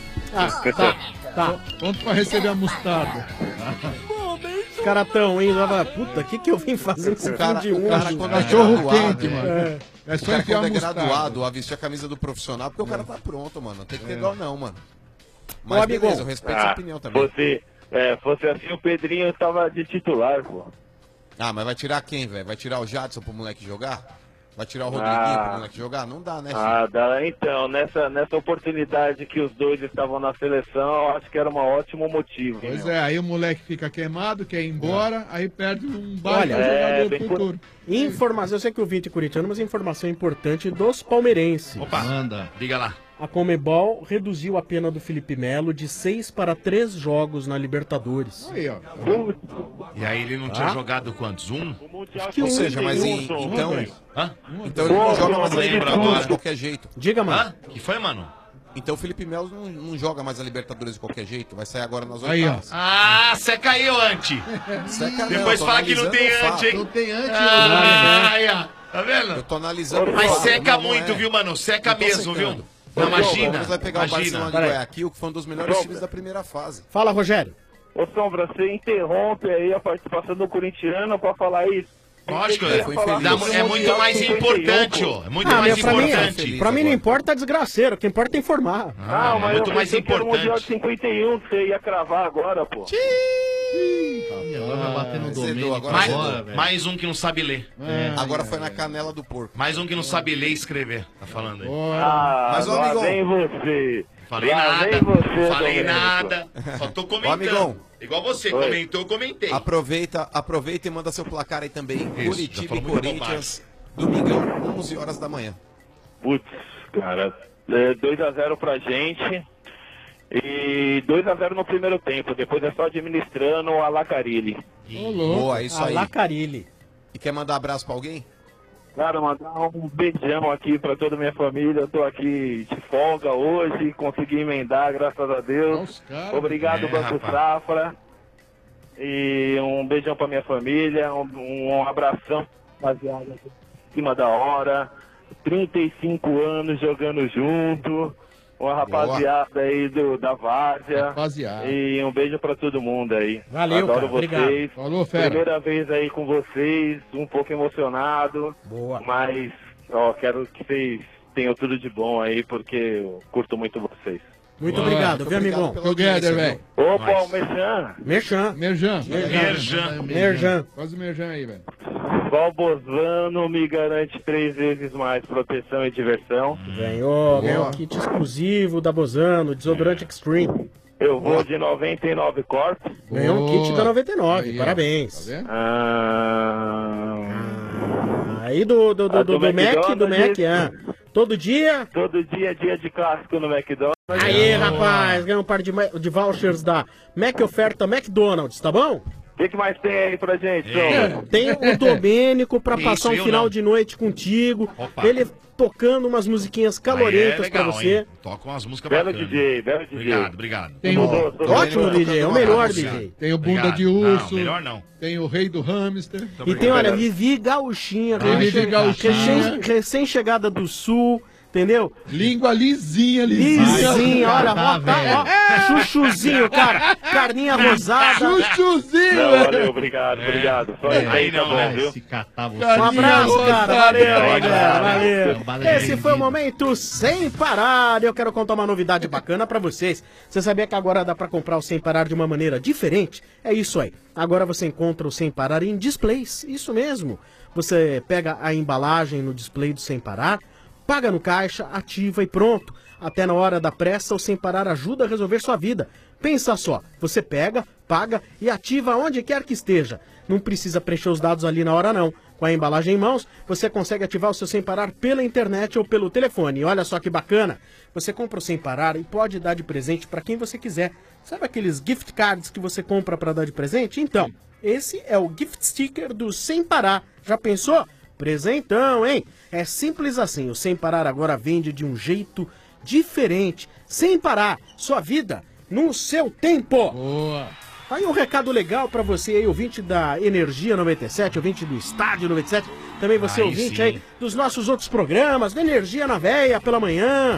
Tá. Pronto pra receber a mostarda. Os caras tão indo lá, puta, o que eu vim fazer nesse O cara, fim de o cara hoje? quando é Cachorro graduado, quente, mano. É o só cara enfiar quando é mostarda. graduado a vestir a camisa do profissional, porque o cara tá pronto, mano. Não tem que ter dó não, mano. Ô, Mas amigão. beleza, eu respeito a sua opinião também. Fosse assim, o Pedrinho tava de titular, pô. Ah, mas vai tirar quem, velho? Vai tirar o Jadson pro moleque jogar? Vai tirar o Rodriguinho pro moleque jogar? Não dá, né, Ah, dá. Então, nessa oportunidade que os dois estavam na seleção, eu acho que era um ótimo motivo. hein, Pois meu? é, aí o moleque fica queimado, quer ir embora, aí perde um baita Olha, jogador bem futuro. Informação, eu sei que o Vinte é corintiano, mas informação importante dos palmeirenses. Opa, Manda. diga lá. A Conmebol reduziu a pena do Felipe Melo de 6 para 3 jogos na Libertadores. Aí, ó. E aí ele não tinha jogado quantos? Um? Que Ou um seja, tem mas um, então Hã? ele não joga mais a lembra Libertadores agora. de qualquer jeito. Diga, mano. Hã? Que foi, mano? Então o Felipe Melo não joga mais a Libertadores de qualquer jeito. Vai sair agora nas Aí, ó. oitavas. Ah, você caiu, Anti. Seca Depois tô fala que não tem analisando o Anti, hein? Não tem antes, Aí, ó. Tá Eu vendo? tô analisando o Mas fato, seca não muito, é. viu, mano? Seca Não tô mesmo, secando. viu? Não, O imagina. Palmeiras vai pegar o Barcelona Imagina. de Guayaquil, que foi um dos melhores times da primeira fase. Fala, Rogério. Ô, Sombra, você interrompe aí a participação do corintiano pra falar isso. Lógico, Foi infeliz. é muito mais importante, ó. É muito Ah, mais meu, pra mim, importante. pra mim não importa desgraceiro, o que importa é informar. Ah, mas muito eu mais pensei que era o Mundial de importante. 51 que você ia cravar agora, pô. E agora vai bater no Zedou, Domênico agora Mais, zedou. velho. mais um que não sabe ler. Agora foi na canela do porco. Mais um que não sabe ler e escrever. Tá falando aí. Mas, ô, lá amigão. vem você. Falei Lá nada. vem você, Falei Domênico. nada. Só tô comentando. amigão. Igual você, Oi. comentou, eu comentei. Aproveita e manda seu placar aí também. Isso, já Curitiba e falou muita Corinthians. Domingão, 11 horas da manhã. Putz, cara, 2x0 pra gente. E 2x0 no primeiro tempo. Depois é só administrando a Lacarilli. Boa, isso aí. Lacarilli. E quer mandar abraço pra alguém? Cara, mandar um beijão aqui pra toda a minha família. Eu tô aqui de folga hoje, consegui emendar, graças a Deus. Nossa, cara. Obrigado, Banco rapaz. Safra. E um beijão pra minha família, um abração, rapaziada, em cima da hora. 35 anos jogando junto. uma rapaziada aí da Várzea. Rapaziada. E um beijo pra todo mundo aí. Valeu, Adoro cara, vocês. obrigado. Falou, fera. Primeira vez aí com vocês, um pouco emocionado. Boa. Mas, ó, quero que vocês tenham tudo de bom aí, porque eu curto muito vocês. Muito obrigado, viu, amigão? Together, velho. Opa, o Merchan. Merchan. Merchan. Faz o Merchan aí, velho. Qual Bozano me garante 3 vezes mais proteção e diversão? Ganhou um kit exclusivo da Bozano, desodorante Extreme. Eu vou de 99 Corp. Ganhou um kit da 99, Aí, parabéns. Tá vendo? Aí do Mac, todo dia? Todo dia é dia de clássico no McDonald's. Aí, rapaz, ganhou um par de vouchers da Mac Oferta McDonald's, tá bom? O que mais tem aí pra gente, Tem o Domênico pra Isso, passar um eu final não. de noite contigo. Opa. Ele tocando umas musiquinhas calorentas legal, pra você. hein? Toca umas músicas Belo bacanas. DJ, belo DJ. Obrigado, obrigado. Tem Ótimo DJ, é o melhor DJ. Tem o Bunda Obrigado. de Urso. Não, melhor não. Tem o Rei do Hamster. E tem, olha, Vivi Gauchinha. Vivi Gauchinha. Recém-chegada do Sul, entendeu? Língua lisinha. Lisinha, olha, ó, chuchuzinho, cara. Carninha rosada. Chuchuzinho, Não, valeu, obrigado. Só isso aí tá bom, viu? Um abraço, cara. Valeu, Aí, Rogério, cara. valeu. Esse foi o momento Sem Parar. Eu quero contar uma novidade bacana pra vocês. Você sabia que agora dá pra comprar o Sem Parar de uma maneira diferente? É isso aí. Agora você encontra o Sem Parar em displays. Isso mesmo. Você pega a embalagem no display do Sem Parar, paga no caixa, ativa e pronto. Até na hora da pressa, o Sem Parar ajuda a resolver sua vida. Pensa só, você pega, paga e ativa onde quer que esteja. Não precisa preencher os dados ali na hora não. Com a embalagem em mãos, você consegue ativar o seu Sem Parar pela internet ou pelo telefone. E olha só que bacana, você compra o Sem Parar e pode dar de presente para quem você quiser. Sabe aqueles gift cards que você compra para dar de presente? Então, esse é o gift sticker do Sem Parar. Já pensou? Presentão, hein? É simples assim, o Sem Parar agora vende de um jeito diferente. Sem parar, sua vida no seu tempo. Boa. Aí um recado legal pra você aí, ouvinte da Energia 97, ouvinte do Estádio 97, também você Aí ouvinte sim. aí dos nossos outros programas, da Energia na Veia pela manhã.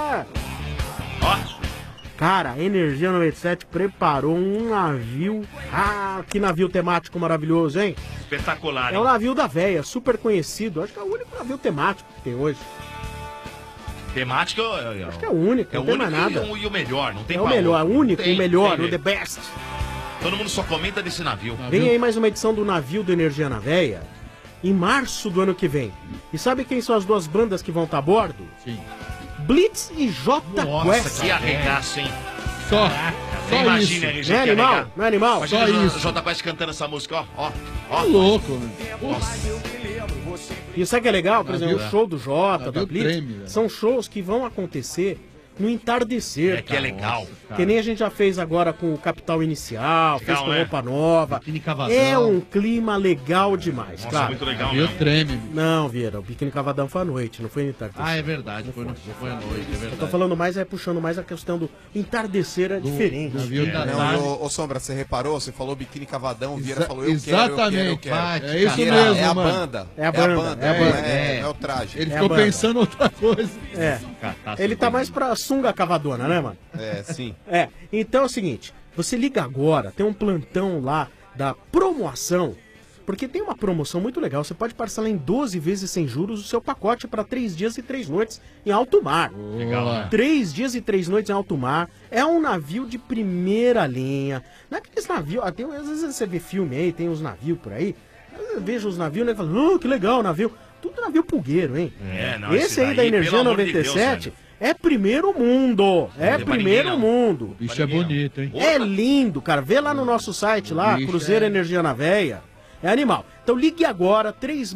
Cara, a Energia 97 preparou um navio. Que navio temático maravilhoso, hein? Espetacular, É o hein? navio da Veia, super conhecido. Acho que é o único navio temático que tem hoje. Temática... Acho que é o único, É não o tem único mais nada. e o melhor, não tem É o pra melhor, outro. o único, Tem, o melhor, tem o the mesmo. best. Todo mundo só comenta desse navio. Vem aí mais uma edição do Navio do Energia na Veia, em março do ano que vem. E sabe quem são as duas bandas que vão estar a bordo? Sim. Blitz e J Nossa, Quest. que arregaço, hein? Só Imagina, isso. RG, Não é que animal? arregaço. Não é animal? Imagina Só o isso. J Quest cantando essa música, ó. Tá louco, né? E sabe o que é legal? Por Navio- exemplo, o show do Jota, da navio Blitz, treme, velho. são shows que vão acontecer no entardecer. É que é cara. legal. Que nem a gente já fez agora com o Capital Inicial, fez Legal, com né? Roupa Nova. Biquíni Cavadão. É um clima legal demais, Nossa, claro. muito legal, Navio né? treme. Não, Vieira, o Biquíni Cavadão foi à noite, não foi no entardecer. Ah, é verdade. Foi à noite, é Eu tô verdade. falando mais, puxando mais a questão do entardecer é diferente. navio da Não, tarde. ô, Sombra, você reparou? Você falou biquíni cavadão, o Vieira Exa- falou eu exatamente. quero. Vai, É isso Vieira, mesmo, é a mano. banda. É a banda, não é o traje. Ele É ficou a banda. pensando outra coisa. É. Ele tá mais pra sunga cavadona, né, mano? É, sim. É. Então é o seguinte, você liga agora, tem um plantão lá da promoção, porque tem uma promoção muito legal. Você pode parcelar em 12 vezes sem juros o seu pacote para 3 dias e 3 noites em alto mar. Legal, né? 3 dias e 3 noites em alto mar. É um navio de primeira linha. Não é aqueles navios. Às vezes você vê filme aí, tem uns navios por aí. Eu vejo os navios, né? E falo, que legal, navio. Tudo navio pulgueiro, hein? É, não, Esse aí daí, da Energia pelo amor de Deus, 97 velho. é primeiro mundo. É Não, pra primeiro ninguém, não. mundo. O bicho é bonito, hein? É lindo, cara. Vê lá no nosso site lá, Bicho, Cruzeiro é. Energia na Veia. É animal. Então ligue agora,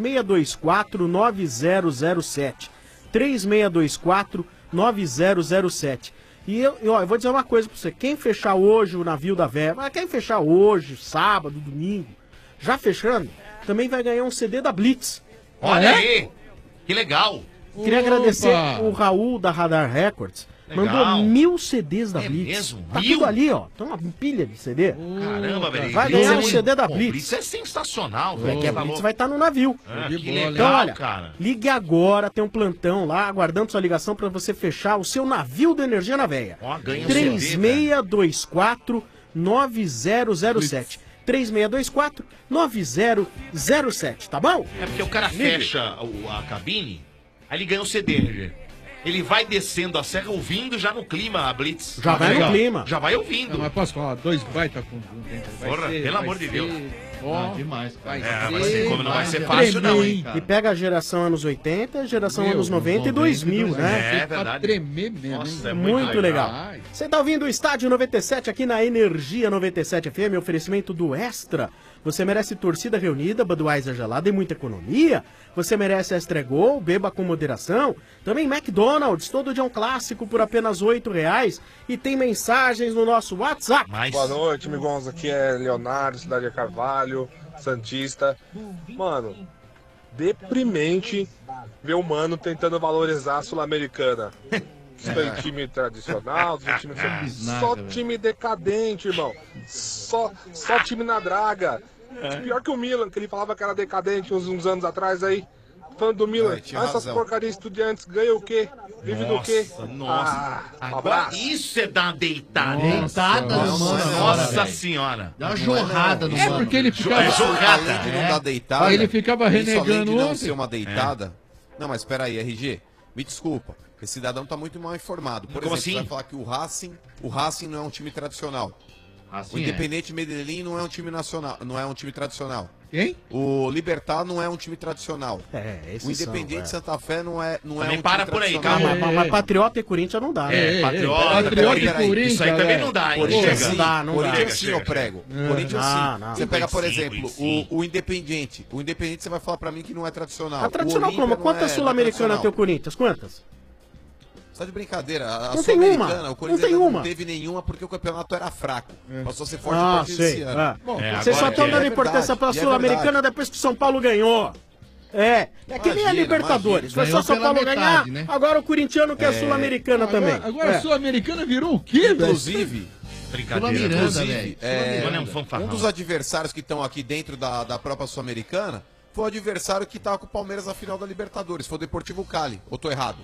3624-9007. 3624-9007. E eu vou dizer uma coisa pra você. Quem fechar hoje o navio da Veia, mas quem fechar hoje, sábado, domingo, já fechando, também vai ganhar um CD da Blitz. Olha É? aí! Que legal! Queria Opa! agradecer o Raul da Radar Records, Legal. Mandou 1000 CDs da É Blitz. mesmo? Tá 1000? tudo ali, ó. Tem uma pilha de CD. Caramba, velho. Vai Blitz ganhar é um CD da Pô, Blitz. Blitz é sensacional, velho. É que a Tá Blitz louco. vai estar no navio. Ah, que legal, Então, olha, cara. ligue agora, tem um plantão lá, aguardando sua ligação pra você fechar o seu navio da energia na veia. Ó, ganha um 3624 9007. 3624 9007, tá bom? É porque o cara Ligue. fecha a cabine, aí ele ganha o CD, RG. Ele vai descendo a serra ouvindo já no clima a Blitz. Já vai no Legal. clima. Já vai ouvindo. Não, mas posso falar, 2 baita conjuntos, hein? Vai Porra, ser- pelo vai amor de ser- Deus. Ó, demais, cara. Vai ser, como não vai ser fácil não, hein? E pega a geração anos 80, geração Meu, anos 90 e 2000, né? É verdade. tremer mesmo, Nossa, hein? é Muito legal. Ai. Você tá ouvindo o Estádio 97 aqui na Energia 97 FM, oferecimento do Extra. Você merece torcida reunida, Budweiser gelada e muita economia. Você merece Extra Gol, beba com moderação. Também McDonald's, todo dia um clássico por apenas R$8. E tem mensagens no nosso WhatsApp. Boa noite, amigos. Aqui é Leonardo, Cidade de Carvalho, Santista. Mano, deprimente ver o Mano tentando valorizar a Sul-Americana. Isso tem time tradicional, tem time... só time decadente, irmão. Só time na draga. Pior que o Milan, que ele falava que era decadente uns anos atrás aí. Falando do Milan, tinha essas razão. porcarias estudiantes ganham o quê? Vive do quê? Nossa. Agora, Agora, isso é dar uma deitada. Deitada no Mano. Nossa velho. senhora. Dá uma jorrada no É Mano. porque ele ficava... É jorrada. Além de não dar deitada, Ele ficava isso, além renegando de não ontem. ser uma deitada. Não, mas espera aí, RG, me desculpa. Esse cidadão tá muito mal informado. Por Como exemplo, assim? você vai falar que o Racing não é um time tradicional. O Assim é. Independente Medellín não é um time nacional, não é um time tradicional. Quem? O Libertad não é um time tradicional. Esses O Independente Santa Fé não é Também um time para por aí, tradicional. calma. Mas Patriota e Corinthians não dá, né? Patriota e peraí. Isso aí também não dá, hein? Corinthians Chega. sim, Não dá. Corinthians sim, eu prego. Corinthians Não, sim. não. Você pega, por 55, exemplo, o Independente. O Independente você vai falar pra mim que não é tradicional. A tradicional O Olímpia como? não Quantas é Sul-Americanas tradicional. tem o Corinthians? Quantas? Você tá de brincadeira. A Não tem Sul-Americana, uma. o Corinthians Não tem ainda uma. não teve nenhuma porque o campeonato era fraco. Passou a ser forte a Ah, partir desse sei. ano. Ah. Bom, Vocês só agora estão que dando é importância verdade, pra e é Sul-Americana verdade. depois que o São Paulo ganhou. É que nem a Imagina, Libertadores. Foi só Ganhou São pela Paulo metade, ganhar, né? agora o corintiano quer a Sul-Americana também. Agora É. a Sul-Americana virou o quê, velho? Inclusive, Brincadeira. Miranda, inclusive, velho. Mano, é um fanfarrão. um dos adversários que estão aqui dentro da própria Sul-Americana foi o adversário que tava com o Palmeiras na final da Libertadores. Foi o Deportivo Cali. Ou tô errado?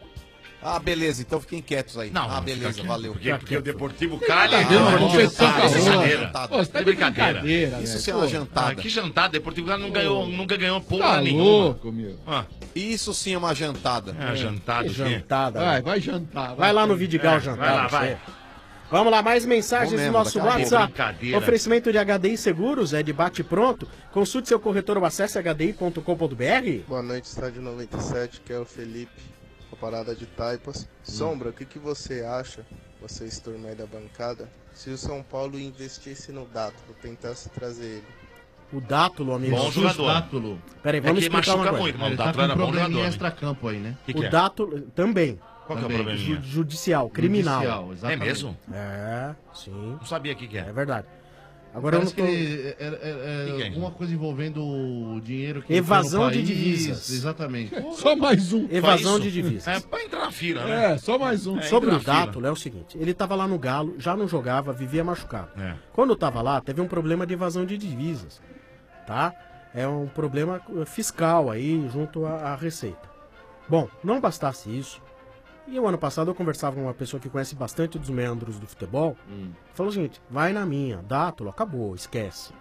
Ah, beleza. Então fiquem quietos aí. Não, ah, não, beleza. fica Valeu. Porque o Deportivo Cali... nada a ver, Ah, mano, brincadeira. São Paulo. Brincadeira. Pô, você tá de Brincadeira. brincadeira, Isso velho. sim é uma Pô, jantada. Que jantada. Deportivo Cali nunca ganhou porra Tá nenhuma. louco, meu. Ah, Isso sim é uma jantada. jantada. Que o quê? jantada. Vai jantar. Vai lá no Vidigal jantar. vai lá, você. vai. Vamos lá, mais mensagens Vou mesmo, no nosso daqui a pouco. WhatsApp. Brincadeira. Oferecimento de HDI Seguros, é de bate pronto. Consulte seu corretor ou acesse hdi.com.br. Boa noite, Estádio 97, que é o Felipe, a parada de Taipas. Sombra, o que você acha, você Stormé da bancada, se o São Paulo investisse no Dátulo, tentasse trazer ele? O Dátulo, amigo. Bom jogador. Dátulo. Peraí, É vamos que explicar uma machuca coisa. muito, mas o Ele tá Dátulo com era um bom probleminha jogador. né? extra-campo aí, né? Que O é? Dátulo também. Qual que é o Também. probleminha? Judicial, criminal. Judicial, É exatamente. mesmo? É, sim. Não sabia o que É é. verdade. Agora eu não Parece tô... que ele Que é? alguma coisa envolvendo o dinheiro que Evasão entrou no de país. divisas. Exatamente. Só mais um. Evasão Só de isso? divisas. É pra entrar na fila, né? É, só mais um. Sobre entra o na fila. Dátulo é o seguinte, ele tava lá no Galo, já não jogava, vivia machucado. É. Quando tava lá, teve um problema de evasão de divisas, tá? É um problema fiscal aí, junto à Receita. Bom, não bastasse isso, e o ano passado eu conversava com uma pessoa que conhece bastante dos meandros do futebol, falou o seguinte, vai na minha, Dátulo, acabou, esquece.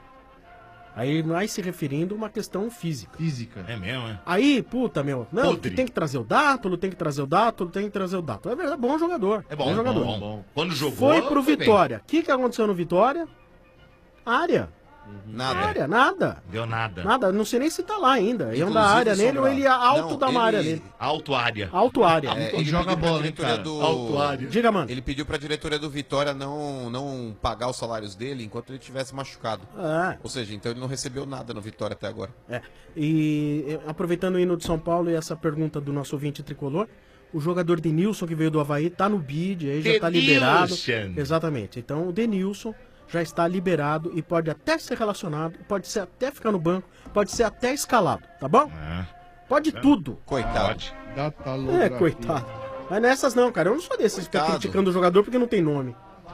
Aí se referindo a uma questão física. Física. É mesmo, é? Aí, puta, meu, não, Podre. tem que trazer o Dátulo, tem que trazer o Dátulo, tem que trazer o Dátulo. É verdade, bom jogador. É bom, jogador. bom. Quando jogou... Foi pro bem. Vitória. O que aconteceu no Vitória? Área. Nada. Área, nada. Deu nada. Nada, não sei nem se tá lá ainda. Iam dar Inclusive, área nele ou Sombra, ele ia alto não, da uma ele- área nele. Alto área. Alto área. É, E joga pediu pra bola, hein, diretoria cara? Alto área. Diga, mano. Ele pediu pra diretoria do Vitória não pagar os salários dele enquanto ele tivesse machucado. É. Ou seja, então ele não recebeu nada no Vitória até agora. É. E aproveitando o hino de São Paulo e essa pergunta do nosso ouvinte tricolor, o jogador Denilson, que veio do Avaí, tá no bid, aí já tá liberado. Denilson. Exatamente. Então o Denilson já está liberado e pode até ser relacionado, pode ser até ficar no banco, pode ser até escalado, tá bom? É. Pode tudo. Coitado. Pode. Datalografia. É, coitado. Mas nessas não, cara. Eu não sou desses que fica Coitado. criticando o jogador porque não tem nome.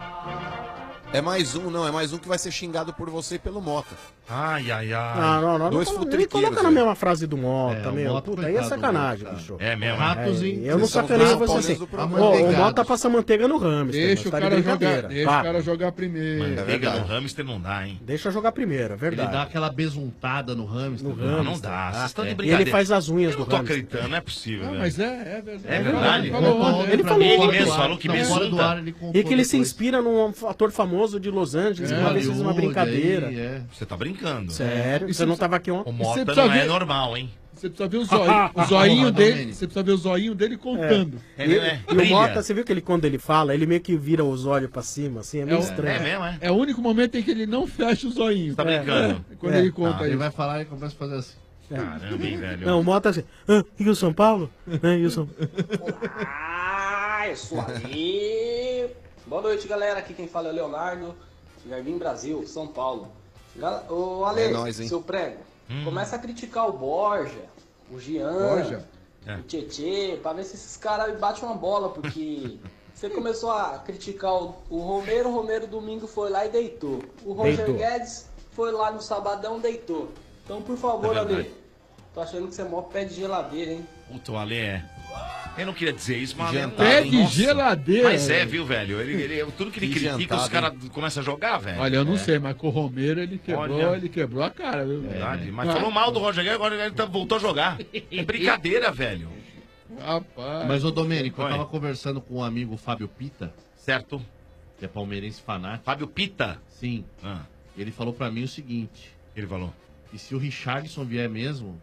É mais um que vai ser xingado por você e pelo Mota. Ai, ai, ai. Não Dois me futriqueiros, coloca na velho. mesma frase do Mota, o meu. Mota, Puta, aí é coitado do sacanagem, Mota, bicho. É mesmo. Ratos em- Eu não Vocês são sacaneio os você paulistas assim. do Ô, programa. o Mota passa manteiga no hamster. Deixa mas o tá de cara jogar, brincadeira. deixa Vá. o cara jogar primeiro. Manteiga no hamster não dá, hein? Deixa jogar primeiro, é verdade. Ele dá aquela besuntada no hamster. No Não, hamster. não dá. Vocês estão de E brincadeira. ele faz as unhas Eu não do tô hamster. acreditando, não é possível, Não, velho. mas é verdade. É verdade. Falou ontem. Ele falou Ele ontem. mesmo falou que Não, besunta. fora do ar ele contou E que ele se depois. inspira num ator famoso de Los Angeles, que uma vez fez uma Hollywood, brincadeira. aí, é. Você tá brincando. Sério? E Você não tava aqui ontem? O você Mota precisa não é ver- normal, hein? Você precisa ver o zoinho Porra, dele. Domênico. Você precisa ver o zoinho dele contando. É, E, né? e o Mota, você viu que ele, quando ele fala, ele meio que vira os olhos pra cima, assim, é meio estranho. É mesmo, é? É o único momento em que ele não fecha o zoinho. Tá brincando? Quando É. ele conta Ele isso. vai falar e começa a fazer assim. Caramba, hein, velho? Não, o Mota assim, e o São Paulo? E o São... Ah, isso aí! Boa noite, galera. Aqui quem fala é o Leonardo, Jardim Brasil, São Paulo. Ô, Ale, É nóis, hein? seu prego, começa a criticar o Borja, o Jean, Borja? o Tietê, pra ver se esses caras batem uma bola, porque você começou a criticar o Romero domingo foi lá e deitou. O Roger Deitou. Guedes foi lá no sabadão, deitou. Então, por favor, É Ale, verdade. tô achando que você é mó pé de geladeira, hein? Puta, o Ale é. Eu não queria dizer isso, mas... Jantar, Pé hein? de Nossa. geladeira. Mas é, viu, velho? Tudo que ele Que critica, jantada, os caras começam a jogar, velho. Olha, eu não sei, mas com o Romero ele quebrou a cara, viu? Verdade. Mas falou mal do Roger Guedes, agora ele voltou a jogar. É brincadeira, velho. Rapaz. Mas, ô Domênico, eu Oi. tava conversando com um amigo Fábio Pita, Certo? que é palmeirense fanático. Fábio Pita. Sim. Ah, Ele falou pra mim o seguinte: ele falou. que se o Richarlison vier mesmo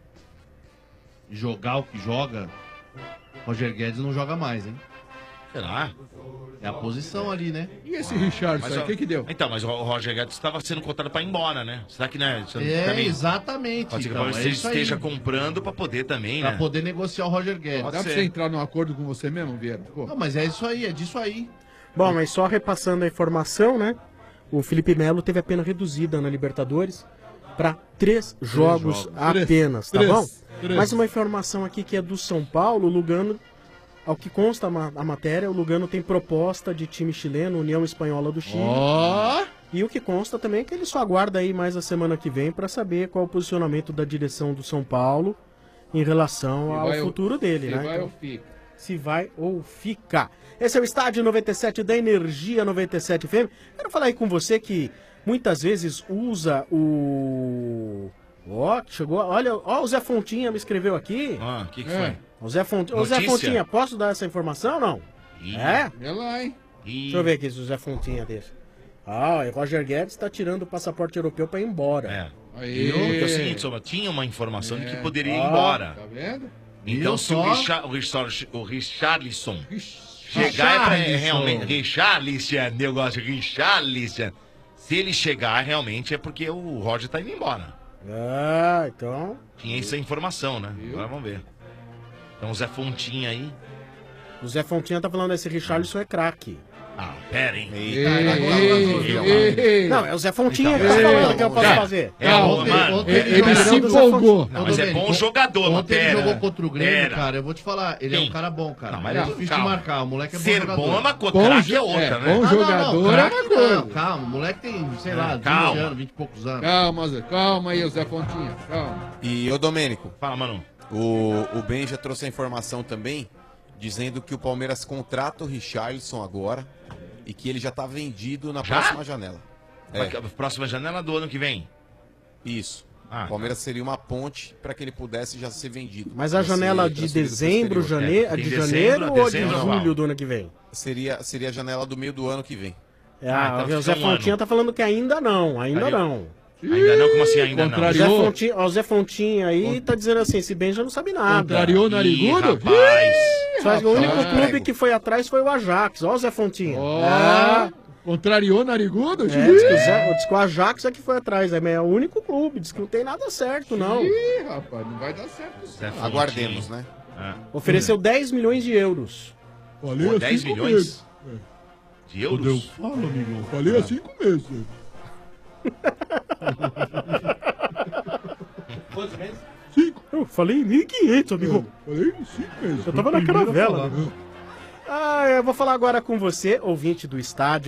e jogar o que joga, Roger Guedes não joga mais, hein? Será? É a posição ali, né? E esse Richardson aí, o que deu? Então, mas o Roger Guedes estava sendo contado pra ir embora, né? Será que, né? Exatamente. Pode ser que então, o Palmeiras é isso aí. esteja comprando pra poder também, Pra né? poder negociar o Roger Guedes. Pode Dá pra ser. você entrar num acordo com você mesmo, Vieira? Pô. Não, mas é isso aí, é disso aí. Bom, mas só repassando a informação, né? O Felipe Melo teve a pena reduzida na Libertadores para 3 jogos jogos. apenas, tá Três. bom? Três. Mais uma informação aqui que é do São Paulo, o Lugano, ao que consta a matéria, o Lugano tem proposta de time chileno, União Espanhola do Chile. Ó! E o que consta também é que ele só aguarda aí mais a semana que vem para saber qual o posicionamento da direção do São Paulo em relação Se ao vai ou- futuro dele, se né? vai Então, ou fica. se vai ou fica. Esse é o Estádio 97 da Energia 97 FM. Quero falar aí com você que muitas vezes usa o... Ó, chegou... Olha, ó, o Zé Fontinha me escreveu aqui. Ah, o que foi? O Zé Fontinha... Ô, Zé Notícia? Fontinha, posso dar essa informação ou não? Ih. É? Vê lá, hein? Deixa eu ver aqui se o Zé Fontinha deixa. Ah, o Roger Guedes tá tirando o passaporte europeu pra ir embora. É. Aí. Porque é o seguinte, Soma, tinha uma informação de que poderia ir Ó, embora. Tá vendo? Então, se o Richarlison chegar é pra realmente. Richarlison, eu gosto de Richarlison. Se ele chegar, realmente é porque o Roger tá indo embora. Ah, então... Tinha essa informação, né? Agora vamos ver. Então, o Zé Fontinha aí. O Zé Fontinha tá falando esse Richarlison é craque. Ah, pera, hein? Não, é o Zé Fontinha Então, que tá falando o que eu posso cara, fazer. Ele se empolgou. Não, mas é bom jogador, mas Ontem ele pera. jogou contra o Grêmio, Pera. cara. Eu vou te falar, ele é Quem? um cara bom, cara. Não, mas é não, difícil calma. de marcar. O moleque é bom Ser jogador. bom é uma coisa, craque é outra, né? Bom jogador é uma coisa. Não, calma, o moleque tem, sei lá, 20 calma. anos, 20 e poucos anos. Calma, Zé. Calma aí, Zé Fontinha. Calma. E ô Domênico, Fala, mano. o Ben já trouxe a informação também, dizendo que o Palmeiras contrata o Richarlison agora e que ele já tá vendido na Já? próxima janela. É, Próxima janela do ano que vem. isso. Ah, O Palmeiras seria uma ponte para que ele pudesse já ser vendido. Mas a Já ser janela de transferido pro dezembro, exterior. janeiro, Tem de dezembro, janeiro ou de dezembro, julho não. do ano que vem? Seria a janela do meio do ano que vem. É, então o Zé fica um Fontinha ano. tá falando que ainda não, ainda Aí, não. Ainda não? Como assim ainda não? O Zé Fontinha, ó, o Zé Fontinha aí tá dizendo assim, esse Ben já não sabe nada. Contrariou o narigudo? rapaz. Só que o único rapaz. clube que foi atrás foi o Ajax. Ó o Zé Fontinha. Ó, contrariou o narigudo? Diz que o Ajax é que foi atrás. É o único clube. Diz que não tem nada certo, não. Ih, rapaz, não vai dar certo. Zé Fontinha. Aguardemos, né? Ah. Ofereceu 10 milhões de euros. Falei Pô, há 10 5 milhões meses. de euros? Fala, amigão. Falei há 5 meses. Quantos meses? Eu falei 1.500, amigo. Falei 5 meses. Eu tava na caravela. Falar. Eu vou falar agora com você, ouvinte do Estádio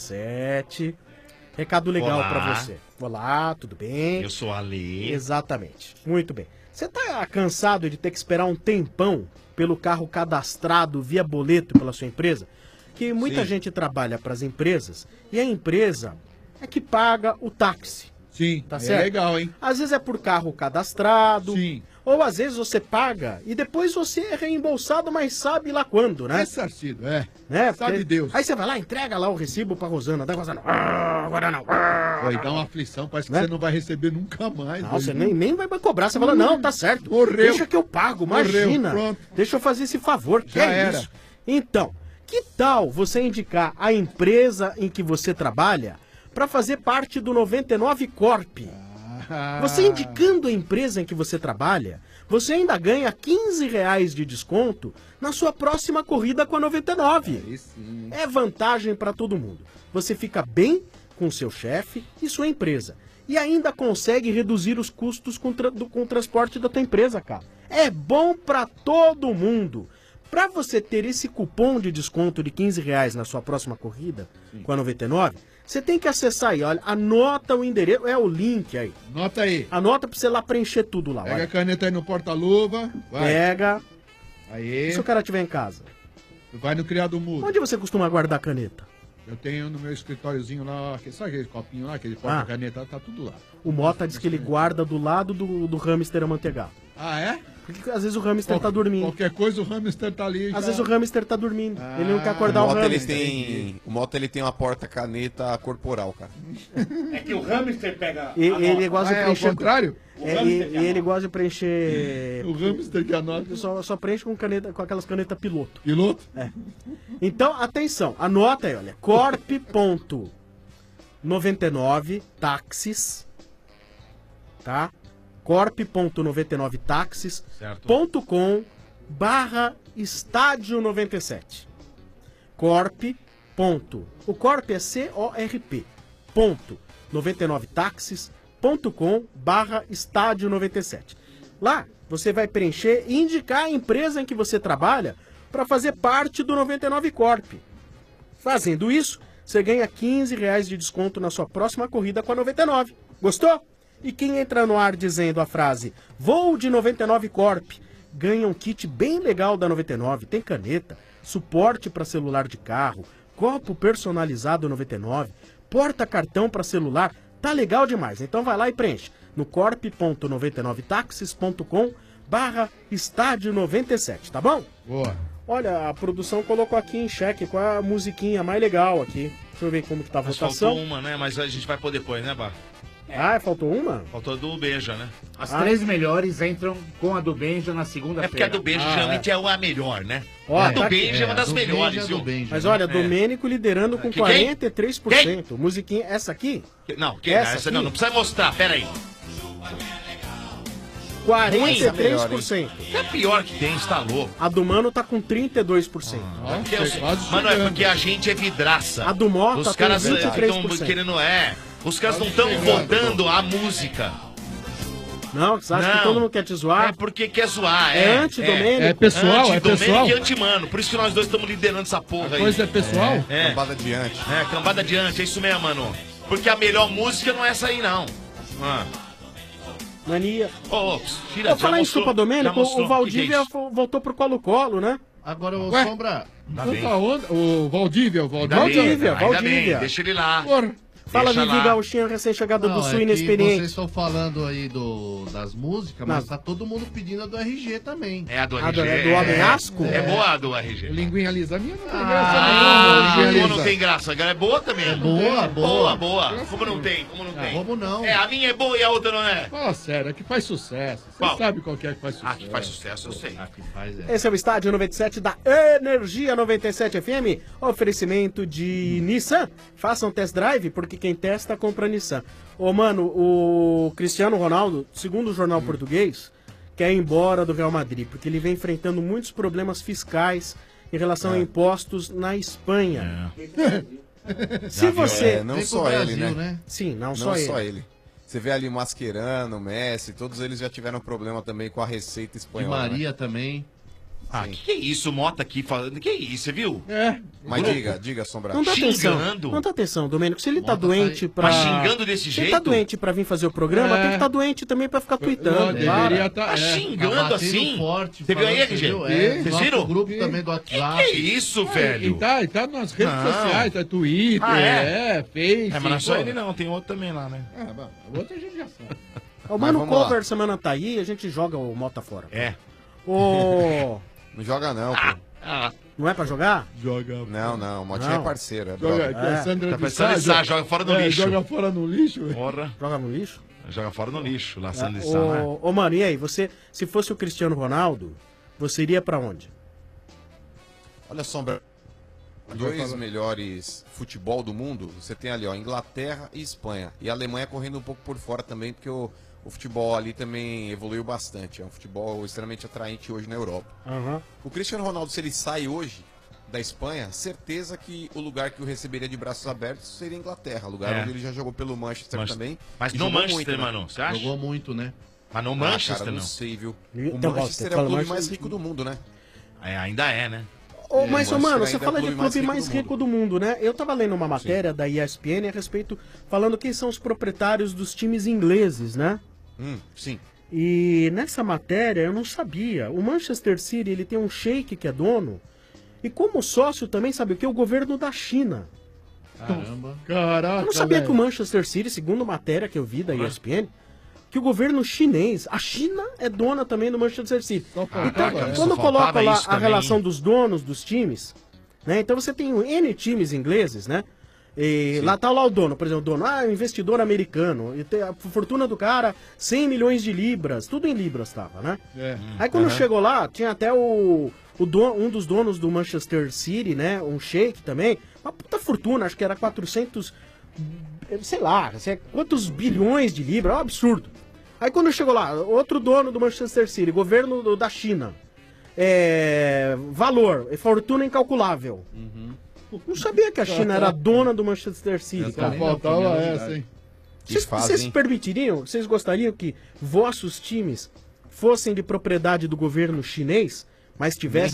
97. Recado legal Olá. pra você. Olá, tudo bem? Eu sou a Ale. Exatamente. Muito bem. Você tá cansado de ter que esperar um tempão pelo carro cadastrado via boleto pela sua empresa? Que muita Sim. gente trabalha para as empresas e a empresa é que paga o táxi. Sim, Tá é certo? legal, hein? Às vezes é por carro cadastrado. Sim. Ou às vezes você paga e depois você é reembolsado, mas sabe lá quando, né? Ressarcido, é. Né? Sabe Porque- Deus. Aí você vai lá, entrega lá o recibo pra Rosana. Da Rosana, agora não. Vai dar uma aflição, parece que Né? você não vai receber nunca mais. Não, velho. você nem vai cobrar. Você fala, não, tá certo. Morreu. Deixa que eu pago, imagina. Morreu, pronto. Deixa eu fazer esse favor. Que Já é era. isso? Então, que tal você indicar a empresa em que você trabalha para fazer parte do 99 Corp? Você indicando a empresa em que você trabalha, você ainda ganha R$15 de desconto na sua próxima corrida com a 99. É vantagem para todo mundo. Você fica bem com seu chefe e sua empresa. E ainda consegue reduzir os custos com o transporte da tua empresa, cara. É bom para todo mundo. Para você ter esse cupom de desconto de R$15 na sua próxima corrida com a 99, você tem que acessar aí, olha, anota o endereço, é o link aí. Anota aí. Anota pra você lá preencher tudo lá, Pega olha. a caneta aí no porta-luva. vai. Pega. Aí. E se o cara estiver em casa? Vai no criado mudo. Onde você costuma guardar a caneta? Eu tenho no meu escritóriozinho lá, sabe aquele copinho lá, aquele porta-caneta, tá tudo lá. O Mota diz que ele guarda do lado do hamster amanteigado. Ah, é? Porque às vezes o hamster tá dormindo. Qualquer coisa o hamster tá ali. Às vezes o hamster tá dormindo. Ele não quer acordar o Mota, hamster. o Mota ele tem uma porta-caneta corporal, cara. É que o hamster pega. Ele gosta de preencher. ao contrário? Ele gosta de preencher. O hamster que anota. Só preenche com caneta, com aquelas canetas piloto. Piloto? É. Então, atenção, anota aí, olha. Corp.99 táxis. Tá? corp.99taxis.com/estádio 97. O Corp é CORP. 99taxis.com/estádio 97. Lá você vai preencher e indicar a empresa em que você trabalha para fazer parte do 99 Corp. Fazendo isso, você ganha R$15 de desconto na sua próxima corrida com a 99. Gostou? E quem entra no ar dizendo a frase "Vou de 99 Corp", ganha um kit bem legal da 99. Tem caneta, suporte para celular de carro, copo personalizado 99, porta-cartão para celular. Tá legal demais. Então vai lá e preenche no corp.99taxis.com/estádio 97, tá bom? Boa. Olha, a produção colocou aqui em xeque com a musiquinha mais legal aqui. Deixa eu ver como que tá a Mas votação. faltou uma, né? Mas a gente vai pôr depois, né, Bar? Ah, faltou uma? Faltou a do Beija, né? As três melhores entram com a do Benja na segunda-feira. É porque a do Beija geralmente é a melhor, né? Ó, a do tá aqui. Beija é uma das melhores, viu? Mas olha, Domênico liderando com Que quem? 43%. Musiquinha, essa aqui? Não, Essa essa aqui? não precisa mostrar, pera aí. 43%. É a pior que tem, está louco. A do Mano tá com 32%. Porque mas não é porque a gente é vidraça. A do Mota Os tem caras 23%. estão querendo, Os caras não estão votando a música. Não, você acha que Não. todo mundo quer te zoar? É porque quer zoar. É anti-Domênico? É pessoal, é Anti-Domênico pessoal. e anti-mano. Por isso que nós dois estamos liderando essa porra aí. coisa é pessoal? É. Cambada adiante. É, cambada adiante, é isso mesmo, mano. Porque a melhor música não é essa aí, não. Mania. Ô, tira, Vou falar já em mostrou, Chupa Domênico, já mostrou. o Valdívia Que que é isso? voltou pro Colo-Colo, né? Agora, o Ué? Sombra. Tá Tanta bem. onda. O Valdívia, Ainda bem, deixa ele lá. Porra. Fala, Deixa Vivi lá. Gauchinho, recém-chegado do Não, Sul, é que inexperiente. vocês estão falando aí das músicas, mas Não. tá todo mundo pedindo a do RG também. É a do A RG. do Homem Asco? É boa a do RG. Linguinha lisa. A minha não tem Ah, graça boa nenhuma. não tem graça. É boa também. É boa. Como não tem? Como não tem? Como não? É, a minha é boa e a outra não é. Fala sério, é que faz sucesso. Você Qual? sabe qual que é que faz sucesso. Ah, que faz sucesso, eu sei. Esse é o Estádio 97 da Energia 97 FM. Oferecimento de Nissan. Faça um test drive, porque quem testa compra Nissan. Ô, mano, o Cristiano Ronaldo, segundo o jornal português, quer ir embora do Real Madrid, porque ele vem enfrentando muitos problemas fiscais em relação a impostos na Espanha. Se você... não Vem pro só ele, Brasil, né? Sim, não Não só ele. só ele. Você vê ali o Mascherano, o Messi, todos eles já tiveram problema também com a receita De espanhola. Maria também. Ah, que é isso, o Mota aqui falando? Que é isso, você viu? Mas diga, Sombra. Não dá atenção. Xingando. Não dá atenção, Domênico. Se ele tá doente pra... Mas xingando desse Se jeito? ele tá doente pra vir fazer o programa, tem que estar doente também pra ficar tweetando. deveria Tá xingando assim? Forte, Você viu aí, falando, RG? viu? Vocês viram? Nosso grupo também do WhatsApp. Que é isso, velho? E tá nas redes Não. sociais, tá Twitter, Face. É, mas não é só pô. ele não, tem outro também lá, né? Bom, o outro a gente já sabe. O Mano Cover semana tá aí, a gente joga o Mota fora. É. Ô... Não joga não, pô. Não é pra jogar? Joga. Não, o Motinha é parceiro. É Joga, brother. que a Sandra Tá de pensando em Sá, Sá, joga fora no lixo. Joga fora no lixo. velho. Porra. Joga no lixo? Joga fora no lixo, lá Sandra de Sá, né? Ô, mano, e aí? Você, se fosse o Cristiano Ronaldo, você iria pra onde? Olha, Sombra, dois melhores futebol do mundo, você tem ali, ó, Inglaterra e Espanha. E a Alemanha correndo um pouco por fora também, porque o futebol ali também evoluiu bastante. É um futebol extremamente atraente hoje na Europa. O Cristiano Ronaldo, se ele sai hoje da Espanha, certeza que o lugar que o receberia de braços abertos seria a Inglaterra, lugar onde ele já jogou pelo Manchester também. Mas e no jogou Manchester, muito, né? mano, você acha? Jogou muito, né? Mas no Manchester, cara, não não. sei, viu? O Então, Manchester você é o fala clube Manchester- mais rico do mundo, né? É, ainda é, né? Ô, mas, ô, mano, você ainda é o fala de clube mais clube rico mais do rico do mundo, né? Eu tava lendo uma matéria da ESPN a respeito, falando quem são os proprietários dos times ingleses, né? Sim. E nessa matéria eu não sabia. O Manchester City, ele tem um sheik que é dono. E como sócio também, sabe o que? O governo da China. Caramba. Caraca, Eu não sabia velho. que o Manchester City, segundo matéria que eu vi da ESPN, que o governo chinês, a China é dona também do Manchester City. Então, quando coloca lá a relação dos donos dos times, né? Então você tem N times ingleses, né? E lá tá lá o dono, por exemplo, o dono, investidor americano, e tem a fortuna do cara, 100 milhões de libras, tudo em libras tava, né? Aí quando chegou lá, tinha até um dos donos do Manchester City, né? Um sheik também, uma puta fortuna, acho que era 400, sei lá, quantos bilhões de libras, é um absurdo. Aí quando chegou lá, outro dono do Manchester City, governo da China, valor, fortuna incalculável. Não sabia que a China era dona do Manchester City, cara. Faltava essa, hein? Vocês permitiriam, vocês gostariam que vossos times fossem de propriedade do governo chinês, mas tivesse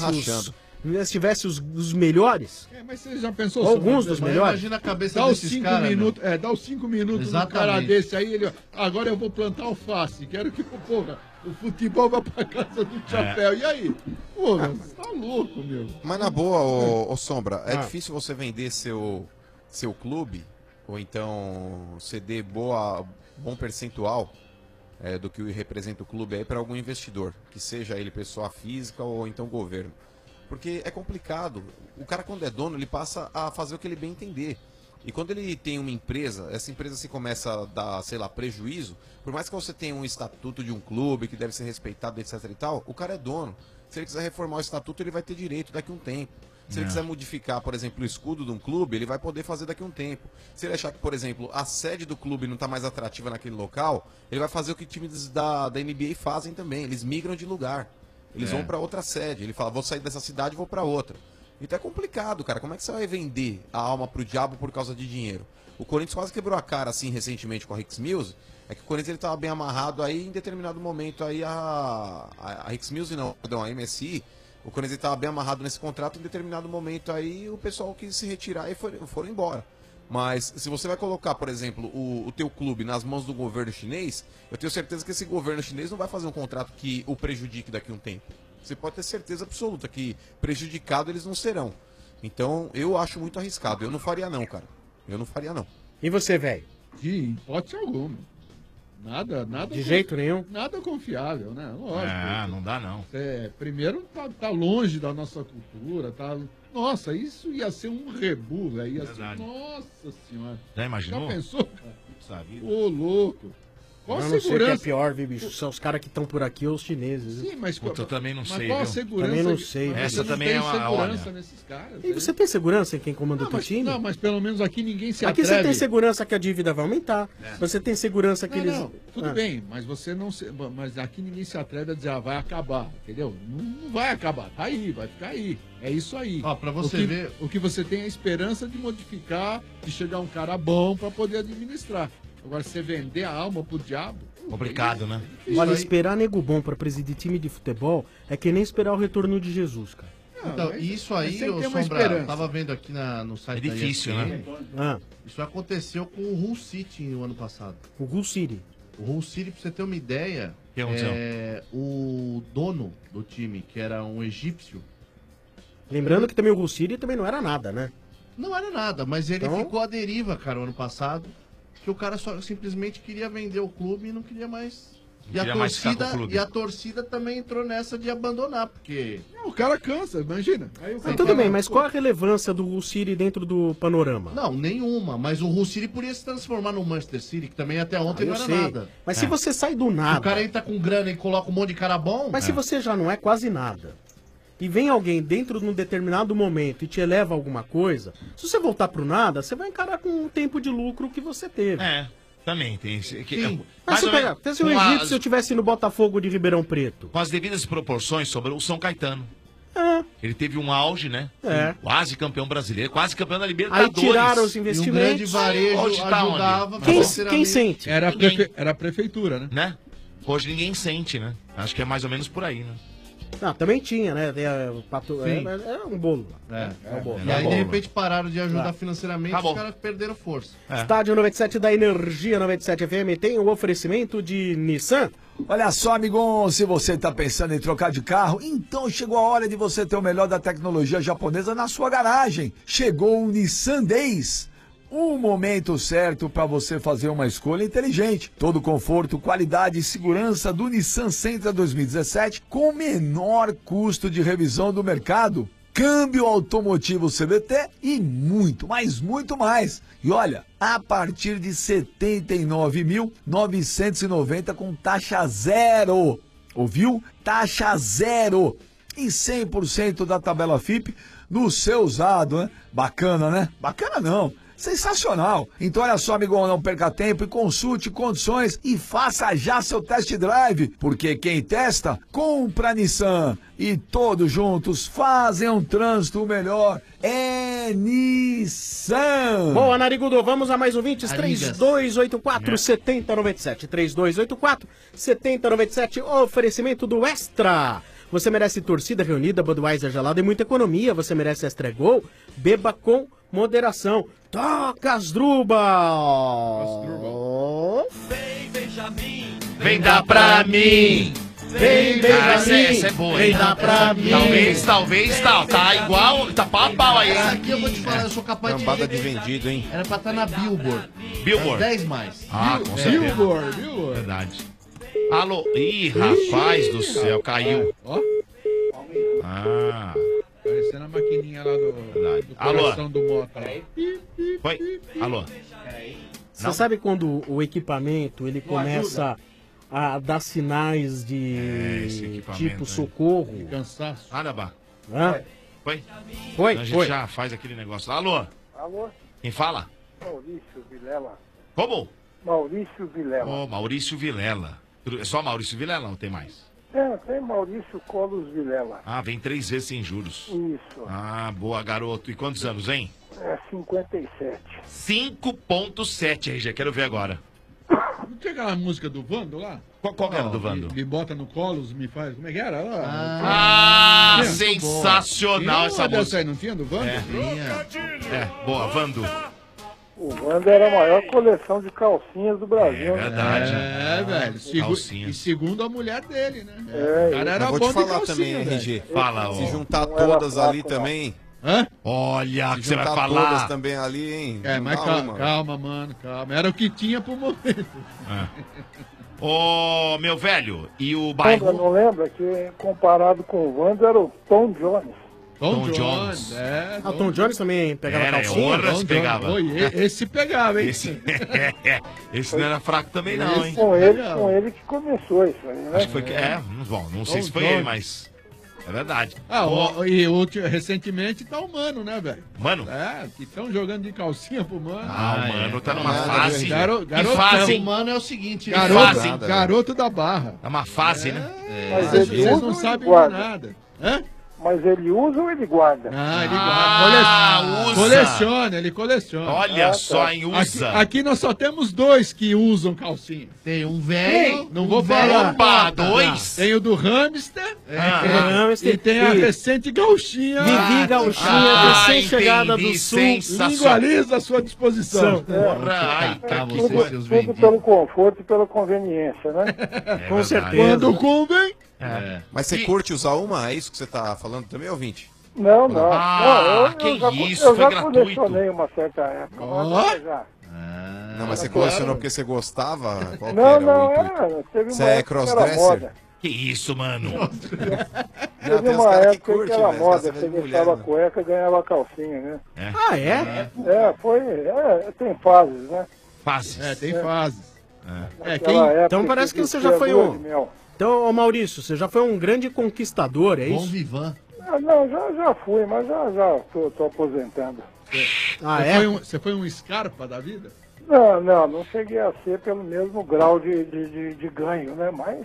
os melhores? Mas você já pensou alguns sobre- dos mas melhores? Imagina a cabeça Dá os desses 5 caras, minutos, dá os 5 minutos no cara desse aí, ele, agora eu vou plantar alface, quero que, porra, o futebol vá pra casa do chapéu. E aí? Porra, você tá louco, meu. Mas na boa, ô Sombra, é difícil você vender seu clube, ou então ceder bom percentual do que representa o clube aí para algum investidor, que seja ele pessoa física ou então governo. Porque é complicado. O cara, quando é dono, ele passa a fazer o que ele bem entender. E quando ele tem uma empresa, essa empresa se começa a dar, sei lá, prejuízo, por mais que você tenha um estatuto de um clube que deve ser respeitado, etc e tal, o cara é dono. Se ele quiser reformar o estatuto, ele vai ter direito daqui a um tempo. Se ele quiser modificar, por exemplo, o escudo de um clube, ele vai poder fazer daqui a um tempo. Se ele achar que, por exemplo, a sede do clube não está mais atrativa naquele local, ele vai fazer o que times da NBA fazem também. Eles migram de lugar. Eles vão para outra sede. Ele fala, vou sair dessa cidade e vou para outra. Então é complicado, cara. Como é que você vai vender a alma pro diabo por causa de dinheiro? O Corinthians quase quebrou a cara, assim, recentemente com a Hicks Mills. É que o Corinthians ele tava bem amarrado aí, em determinado momento aí a Hicks Mills, não, perdão, a MSI. O Corinthians estava bem amarrado nesse contrato, em determinado momento aí o pessoal quis se retirar e foram embora. Mas se você vai colocar, por exemplo, o teu clube nas mãos do governo chinês, eu tenho certeza que esse governo chinês não vai fazer um contrato que o prejudique daqui a um tempo. Você pode ter certeza absoluta que prejudicado eles não serão. Então eu acho muito arriscado. Eu não faria não, cara. Eu não faria não. E você, velho? De hipótese alguma. Nada. De jeito nenhum? Nada confiável, né? Lógico. Não dá não. Primeiro, tá longe da nossa cultura, tá. Nossa, isso ia ser um rebu, velho. Ia ser. Nossa senhora. Já imaginou? Já pensou, cara? Sabia. Ô, louco. Qual eu a não sei o que segurança? é pior, viu, bicho? São os caras que estão por aqui ou os chineses. Sim, mas Puta, eu também não sei, qual a viu? segurança? Também não sei. Mas Essa você não também tem é uma segurança olha. nesses caras. E você tem segurança em quem comanda o teu time? Não, mas pelo menos aqui ninguém se Aqui atreve. você tem segurança que a dívida vai aumentar. Você tem segurança que eles... Não, tudo bem, mas você não se... Mas aqui ninguém se atreve a dizer, vai acabar, entendeu? Não vai acabar, tá aí, vai ficar aí. É isso aí. Ó, pra você ver... O que você tem é a esperança de modificar, de chegar um cara bom pra poder administrar. Agora, você vender a alma pro diabo... Complicado, né? Olha, esperar nego bom pra presidir time de futebol é que nem esperar o retorno de Jesus, cara. Então, isso aí, ô Sombra, eu tava vendo aqui no site É difícil, da ESPN, né? Isso aconteceu com o Hull City no ano passado. O Hull City? O Hull City, pra você ter uma ideia, que aconteceu? O dono do time, que era um egípcio... Lembrando que também o Hull City também não era nada, né? Não era nada, mas ele Então- ficou à deriva, cara, o ano passado, que o cara só simplesmente queria vender o clube e não queria mais... Não queria mais ficar com o clube. E a torcida também entrou nessa de abandonar, porque... O cara cansa, imagina. Aí o Mas cara tudo fala, bem, mas qual a relevância do Hull City dentro do panorama? Não, nenhuma, mas o Hull City podia se transformar no Manchester City, que também até ontem eu não era sei. nada. Mas se você sai do nada... O cara entra com grana e coloca um monte de cara bom... Mas se você já não é quase nada, e vem alguém dentro de um determinado momento e te eleva a alguma coisa, se você voltar pro nada, você vai encarar com o tempo de lucro que você teve. Também tem esse... Sim. Mas se o egípcio tivesse no Botafogo de Ribeirão Preto... Com as devidas proporções sobre o São Caetano. É. Ele teve um auge, né? É. Quase campeão brasileiro, quase campeão da Libertadores. Aí tiraram os investimentos. E o grande varejo Hoje tá onde? ajudava Quem sente? Era, Ninguém. era a prefeitura, né? Hoje ninguém sente, né? Acho que é mais ou menos por aí, né? Não, também tinha, né? Sim. É um bolo. É um bolo. E aí, de repente, pararam de ajudar Tá. financeiramente, Acabou. os caras perderam força. Estádio 97 da Energia 97 FM tem o oferecimento de Nissan. Olha só, amigão, se você está pensando em trocar de carro, então chegou a hora de você ter o melhor da tecnologia japonesa na sua garagem. Chegou o Nissan Days. Um momento certo para você fazer uma escolha inteligente. Todo conforto, qualidade e segurança do Nissan Sentra 2017 com o menor custo de revisão do mercado. Câmbio automotivo CVT e muito, mas muito mais. E olha, a partir de R$ 79.990 com taxa zero. Ouviu? Taxa zero. E 100% da tabela FIP no seu usado, né? Bacana, né? Bacana não. Sensacional! Então olha só, amigão, não perca tempo e consulte condições e faça já seu test drive, porque quem testa, compra Nissan e todos juntos fazem um trânsito melhor. É Nissan! Boa, Narigudo, vamos a mais ouvintes. Amigas. 3284-7097. 3284-7097, oferecimento do Extra. Você merece torcida reunida, Budweiser gelada e muita economia. Você merece Extra Gol. Beba com moderação. Toca Asdrubal. Vem dar pra mim! Vem, Essa é boa, vem hein? dar pra mim. Talvez, tá igual, tá pau a pau aí. Essa aqui eu vou te falar, eu sou capaz de... Cambada de vendido, hein? Era pra estar na Billboard. Billboard. 10 mais. Ah, com certeza. Billboard. Verdade. Alô? Ih, rapaz do céu, caiu. Ó, Ah, parecendo a maquininha lá do Alô? coração do Mota. Lá. foi? Alô? Você sabe quando o equipamento ele começa a dar sinais esse de equipamento tipo aí. socorro? Cansaço. Nada, Bá. Hã? Foi? Foi? A gente Foi. já faz aquele negócio. Alô? Alô? Quem fala? Maurício Vilela. Como? Maurício Vilela. Ô, Maurício Vilela. É só Maurício Vilela, não tem mais? Tem Maurício Colos Vilela. Ah, vem 3 vezes sem juros. Isso. Ah, boa, garoto. E quantos anos, hein? 57. 5.7, RG. Quero ver agora. Não tinha aquela música do Vando lá? Qual era do Vando? Me bota no colo, me faz. Como é que era? Ah, Tinha? sensacional Tinha essa uma dessa música. aí, não tinha do Vando? Boa, Vando. O Wanda era a maior coleção de calcinhas do Brasil. É verdade. Velho. Calcinhas. E segundo a mulher dele, né? É, o cara era Mas bom vou te de falar calcinha, também, velho. RG. Fala, Se ó. juntar Não era todas ali fraco, não. também. Hã? Olha, Se que você vai juntar falar. todas também ali, hein? É, Não mas dá calma, uma. calma, mano, calma. Era o que tinha pro momento. Ô, meu velho, e o Lembra, bairro? não lembra que comparado com o Wanda era o Tom Jones. Tom Jones. É, Ah, o Tom Jones também pegava Era, calcinha? horas pegava. Oi, esse pegava, hein? Esse não era fraco também não, hein? Com ele que começou isso aí, né? Acho que foi que... bom, não sei se foi ele, mas... É verdade. Recentemente tá o Mano, né, velho? Mano? É, que estão jogando de calcinha pro Mano. Ah, o Mano tá numa fase. Garotão. Que fase, hein? O Mano é o seguinte... Garoto da Barra. É uma fase, né? Mas vocês não sabem mais nada. Hã? Mas ele usa ou ele guarda? Ah, ele guarda. usa. Coleciona, ele coleciona. Olha só, hein, usa. Aqui nós só temos 2 que usam calcinha. Tem um velho. Não vou falar. Opa, 2? Tem o do hamster. hamster. E tem a recente gauchinha. Vivi Gauchinha, recém-chegada do Sul. Lingualiza à sua disposição. Tudo pelo conforto e pela conveniência, né? Com certeza. Quando convém. Mas você curte usar uma? É isso que você tá falando também, ouvinte? Não, não. Ah, não, que isso, eu foi já gratuito. colecionei uma certa época. Mas já. Não, mas você colecionou porque você gostava? Qual que Não, era o não, intuito? teve Você uma é época que era crossdresser? moda. Que isso, mano? Teve tem uns uma cara que época curte, que era velho, moda, essa você vez de deixava mulher, a cueca e ganhava a calcinha, né? Ah, é? Tem fases, né? Fases. Tem fases. Naquela época Então parece que você já foi um... Então, ô Maurício, você já foi um grande conquistador, é Bom isso? vivan. Não, já fui, mas já tô aposentando. Ah, é? Você foi um Scarpa da vida? Não cheguei a ser pelo mesmo grau de ganho, né? Mas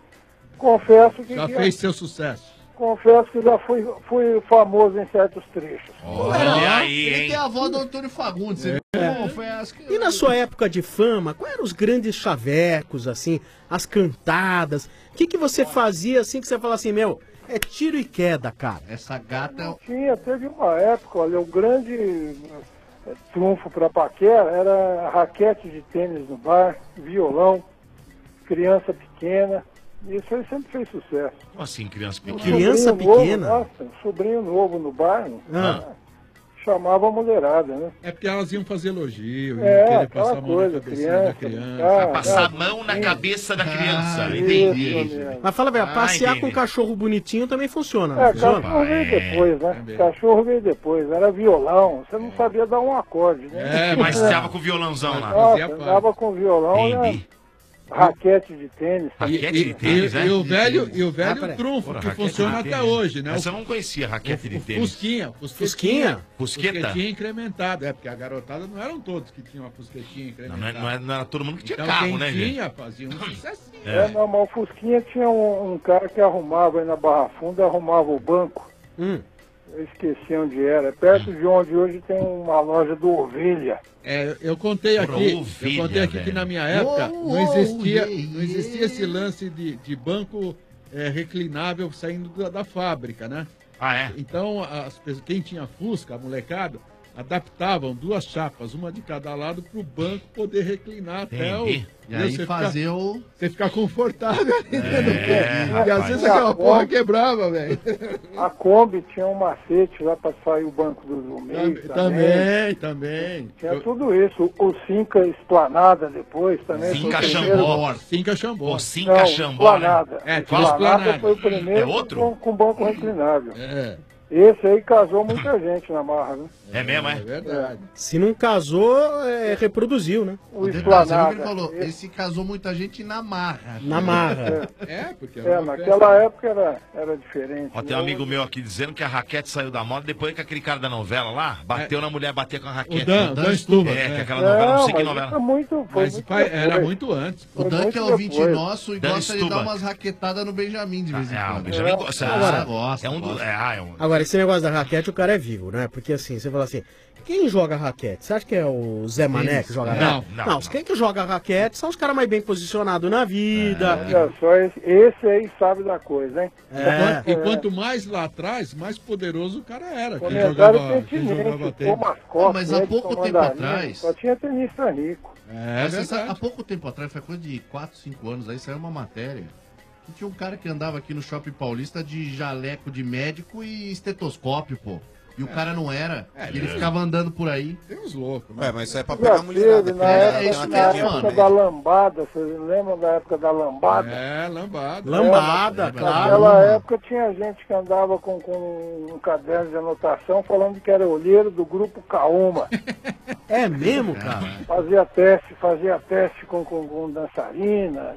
confesso que... Já fez seu sucesso. Confesso que já fui famoso em certos trechos. Olha aí, Ele hein? tem a avó do Antônio Fagundes. Você confesso que... E na sua época de fama, quais eram os grandes chavecos, assim, as cantadas? O que você fazia, assim, que você falava assim, meu, é tiro e queda, cara? Essa gata... Teve uma época, olha, o grande trunfo para paquera era raquete de tênis no bar, violão, criança pequena. Isso aí sempre fez sucesso. Como assim, criança Um pequena? Criança sobrinho pequena? Novo, um sobrinho novo no bar, chamava a mulherada, né? É porque elas iam fazer elogio, iam É, querer aquela passar a mão coisa, na cabecinha da criança. Passar a mão na cabeça da criança. Entendi. Mas fala, velho, passear entendi. com um cachorro bonitinho também funciona, não funciona? Cachorro veio depois, né? Cachorro veio depois, era violão, você não sabia dar um acorde, né? Mas você tava com o violãozão lá. Nossa, andava com violão, Entendi. raquete de tênis. Raquete de tênis, né? E o velho peraí. trunfo, Porra, que raquete funciona de até tênis. hoje, né? Essa eu não conhecia, raquete de tênis. Fusquinha. Fusquinha? Fusqueta? Fusquetinha incrementada. É, porque a garotada não eram todos que tinham a fusquetinha incrementada. Não era todo mundo que tinha Então, carro, quem né, tinha, gente? fazia um sucessinho. Não, mas o Fusquinha tinha um cara que arrumava aí na Barra Funda, arrumava o banco. Eu esqueci onde era. É perto de onde hoje tem uma loja do Ovelha. Eu contei aqui, Ovelha, que na minha época não existia esse lance de banco reclinável saindo da fábrica, né? Ah, é? Então, quem tinha Fusca, a molecada, adaptavam 2 chapas, uma de cada lado, para o banco poder reclinar até o... E aí fazer Você ficar confortável ali dentro do carro. E às vezes aquela porra quebrava, velho. A Kombi tinha um macete lá para sair o banco do meio. Também. Tinha tudo isso. O Cinca Esplanada depois também. Cinca Chambord. Cinca Chambord. Pô, Cinca Chambord, né? Esplanada foi o primeiro É outro? com banco reclinável. Esse aí casou muita gente na marra, né? É mesmo, é? É verdade. Se não casou, reproduziu, né? O Ele Esplanada. falou, esse casou muita gente na marra. Na marra. Porque naquela época era diferente. Ó, tem um amigo meu aqui dizendo que a raquete saiu da moda depois que aquele cara da novela lá bateu na mulher, bater com a raquete. O Dan Stuba. É, que aquela novela, não sei que novela. Era muito antes. O Dan que é ouvinte nosso e Dan gosta de dar Stuba. umas raquetadas no Benjamin de vez em quando. O Benjamin gosta. Agora, É um do... Agora, esse negócio da raquete, o cara é vivo, né? Porque assim, você fala assim, quem joga raquete? Você acha que é o Zé Mané que joga raquete? Não, quem que joga raquete são os caras mais bem posicionados na vida. Olha só, esse aí sabe da coisa, hein? E quanto mais lá atrás, mais poderoso o cara era. Quem Comentário jogava tênis. Mas há pouco tempo atrás... Só tinha tenista rico. Há pouco tempo atrás, foi coisa de 4, 5 anos, aí saiu uma matéria que tinha um cara que andava aqui no Shopping Paulista de jaleco de médico e estetoscópio, pô. E o cara não era. E ele ficava andando por aí. Tem uns loucos, né? Mas isso é pra Já pegar a mulherada. teve, na época da lambada, vocês lembram da época da lambada? Lambada. Lambada, claro. Naquela época tinha gente que andava com um caderno de anotação falando que era olheiro do grupo Kaoma. É mesmo, cara? Fazia teste com dançarina.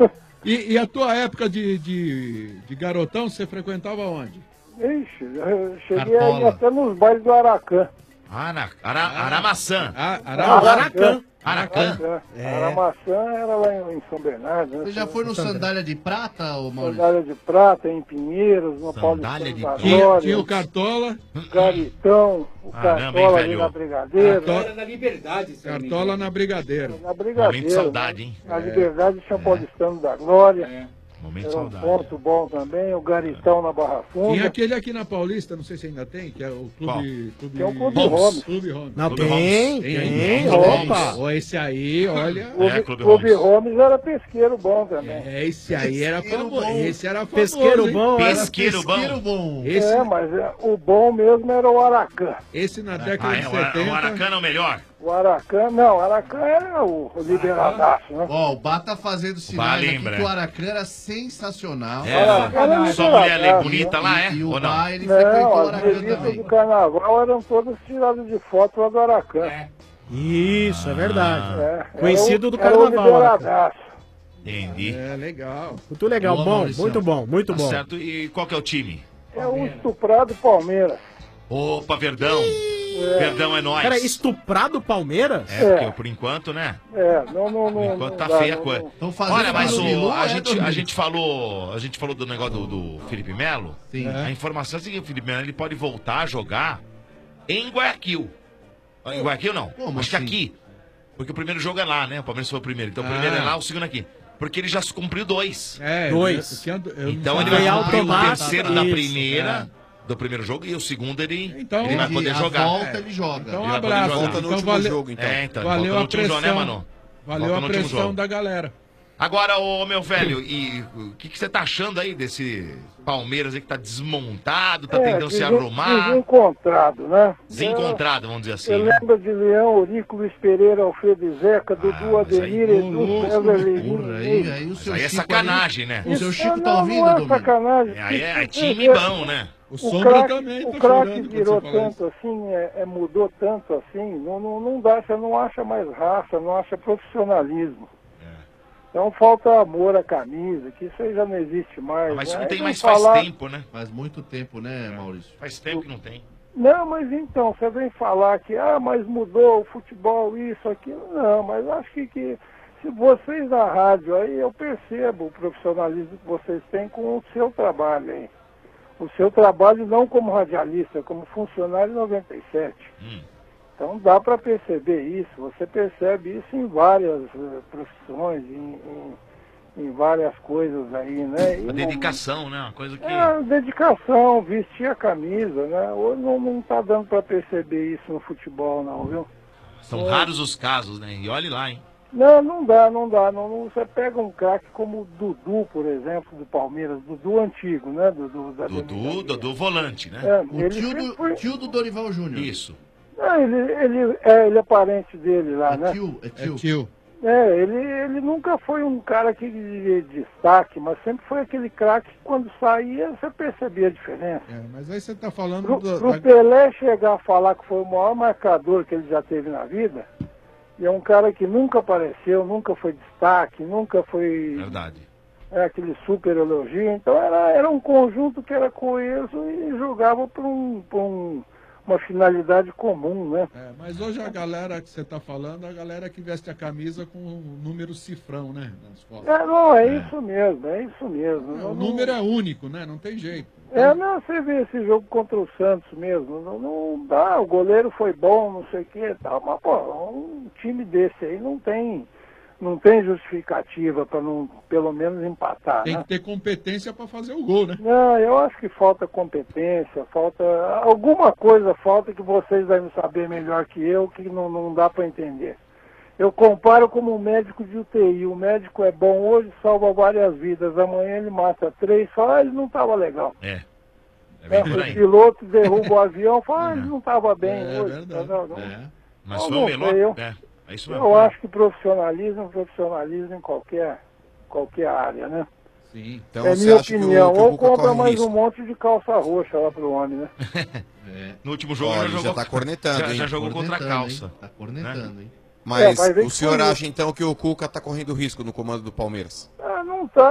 E a tua época de garotão, você frequentava onde? Ixi, eu cheguei aí até nos bailes do Aracan. Aramaçã. Aracan. Aracan? A maçã era lá em São Bernardo. Né? Você já foi no Sandália de Prata, ô Maurício? Sandália de Prata, em Pinheiros, no Paulistano da Glória. Tinha o Cartola. Garitão, o Cartola ali na Brigadeiro. Era na Liberdade, Cartola na Brigadeiro. Na Brigadeiro. Momento de saudade, hein? Na Liberdade tinha o Paulistano da Glória. Momento de Era um saudade. ponto bom também, o Garitão na Barra Funda. Tinha aquele aqui na Paulista, não sei se ainda tem, que é o Clube... Tem o Clube Holmes. Clube Holmes. Não, Clube tem, Holmes. tem. Opa! Ó, esse aí, olha... Clube Holmes era pesqueiro bom também. Esse aí era famoso. Esse era famoso, Pesqueiro hein? bom, era Pesqueiro bom. Esse, mas o bom mesmo era o Aracan. esse na década de O 70... Aracan é o melhor. O Aracan, não, o Aracan era o liberadaço, né? Ó, o Bá tá fazendo sinais aqui lembra. que o Aracan era sensacional. Sua mulher ali bonita lá, é? E o Ou não? Bá, ele frequentou o Não, as Aracan revistas também. do carnaval eram todas tiradas de foto lá do Aracan. Isso, é verdade. É, Conhecido do era o carnaval. Aracan. liberadaço. Entendi. É, legal. Muito legal, Boa, bom, Maurício. muito bom, muito Tá bom. certo. E qual que é o time? É o Estuprado Palmeiras. Opa, Verdão. Verdão é nóis. Cara, estuprado Palmeiras? Porque por enquanto, né? Não. Enquanto tá dá, feia a não- coisa. Tão fazendo Olha, mas Bilu, a Domingos? gente falou do negócio do Felipe Melo. Sim. A informação é a seguinte, o Felipe Melo ele pode voltar a jogar em Guayaquil. Em Guayaquil não. Como Acho que assim? aqui. Porque o primeiro jogo é lá, né? O Palmeiras foi o primeiro. Então o primeiro é lá, o segundo aqui. Porque ele já se cumpriu 2. Dois. Então ele vai Foi cumprir o automático, terceiro da isso, primeira, do primeiro jogo, e o segundo ele vai E poder a jogar. volta ele joga. Então, um Ele vai poder abraço. jogar. Volta no último valeu, jogo, então. Então, valeu volta no a último jogo, né, pressão. mano? Valeu Volta a no último pressão jogo. da galera. Agora, ô meu velho, e o que você tá achando aí desse Palmeiras aí que tá desmontado, tá tentando se arrumar? Desencontrado, né? Desencontrado, vamos dizer assim. Eu né? lembro de Leão, Eurico, Luiz Pereira, Alfredo e Zeca, Dudu, Ademir, Edu, César, Leirinho. Aí o seu Aí é Chico sacanagem, né? O seu Chico Não, tá ouvindo, não é Domingos? sacanagem. Aí é Você time vê, bom, né? O Sombra também O tá craque chorando quando virou você fala tanto assim, mudou tanto assim, não dá, você não acha mais raça, não acha profissionalismo. Então falta amor à camisa, que isso aí já não existe mais. Mas né? não tem Aí mais vem faz falar- tempo, né? Faz muito tempo, né, Maurício? Faz tempo que não tem. Não, mas então, você vem falar que, mas mudou o futebol, isso, aquilo. Não, mas acho que se vocês da rádio aí, eu percebo o profissionalismo que vocês têm com o seu trabalho aí. O seu trabalho não como radialista, como funcionário 97. Então dá para perceber isso, você percebe isso em várias profissões, em várias coisas aí, né? E A dedicação, né? Uma coisa que... dedicação, vestir a camisa, né? Hoje não tá dando para perceber isso no futebol não, viu? São raros os casos, né? E olhe lá, hein? Não dá. Você pega um craque como o Dudu, por exemplo, do Palmeiras, Dudu antigo, né? Dudu volante, né? Ele Tio do Dorival Júnior. Isso. Ele é parente dele lá, né? Tio. Ele nunca foi um cara que de destaque, mas sempre foi aquele craque que quando saía você percebia a diferença. Mas aí você tá falando Pro Pelé chegar a falar que foi o maior marcador que ele já teve na vida, e é um cara que nunca apareceu, nunca foi destaque, nunca foi Verdade. Aquele super elogio, então era um conjunto que era coeso e jogava por uma finalidade comum, né? Mas hoje a galera que você tá falando, a galera que veste a camisa com o número cifrão, né? Nas costas. Isso mesmo, é isso mesmo. O número é único, né? Não tem jeito. Você vê esse jogo contra o Santos mesmo, não dá, o goleiro foi bom, não sei o que e tal, mas pô, um time desse aí não tem justificativa para não, pelo menos, empatar, Tem né? que ter competência para fazer o gol, né? Não, eu acho que falta competência, alguma coisa falta que vocês devem saber melhor que eu, que não dá para entender. Eu comparo como um médico de UTI, o médico é bom hoje, salva várias vidas, amanhã ele mata 3, fala, ele não estava legal. É bem por O aí. piloto derruba o avião, fala, ele não estava bem hoje. Mas Eu foi não o sei, melhor. É isso mesmo. Eu acho que profissionalismo em qualquer área, né? Sim. Então é você minha acha opinião. que o Ou Cuca compra corre mais risco? um monte de calça roxa lá pro homem, né? No último jogo Olha, já já jogou. tá cornetando, já hein? jogou contra a calça. Tá cornetando, hein? Mas vai ver o que senhor foi acha então que o Cuca tá correndo risco no comando do Palmeiras?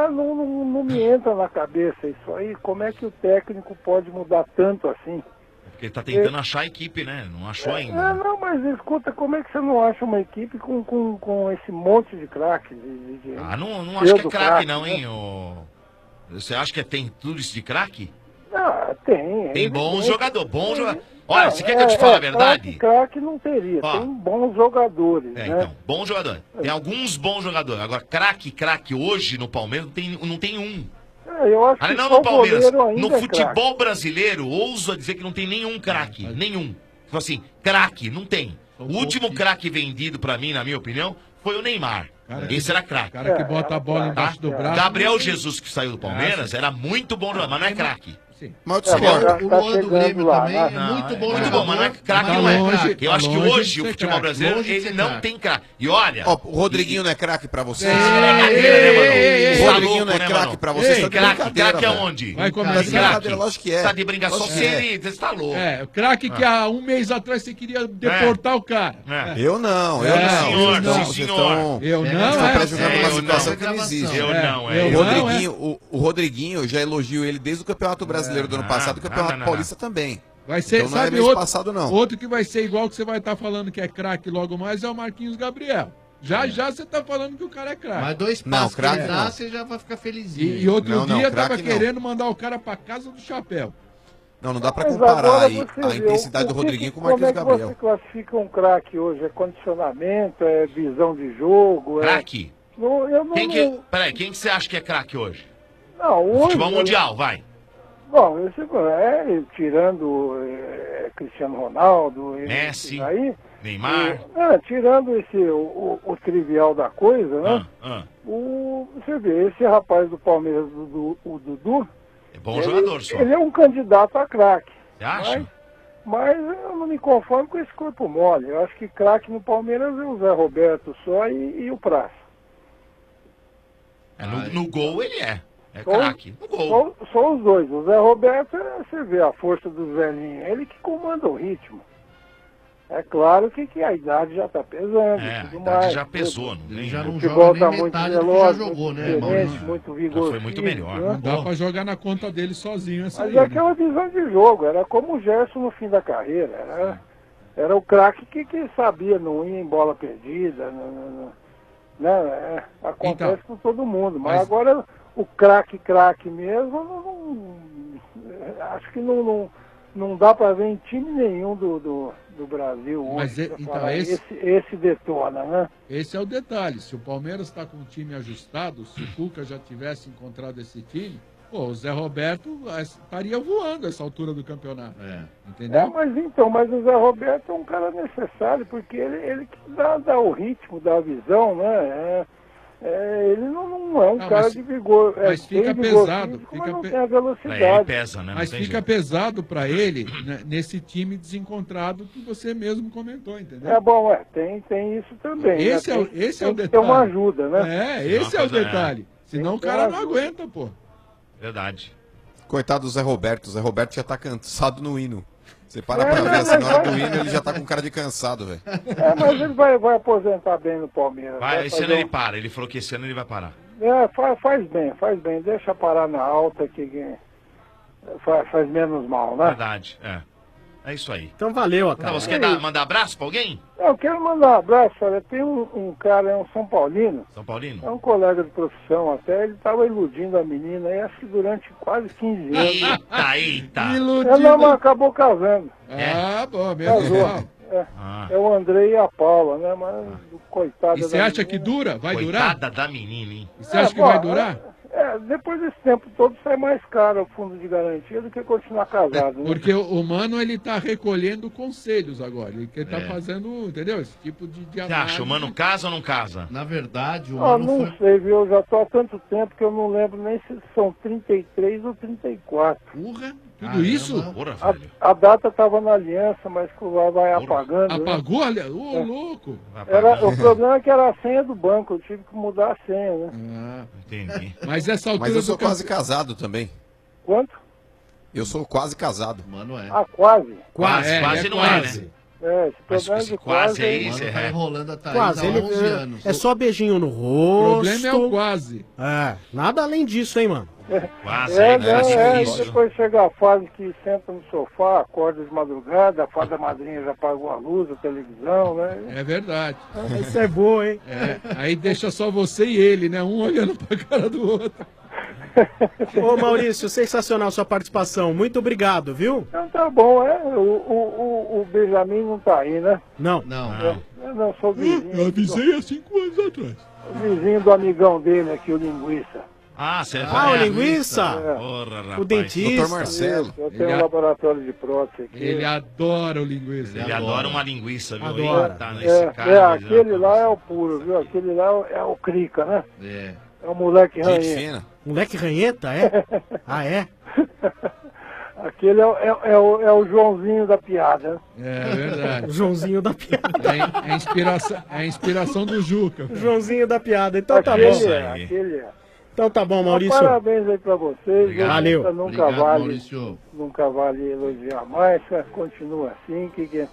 Não me entra na cabeça isso aí. Como é que o técnico pode mudar tanto assim? Porque ele tá tentando achar a equipe, né? Não achou ainda. Não, mas escuta, como é que você não acha uma equipe com esse monte de craque? Não acho que é craque não, hein? Você acha que tem tudo isso de craque? Tem. Tem bons jogadores, Olha, você quer que eu te fale a verdade? Craque não teria, Ó. tem bons jogadores, né? Então, bom jogador. Tem alguns bons jogadores. Agora, craque hoje no Palmeiras não tem um. Eu acho que não só no Palmeiras. o goleiro ainda No é futebol brasileiro, ouso a dizer que não tem nenhum craque. Nenhum. Tipo assim, craque, não tem. O último craque vendido pra mim, na minha opinião, foi o Neymar. Esse era craque. cara que bota a bola embaixo do braço. Gabriel Jesus, que saiu do Palmeiras, era muito bom jogador, mas não é craque. Mas eu discordo. O Luan do Grêmio também é Não, muito bom muito jogador. bom, mas não é craque, Tá não é longe, craque. Eu tá acho que longe hoje de o ser futebol craque, brasileiro, longe de ele ser não craque. tem craque. E olha... Ó, o Rodriguinho não é craque pra vocês? O O Rodriguinho não é craque pra vocês? Tá de brincadeira, Craque velho. aonde? Vai Tá de começar. brincadeira, lógico que é. Tá de brincadeira, só Lógico se que é. ele... Você tá louco. Craque que há um mês atrás você queria deportar o cara. Eu não. Senhor, Vocês estão Eu não, estão é. pré-julgando uma Eu situação não. que não existe. Eu não, eu não, O Rodriguinho, eu já elogio ele desde o Campeonato Brasileiro do ano passado e o Campeonato Paulista também. Vai ser, Então não é sabe, mês outro, passado, não. outro que vai ser igual que você vai estar falando que é craque logo mais é o Marquinhos Gabriel. Já você tá falando que o cara é craque. Mas 2 Não, passos que craque ele dá, não. você já vai ficar felizinho. E outro Não, dia craque tava não. querendo mandar o cara pra casa do chapéu. Não dá pra Mas comparar agora aí você a vê, intensidade do o que Rodriguinho com o como Marquinhos é que Gabriel. você classifica um craque hoje? É condicionamento, é visão de jogo? Craque? Eu não... Peraí, quem que você acha que é craque hoje? Não, hoje... Futebol mundial, vai. Bom, tirando Cristiano Ronaldo... Messi, aí, Neymar. tirando o trivial da coisa, né? Você vê, esse rapaz do Palmeiras, o Dudu... É bom jogador só. Ele é um candidato a craque. Você acha? Mas eu não me conformo com esse corpo mole. Eu acho que craque no Palmeiras é o Zé Roberto só e o Praça. No gol ele é. É craque. No gol. Só os dois. O Zé Roberto, você vê a força do Zelinho. Ele que comanda o ritmo. É claro que a idade já está pesando. A tudo idade mais, já pesou. Ele já não o futebol joga nem tá muito metade do que já veloz, jogou, né, muito diferente, Maurício? muito vigoroso. Foi muito melhor. Não dá pra jogar na conta dele sozinho essa Mas aí, é né? aquela visão de jogo. Era como o Gerson no fim da carreira. Era o craque que sabia não ir em bola perdida. Acontece Então, com todo mundo. Mas mas- agora o craque mesmo, acho que não dá para ver em time nenhum do Brasil hoje. Mas pra então, falar, esse- esse detona, né? Esse é o detalhe. Se o Palmeiras está com o time ajustado, se o Cuca já tivesse encontrado esse time, o Zé Roberto estaria voando essa altura do campeonato. Entendeu? Mas o Zé Roberto é um cara necessário, porque ele que dá o ritmo, dá a visão, né? Ele não é um Não, cara mas- de vigor. Mas fica tem vigor pesado. físico, Fica mas não pe- tem a velocidade. Ele pesa, né? Não Mas tem fica jeito. pesado para ele, né, nesse time desencontrado que você mesmo comentou, entendeu? É bom, tem isso também. Esse né? é o- Tem- esse é tem o que detalhe. ter uma ajuda, né? Esse é o coisa- detalhe. Senão o Tem que cara ter não uma aguenta, pô. Verdade. Coitado do Zé Roberto. O Zé Roberto já tá cansado no hino. Você para pra ver assim, na hora do hino ele já tá com cara de cansado, velho. Mas ele vai aposentar bem no Palmeiras. Vai, esse ano fazer ele para. Ele falou que esse ano ele vai parar. faz bem. Deixa parar na alta que faz menos mal, né? Verdade, é isso aí. Então valeu, Então, cara. você quer mandar abraço pra alguém? Eu quero mandar um abraço, olha, tem um cara, é um São Paulino, São Paulino? é um colega de profissão até, ele estava iludindo a menina aí, acho que durante quase 15 anos. Eita! Não, mas acabou casando. Bom, mesmo. Casou. É o André e a Paula, né? Mas coitada E você da acha que menina. dura? Vai durar? Coitada da menina, hein? E você acha que vai durar? Depois desse tempo todo sai mais caro o fundo de garantia do que continuar casado, né? Porque o Mano, ele tá recolhendo conselhos agora. Ele tá É. fazendo, entendeu? Esse tipo de Você análise. acha, o mano casa ou não casa? Na verdade, o Não sei, viu? Eu já tô há tanto tempo que eu não lembro nem se são 33 ou 34. Porra! Tudo isso? Porra, velho. A data estava na aliança, mas que lá vai apagando. né? Apagou? Olha, ô, louco! O problema é que era a senha do banco, eu tive que mudar a senha, né? Entendi. Mas essa altura Mas eu sou do quase casado também. Quanto? Eu sou quase casado. Mano, é. Ah, quase. Quase não é, né? Esse Mas problema esse de quase aí, aí, Mano você tá enrolando a Thaís Quase, há ele, 11 anos. é só beijinho no O rosto. problema é o quase. Nada além disso, hein, mano. Quase, aí, né? Difícil. Depois chega a fase que senta no sofá, acorda de madrugada, a fada madrinha já apagou a luz, a televisão, né? É verdade. Isso é bom, hein? Aí deixa só você e ele, né? Um olhando pra cara do outro. Ô Maurício, sensacional sua participação. Muito obrigado, viu? Então tá bom, o Benjamin não tá aí, né? Não. Eu não sou vizinho. Eu avisei há 5 anos atrás. O vizinho do amigão dele aqui, o Linguiça. Ah, você o Linguiça? Porra, rapaz. O dentista. Dr. Marcelo. Eu tenho um laboratório de prótese aqui. Ele adora o linguiça. Ele adora uma linguiça, viu? Adora. Tá nesse cara. Aquele lá é o puro, viu? Aquele lá é o crica, né? É o moleque Gente ranheta. fina. Moleque ranheta, é? Ah, é? Aquele é o Joãozinho da piada. É verdade. O Joãozinho da piada. É a inspiração do Juca. O Joãozinho da piada. Então tá Aquele bom. aquele é. Então tá bom, Maurício. Parabéns aí pra vocês. Obrigado. Valeu. Nunca vale elogiar mais. Continua assim.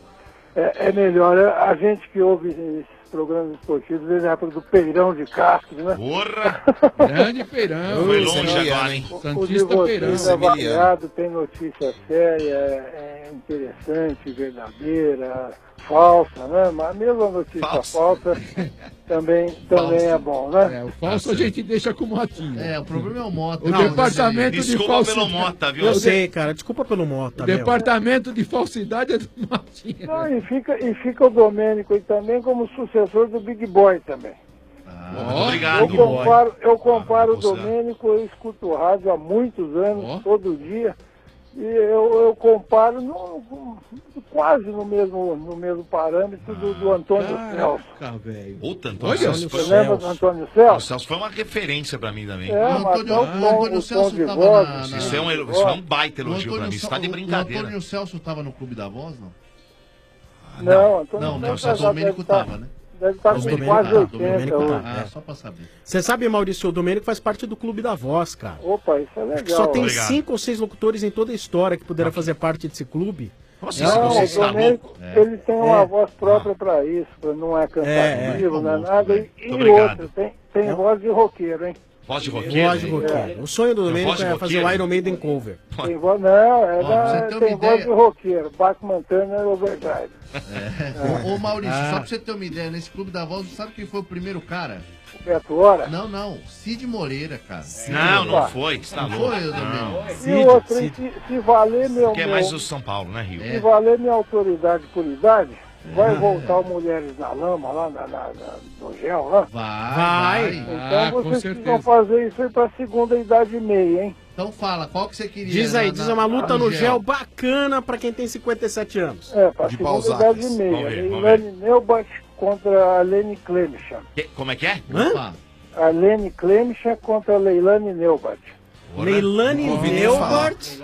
É melhor. A gente que ouve esses programas esportivos desde a época do Peirão de Castro, né? Porra! Grande Peirão. Foi longe agora, hein? Santista Peirão. É variado, tem notícia séria, é interessante, verdadeira, falsa, né? Mas a mesma notícia falsa também é bom, né? O falso a gente deixa com o Motinha. O problema é o Mota. O departamento de falsidade. Pelo Mota, viu? Eu sei, cara. Desculpa pelo Mota, O departamento de falsidade é do Motinha. Não, e fica o Domênico aí também como sucessor do Big Boy também. Obrigado. Eu comparo o Domênico, eu escuto o rádio há muitos anos, todo dia. E eu comparo quase no mesmo parâmetro do Antônio Celso. Puta, Antônio Celso. Você lembra do Antônio Celso? O Celso foi uma referência pra mim também. Antônio Celso tava Isso é um baita elogio pra mim. Isso tá de brincadeira. O Antônio Celso tava no Clube da Voz, não? Não, Antônio o Domênico tava, né? Deve estar com quase 80 hoje. Só pra saber. Você sabe, Maurício, o Domênico faz parte do Clube da Voz, cara. Opa, isso é legal. Só tem 5 ou 6 locutores em toda a história que puderam fazer parte desse clube. Não, o Domênico, ele tem uma voz própria pra isso, não é cansativo, não é nada. E outro, tem voz de roqueiro, hein? Voz de roqueiro? Voz de roqueiro. O sonho do Domênico é fazer o Iron Maiden cover. Tem voz, tem voz de roqueiro. Batman Turner Overdrive. Ô Maurício, só pra você ter uma ideia, nesse Clube da Voz, sabe quem foi o primeiro cara? O Beto Hora? Não, Cid Moreira, cara. Não foi, você tá louco. E outro, se valer meu... Que é mais o São Paulo, né, Rio? Se valer minha autoridade por idade, vai voltar o Mulheres na Lama, lá no gel, lá? Vai. Então vocês precisam fazer isso aí pra segunda idade e meia, hein? Então fala, qual que você queria? Diz aí, diz uma luta no gel bacana pra quem tem 57 anos. Pra segunda idade e meia. Leilani Neubach contra a Lene Klemichan. Como é que é? A Lene Klemichan contra a Leilani Neubach. Leilani Neubach.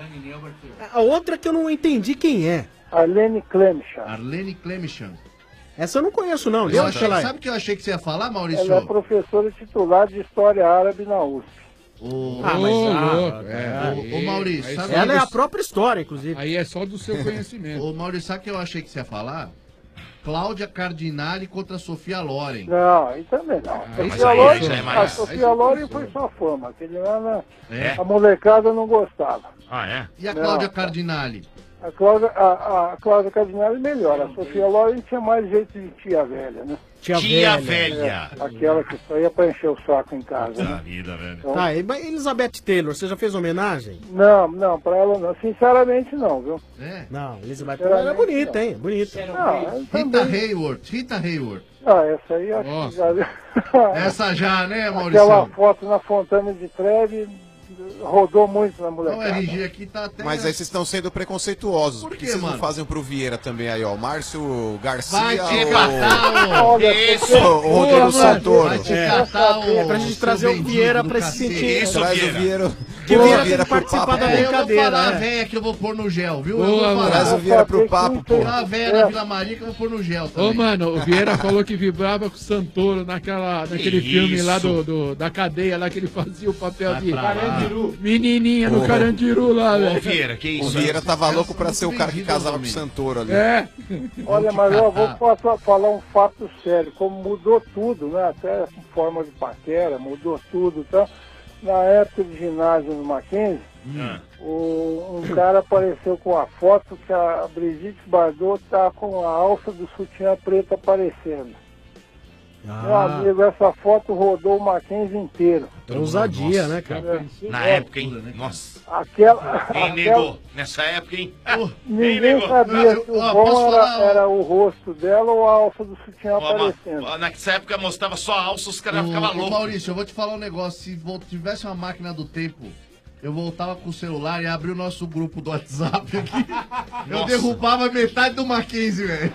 A outra que eu não entendi quem é. Arlene Klemichan. Arlene Klemichan. Essa eu não conheço, não. Sabe o que eu achei que você ia falar, Maurício? Ela é professora titular de História Árabe na USP. Ô Maurício, sabe ela é a própria história, inclusive. Aí é só do seu conhecimento. Ô Maurício, sabe o que eu achei que você ia falar? Cláudia Cardinale contra Sofia Loren. Não, aí também não. A Sofia Loren foi só fama. Aquele lá, a molecada não gostava. E a Cláudia Cardinale? A Cláudia Cardinale melhor. A Sofia Loren tinha mais jeito de tia velha, né? Tia velha. Aquela que só ia pra encher o saco em casa. Puta vida, velho. Então, Tá, e Elizabeth Taylor, você já fez homenagem? Não, pra ela não. Sinceramente não, viu? Não, Elizabeth Taylor é bonita, hein? Bonita. Rita Hayworth. Essa aí acho que já... Essa já, né, Maurício? Aquela foto na Fontana de Trevi rodou muito na molecada. O RG aqui tá até... Mas aí vocês estão sendo preconceituosos. Por quê, vocês mano? não fazem pro Vieira também aí, ó? Márcio Garcia Vai te ou... catar, o Rodrigo Santoro. Vai te catar, pra gente trazer o Vieira pra se sentir... Traz o Vieira. Que o Vieira tem que pro participar papo. da brincadeira. Eu vou falar a véia que eu vou pôr no gel, viu? Traz o Vieira pro papo, pô. A véia da Vila Maria que eu vou pôr no gel também. Ô, mano, o Vieira falou que vibrava com o Santoro naquele filme lá da cadeia, lá que ele fazia o papel de menininha no Carandiru lá, velho. Ô, Vieira, que isso? O Vieira tava louco pra ser o cara que casava com o Santoro ali. Olha, mas eu vou falar um fato sério. Como mudou tudo, né? Até a forma de paquera, mudou tudo, tá? na época de ginásio no Mackenzie, um cara apareceu com a foto que a Brigitte Bardot tá com a alça do sutiã preto aparecendo. Meu amigo, essa foto rodou o Mackenzie inteiro. Ousadia, né, cara? Na época, hein? Nossa. Aquela... Nego, nessa época, hein? Ninguém sabia se o bom era o rosto dela ou a alça do sutiã aparecendo. Nessa época mostrava só a alça, os caras ficavam loucos. Maurício, eu vou te falar um negócio. Se tivesse uma máquina do tempo, eu voltava com o celular e abria o nosso grupo do WhatsApp aqui. Eu derrubava metade do Mackenzie, velho.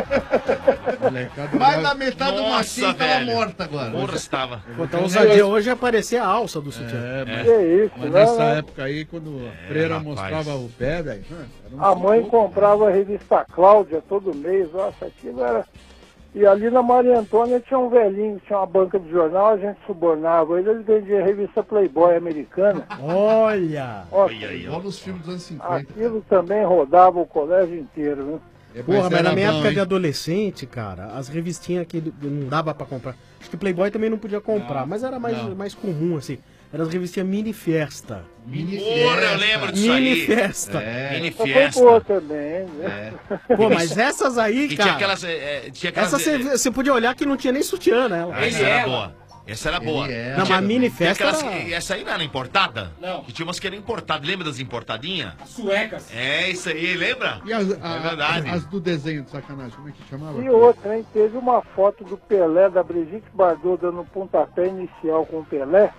Mais da metade do Mackenzie tava morta agora. Porra, estava. Pô, tá ousadia hoje aparecer a alça do sutiã. Mas nessa época aí, quando a freira mostrava o pé, velho. A mãe comprava a revista Cláudia todo mês. Nossa, aquilo era... E ali na Maria Antônia tinha um velhinho, tinha uma banca de jornal, a gente subornava ele vendia a revista Playboy americana. Olha! Olha os filmes dos anos 50. Aquilo também rodava o colégio inteiro, né? Porra, mas na minha época de adolescente, cara, as revistinhas que não dava pra comprar. Acho que Playboy também não podia comprar, mas era mais comum, assim. Eram as revistinhas Mini Festa. Porra, eu lembro disso aí. Mini Festa. Mini Foi Fiesta. boa também, né? Pô, mas essas aí, E cara... tinha aquelas... Essa você podia olhar que não tinha nem sutiã nela. Essa era boa. Essa era boa. Não, mas a Mini Festa Essa aí não era importada? Não. Que tinha umas que eram importadas. Lembra das importadinhas? Suecas. É, isso aí, lembra? E é verdade. as do desenho de sacanagem, como é que chamava? E outra, hein? Teve uma foto do Pelé, da Brigitte Bardot, dando um pontapé inicial com o Pelé.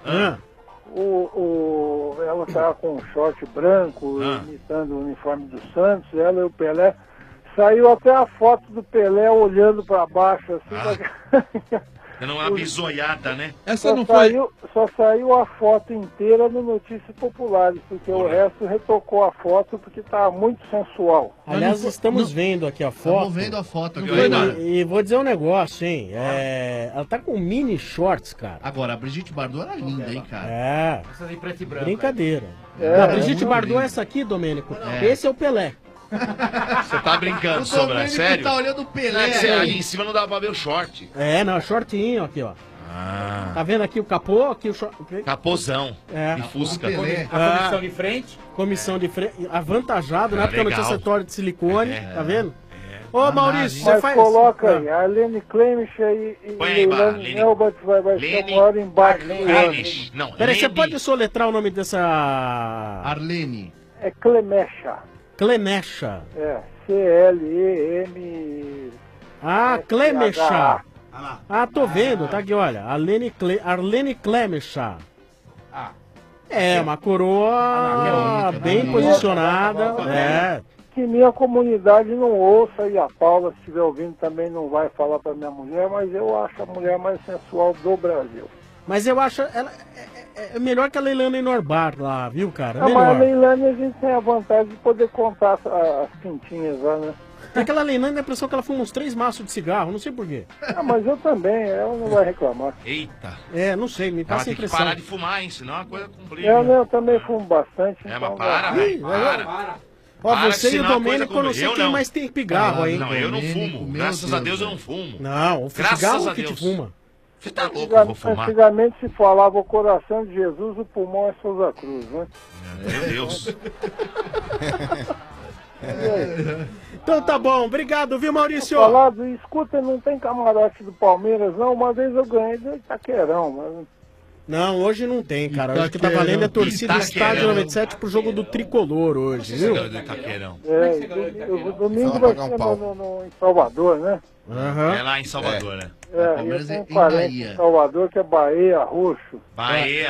Ela estava com um short branco, imitando o uniforme do Santos, ela e o Pelé. Saiu até a foto do Pelé olhando para baixo, assim. Dando uma bisoiada, né? Só saiu a foto inteira no Notícias Populares, porque o resto retocou a foto porque estava muito sensual. Aliás, estamos vendo aqui a foto. Estamos vendo a foto aqui. E vou dizer um negócio, hein? Ela tá com mini shorts, cara. Agora, a Brigitte Bardot era linda, hein, cara? É. Essa de preto e branco. Brincadeira. É, a Brigitte é Bardot é essa aqui, Domênico. Esse é o Pelé. Você tá brincando, Sombra? Sério? tá olhando o Pelé. Não é que você, ali em cima não dá pra ver o short. É, não, shortinho aqui, ó. Tá vendo aqui o capô? Aqui o short. Capozão. De Fusca. A comissão de frente. Comissão de frente. Avantajado, né? Porque não tinha legal. acessório de silicone. Tá vendo? Ô, Maurício, Mas você faz. coloca aí, a Lene Klemisch e Lene Elbert vai ser o maior embate do ano. Não, Peraí, você pode soletrar o nome dessa. Arlene. É Clemecha. Clemecha. É, C-L-E-M... Clemecha. Tô vendo, tá aqui, olha. Arlene Clemecha. É, uma coroa bem posicionada. Que minha comunidade não ouça, e a Paula, se estiver ouvindo, também não vai falar pra minha mulher, mas eu acho a mulher mais sensual do Brasil. Mas eu acho ela é melhor que a Leilani Norbar lá, viu, cara? Mas a Leilani a gente tem a vantagem de poder contar as pintinhas lá, né? Aquela Leilani, a impressão que ela fuma uns 3 maços de cigarro, não sei porquê. Mas eu também, ela não vai reclamar. Eita. Não sei, me passa a impressão. Tem que parar de fumar, hein? Senão é uma coisa complica. Eu também fumo bastante. Mas para, velho. Para. Ó, você e o Domênico, eu não sei quem mais tem pigarro aí. Não, eu não fumo. Graças a Deus eu não fumo. Não, o cigarro que te fuma. Você tá louco, eu vou fumar. Antigamente se falava o coração de Jesus, o pulmão é Souza Cruz, né? Meu Deus. Então tá bom, obrigado, viu, Maurício? Falado, escuta, não tem camarote do Palmeiras, não. Uma vez eu ganhei do Itaquerão, mas... Não, hoje não tem, cara. Hoje o que tá valendo é torcida Estádio 97 pro jogo do Tricolor hoje, viu? Domingo vai ser em Salvador, né? É lá em Salvador, né? Eu tenho um parente em Salvador que é Bahia Roxo. Bahia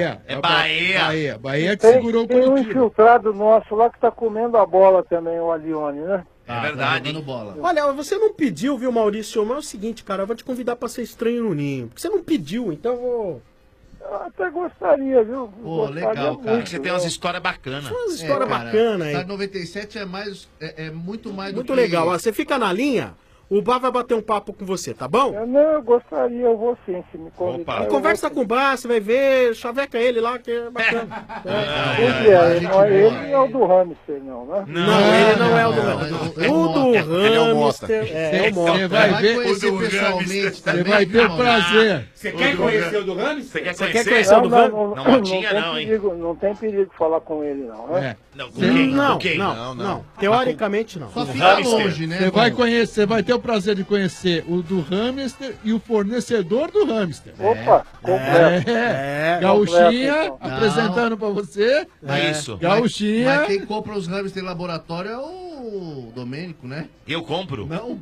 que segurou o Tem um infiltrado nosso lá que tá comendo a bola também, o Alione, né? É verdade. Olha, você não pediu, viu, Maurício? Mas é o seguinte, cara, eu vou te convidar pra ser estranho no ninho. Porque você não pediu, então eu vou... Eu até gostaria, viu? Pô, legal, cara. Você tem umas histórias bacanas. Umas histórias bacanas aí. A 97 é muito mais do Muito que... legal. Ó, você fica na linha, O Bá vai bater um papo com você, tá bom? Eu gostaria, eu vou sim, se me convidar. Conversa com o Bá, você vai ver, chaveca ele lá, que é bacana. Ele é o do hamster, não, né? Não, ele não é o do hamster. O do hamster é o Mota. Você vai ver conhecer pessoalmente Você vai ter o prazer. Você quer conhecer o do Rams? Você quer Você conhecer? quer conhecer o do Rams? Não, Motinha não, hein? Não tem perigo falar com ele, não, né? Não, com quem? Não, Com quem? não. Teoricamente não. Só fica longe, né? Você vai conhecer, você vai ter o prazer de conhecer o do hamster e o fornecedor do hamster. Opa, completo. Gauchinha Completo, então. apresentando pra você. É isso. Gauchinha. Mas quem compra os hamsters em laboratório é o Domênico, né? Eu compro? Não.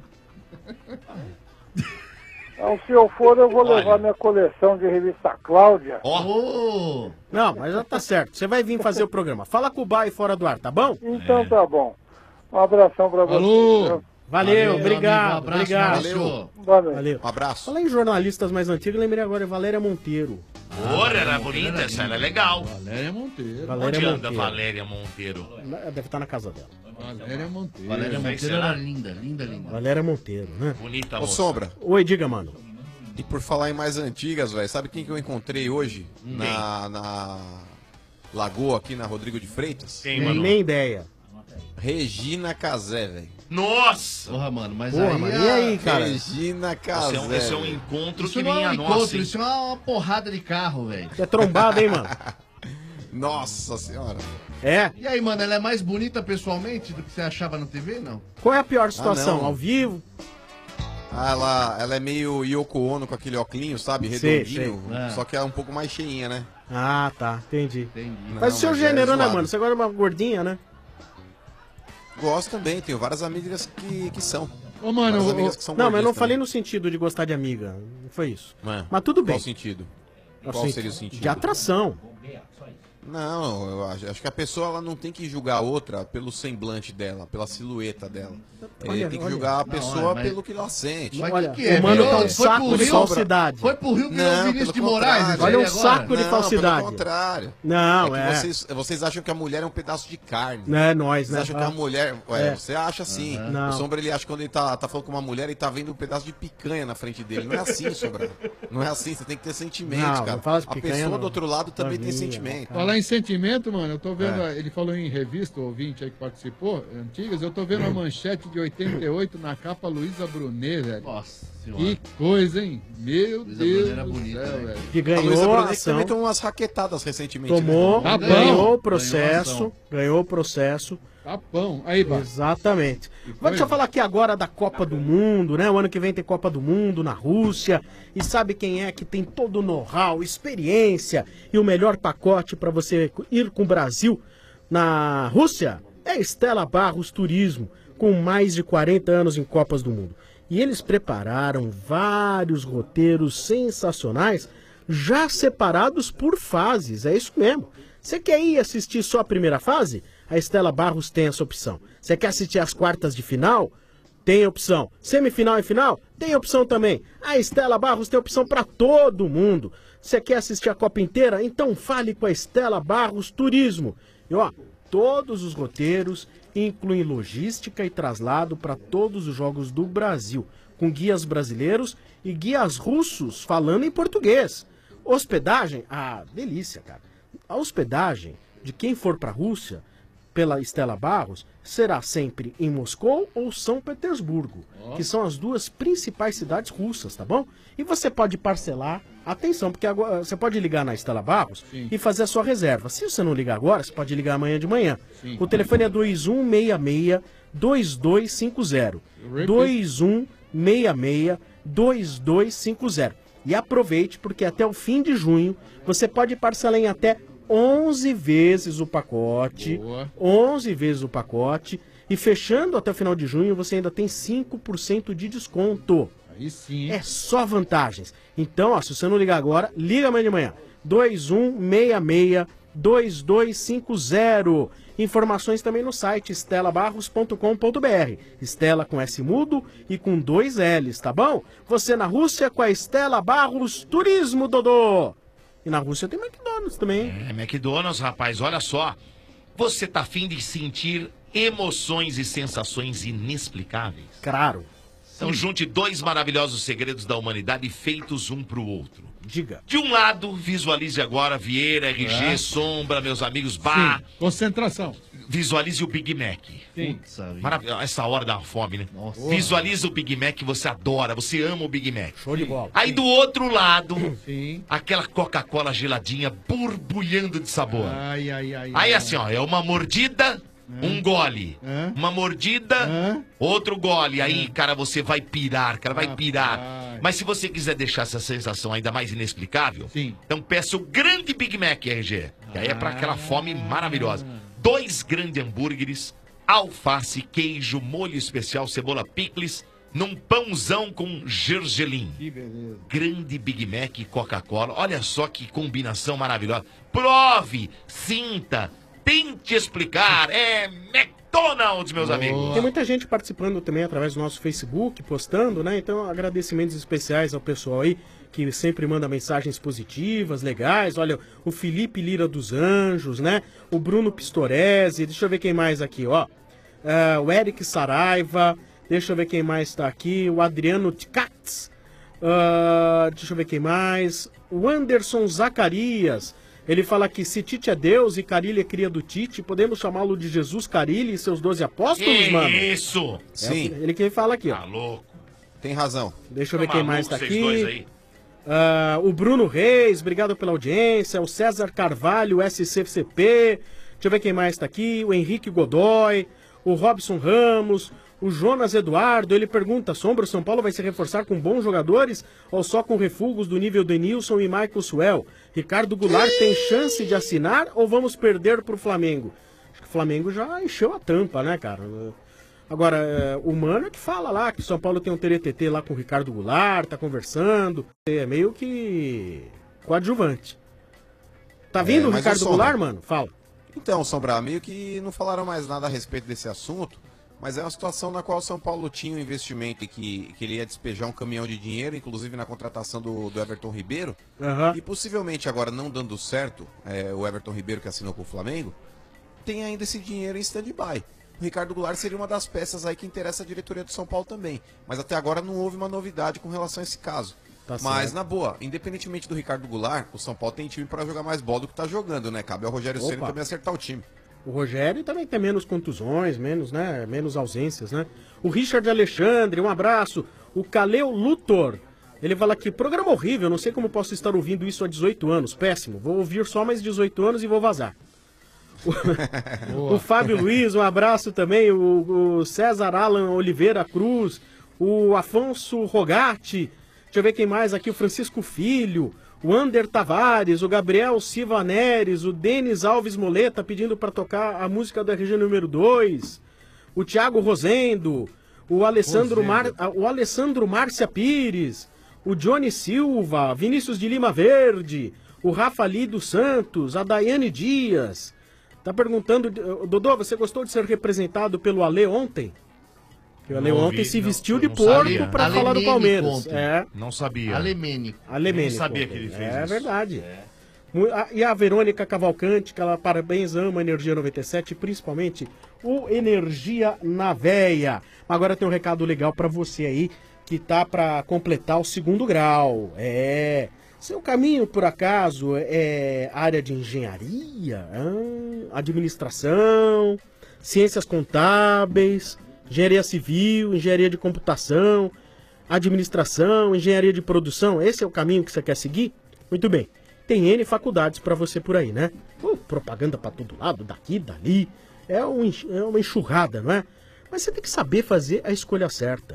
Então, se eu for, eu vou levar minha coleção de revista Cláudia. Não, mas já tá certo. Você vai vir fazer o programa. Fala com o Bá e fora do ar, tá bom? Então tá bom. Um abração pra você. Valeu, obrigado. amigo, um abraço, Obrigado. Maurício. Valeu. Um abraço. Fala em jornalistas mais antigos, lembrei agora, Valéria Monteiro. Ora, era bonita, essa era legal. Valéria Monteiro. Valéria Onde anda Monteiro. Valéria Monteiro? Deve estar na casa dela. Valéria Monteiro. Valéria Monteiro será? era linda, linda, linda. Valéria Monteiro, né? Bonita Ô, moça. Sombra. Oi, diga, mano. E por falar em mais antigas, velho, sabe quem que eu encontrei hoje na Lagoa, aqui na Rodrigo de Freitas? Quem, mano? Nem ideia. Regina Casé, velho. Nossa! Porra, mano, mas Porra, aí... mano, e aí, cara? Regina Casé. Esse é um velho. encontro Isso que não é minha um nossa, encontro, hein? isso é uma porrada de carro, velho. É trombada, hein, mano? Nossa senhora. É? E aí, mano, ela é mais bonita pessoalmente do que você achava na TV, não? Qual é a pior situação? não. Ao vivo? Ela é meio Yoko Ono com aquele óculos, sabe? Sei, Redondinho. sei. Só que é um pouco mais cheinha, né? Ah, tá. Entendi. Entendi. Mas o seu mas gênero, é né, zoado. mano? Você gosta de uma gordinha, né? Gosto também, tenho várias amigas que são. Ô, mano, Várias amigas que são Não, mas eu não gordinhas falei também. no sentido de gostar de amiga. Não foi isso. É. Mas tudo bem. Qual sentido? Qual Assim, seria o sentido? De atração. Não, eu acho que a pessoa ela não tem que julgar a outra pelo semblante dela, pela silhueta dela. Ele Olha, tem que olha. julgar a Não, pessoa mas- pelo que ela sente. Mas Olha, que é? o mano Virou- tá um foi saco pro de Rio- falsidade. Foi pro Rio que Não, virou o Vinícius pelo de Moraes. contrário. esse Olha aí um agora. saco de Não, falsidade. pelo contrário. Não, é é. que vocês acham que a mulher é um pedaço de carne. Não é nós, Vocês né? acham que a mulher. É. Você acha assim. Não. O Sombra ele acha que quando ele tá falando com uma mulher, ele tá vendo um pedaço de picanha na frente dele. Não é assim, Sombra. Não é assim, você tem que ter sentimentos, Não, cara. não fala de A picanha, pessoa não. do outro lado também tem Novinha, sentimento. Falar em sentimento, mano, eu tô vendo, É. ele falou em revista, o ouvinte aí que participou, antigas, eu tô vendo a manchete de 88 na capa Luísa Brunet, velho. Nossa senhora. Que coisa, hein? Meu Luísa Deus Brunet era do bonita, céu, né? velho. Que A Luísa ganhou a Brunet que ação. também tomou umas raquetadas recentemente. Tomou, né? Tá bom. ganhou o processo. Ganhou Ganhou o processo. Tapão. Aí, Bá. Exatamente. Mas coisa. deixa eu falar aqui agora da Copa do Mundo, né? O ano que vem tem Copa do Mundo na Rússia. E sabe quem é que tem todo o know-how, experiência e o melhor pacote para você ir com o Brasil na Rússia? É Estela Barros Turismo, com mais de 40 anos em Copas do Mundo. E eles prepararam vários roteiros sensacionais, já separados por fases. É isso mesmo. Você quer ir assistir só a primeira fase? A Estela Barros tem essa opção. Você quer assistir as quartas de final? Tem opção. Semifinal e final? Tem opção também. A Estela Barros tem opção para todo mundo. Você quer assistir a Copa inteira? Então fale com a Estela Barros Turismo. E ó, todos os roteiros incluem logística e traslado para todos os jogos do Brasil, com guias brasileiros e guias russos falando em português. Hospedagem? Ah, delícia, cara. A hospedagem de quem for para a Rússia, pela Estela Barros, será sempre em Moscou ou São Petersburgo, que são as duas principais cidades russas, tá bom? E você pode parcelar, atenção, porque agora você pode ligar na Estela Barros e fazer a sua reserva. Se você não ligar agora, você pode ligar amanhã de manhã. O telefone é 2166-2250. 2166-2250. E aproveite, porque até o fim de junho você pode parcelar em até 11 vezes o pacote. Boa. 11 vezes o pacote. E fechando até o final de junho, você ainda tem 5% de desconto. Aí sim. É só vantagens. Então, ó, se você não ligar agora, liga amanhã de manhã. 2166-2250. Informações também no site estelabarros.com.br. Estela com S mudo e com 2 L's, tá bom? Você na Rússia com a Estela Barros Turismo, Dodô. E na Rússia tem McDonald's também. É, McDonald's, rapaz, olha só. Você tá afim de sentir emoções e sensações inexplicáveis? Claro. Então junte dois maravilhosos segredos da humanidade feitos um pro outro. Diga. De um lado, visualize agora Vieira, RG, Sombra, meus amigos, Bar. Concentração. Visualize o Big Mac. Maravilhoso. Essa hora dá uma fome, né? Visualize o Big Mac que você adora, você ama o Big Mac. Show de bola. Aí do outro lado, aquela Coca-Cola geladinha borbulhando de sabor. Aí assim, ó, é uma mordida, um gole. Uma mordida, outro gole. Aí, cara, você vai pirar, cara, vai pirar. Mas se você quiser deixar essa sensação ainda mais inexplicável, então peça o grande Big Mac, RG. Que aí é pra aquela fome maravilhosa. 2 grandes hambúrgueres, alface, queijo, molho especial, cebola picles, num pãozão com gergelim. Que beleza. Grande Big Mac e Coca-Cola. Olha só que combinação maravilhosa. Prove, sinta, tente explicar. É McDonald's, meus amigos. Tem muita gente participando também através do nosso Facebook, postando, né? Então, agradecimentos especiais ao pessoal aí que sempre manda mensagens positivas, legais. Olha, o Felipe Lira dos Anjos, né? O Bruno Pistorese, deixa eu ver quem mais aqui, ó. O Eric Saraiva, deixa eu ver quem mais tá aqui. O Adriano Ticatz, deixa eu ver quem mais. O Anderson Zacarias, ele fala que se Tite é Deus e Carilli é cria do Tite, podemos chamá-lo de Jesus Carilli e seus 12 apóstolos, mano? Isso! Sim. Ele que fala aqui, ó. Tá louco. Tem razão. Deixa eu ver quem mais tá vocês dois aí. aqui. O Bruno Reis, obrigado pela audiência. O César Carvalho, SCCP. Deixa eu ver quem mais tá aqui. O Henrique Godoy. O Robson Ramos. O Jonas Eduardo, ele pergunta: Sombra, o São Paulo vai se reforçar com bons jogadores ou só com refugos do nível Denilson e Michael Suel? Ricardo Goulart tem chance de assinar ou vamos perder pro Flamengo? Acho que o Flamengo já encheu a tampa, né, cara? Agora, o Mano é que fala lá que o São Paulo tem um TTT lá com o Ricardo Goulart, tá conversando. É meio que coadjuvante. Tá vindo o mas Ricardo o Sombra- Goulart, mano? Fala. Então, Sombra, meio que não falaram mais nada a respeito desse assunto, mas é uma situação na qual o São Paulo tinha um investimento e que ele ia despejar um caminhão de dinheiro, inclusive na contratação do Everton Ribeiro. E possivelmente agora não dando certo, o Everton Ribeiro que assinou com o Flamengo, tem ainda esse dinheiro em stand-by. O Ricardo Goulart seria uma das peças aí que interessa a diretoria do São Paulo também. Mas até agora não houve uma novidade com relação a esse caso. Tá Mas, certo. na boa, independentemente do Ricardo Goulart, o São Paulo tem time para jogar mais bola do que tá jogando, né? Cabe ao Rogério Ceni Opa. também acertar o time. O Rogério também tem menos contusões, menos ausências, né? O Richard Alexandre, um abraço. O Caleu Luthor, ele fala aqui: programa horrível, não sei como posso estar ouvindo isso há 18 anos, péssimo. Vou ouvir só mais 18 anos e vou vazar. O Fábio Luiz, um abraço também. O César Alan Oliveira Cruz, o Afonso Rogatti, deixa eu ver quem mais aqui, o Francisco Filho, o Ander Tavares, o Gabriel Silva Neres, o Denis Alves Moleta pedindo para tocar a música da RG número 2, o Thiago Rosendo, o Alessandro Márcia Pires, o Johnny Silva, Vinícius de Lima Verde, o Rafa Lido Santos, a Daiane Dias. Tá perguntando, Dodô, você gostou de ser representado pelo Ale ontem? Que o Ale Não ontem ouvi, se não- vestiu eu de não porco sabia. pra falar do Alemênico Palmeiras. ontem. Não sabia. Alemênico. Alemênico. Nem sabia ontem. que ele fez É isso. verdade. E a Verônica Cavalcante, que ela parabéns, ama a Energia 97, principalmente o Energia na Veia. Agora tem um recado legal pra você aí, que tá pra completar o 2º grau. Seu caminho, por acaso, é área de engenharia, administração, ciências contábeis, engenharia civil, engenharia de computação, administração, engenharia de produção. Esse é o caminho que você quer seguir? Muito bem. Tem N faculdades para você por aí, né? Propaganda para todo lado, daqui, dali. É uma enxurrada, não é? Mas você tem que saber fazer a escolha certa.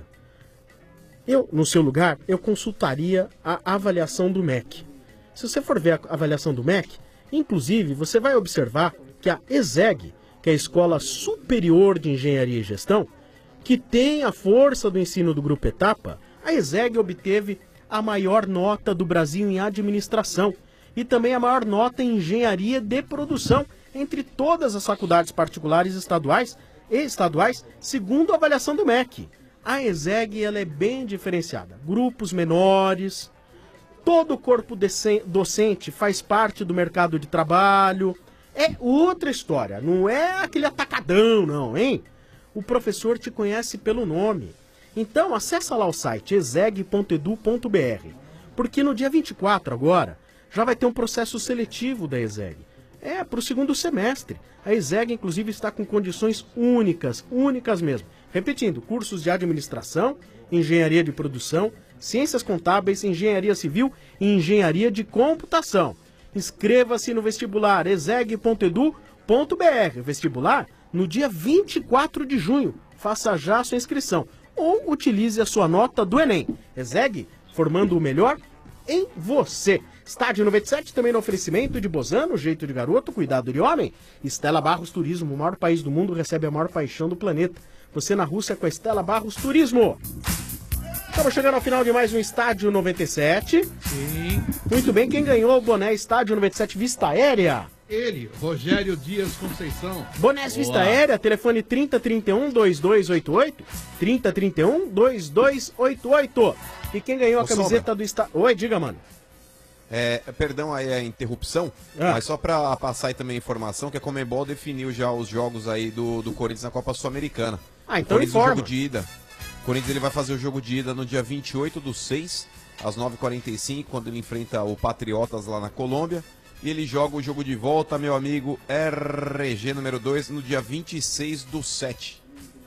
Eu, no seu lugar, eu consultaria a avaliação do MEC. Se você for ver a avaliação do MEC, inclusive, você vai observar que a ESEG, que é a Escola Superior de Engenharia e Gestão, que tem a força do ensino do Grupo Etapa, a ESEG obteve a maior nota do Brasil em administração e também a maior nota em engenharia de produção entre todas as faculdades particulares estaduais e estaduais, segundo a avaliação do MEC. A ESEG ela é bem diferenciada. Grupos menores, todo o corpo docente faz parte do mercado de trabalho. É outra história, não é aquele atacadão não, hein? O professor te conhece pelo nome. Então, acessa lá o site exeg.edu.br, porque no dia 24 agora, já vai ter um processo seletivo da ESEG. Para o segundo semestre. A ESEG, inclusive, está com condições únicas mesmo. Repetindo, cursos de administração, engenharia de produção, ciências contábeis, engenharia civil e engenharia de computação. Inscreva-se no vestibular exeg.edu.br. Vestibular no dia 24 de junho. Faça já a sua inscrição. Ou utilize a sua nota do Enem. ESEG, formando o melhor em você. Estádio 97 também no oferecimento de Bozano, jeito de garoto, cuidado de homem. Stella Barros Turismo, o maior país do mundo, recebe a maior paixão do planeta. Você na Rússia com a Stella Barros Turismo. Estamos chegando ao final de mais um Estádio 97. Sim. Muito bem, quem ganhou o boné Estádio 97 Vista Aérea? Ele, Rogério Dias Conceição. Bonés Vista Aérea, telefone 3031-2288. 3031-2288. E quem ganhou a camiseta do Estádio... Oi, diga, mano. Perdão aí a interrupção, mas só para passar aí também a informação que a Conmebol definiu já os jogos aí do Corinthians na Copa Sul-Americana. Então informa. O jogo de ida. O Corinthians ele vai fazer o jogo de ida no dia 28/6, às 9h45, quando ele enfrenta o Patriotas lá na Colômbia. E ele joga o jogo de volta, meu amigo, RG número 2, no dia 26/7.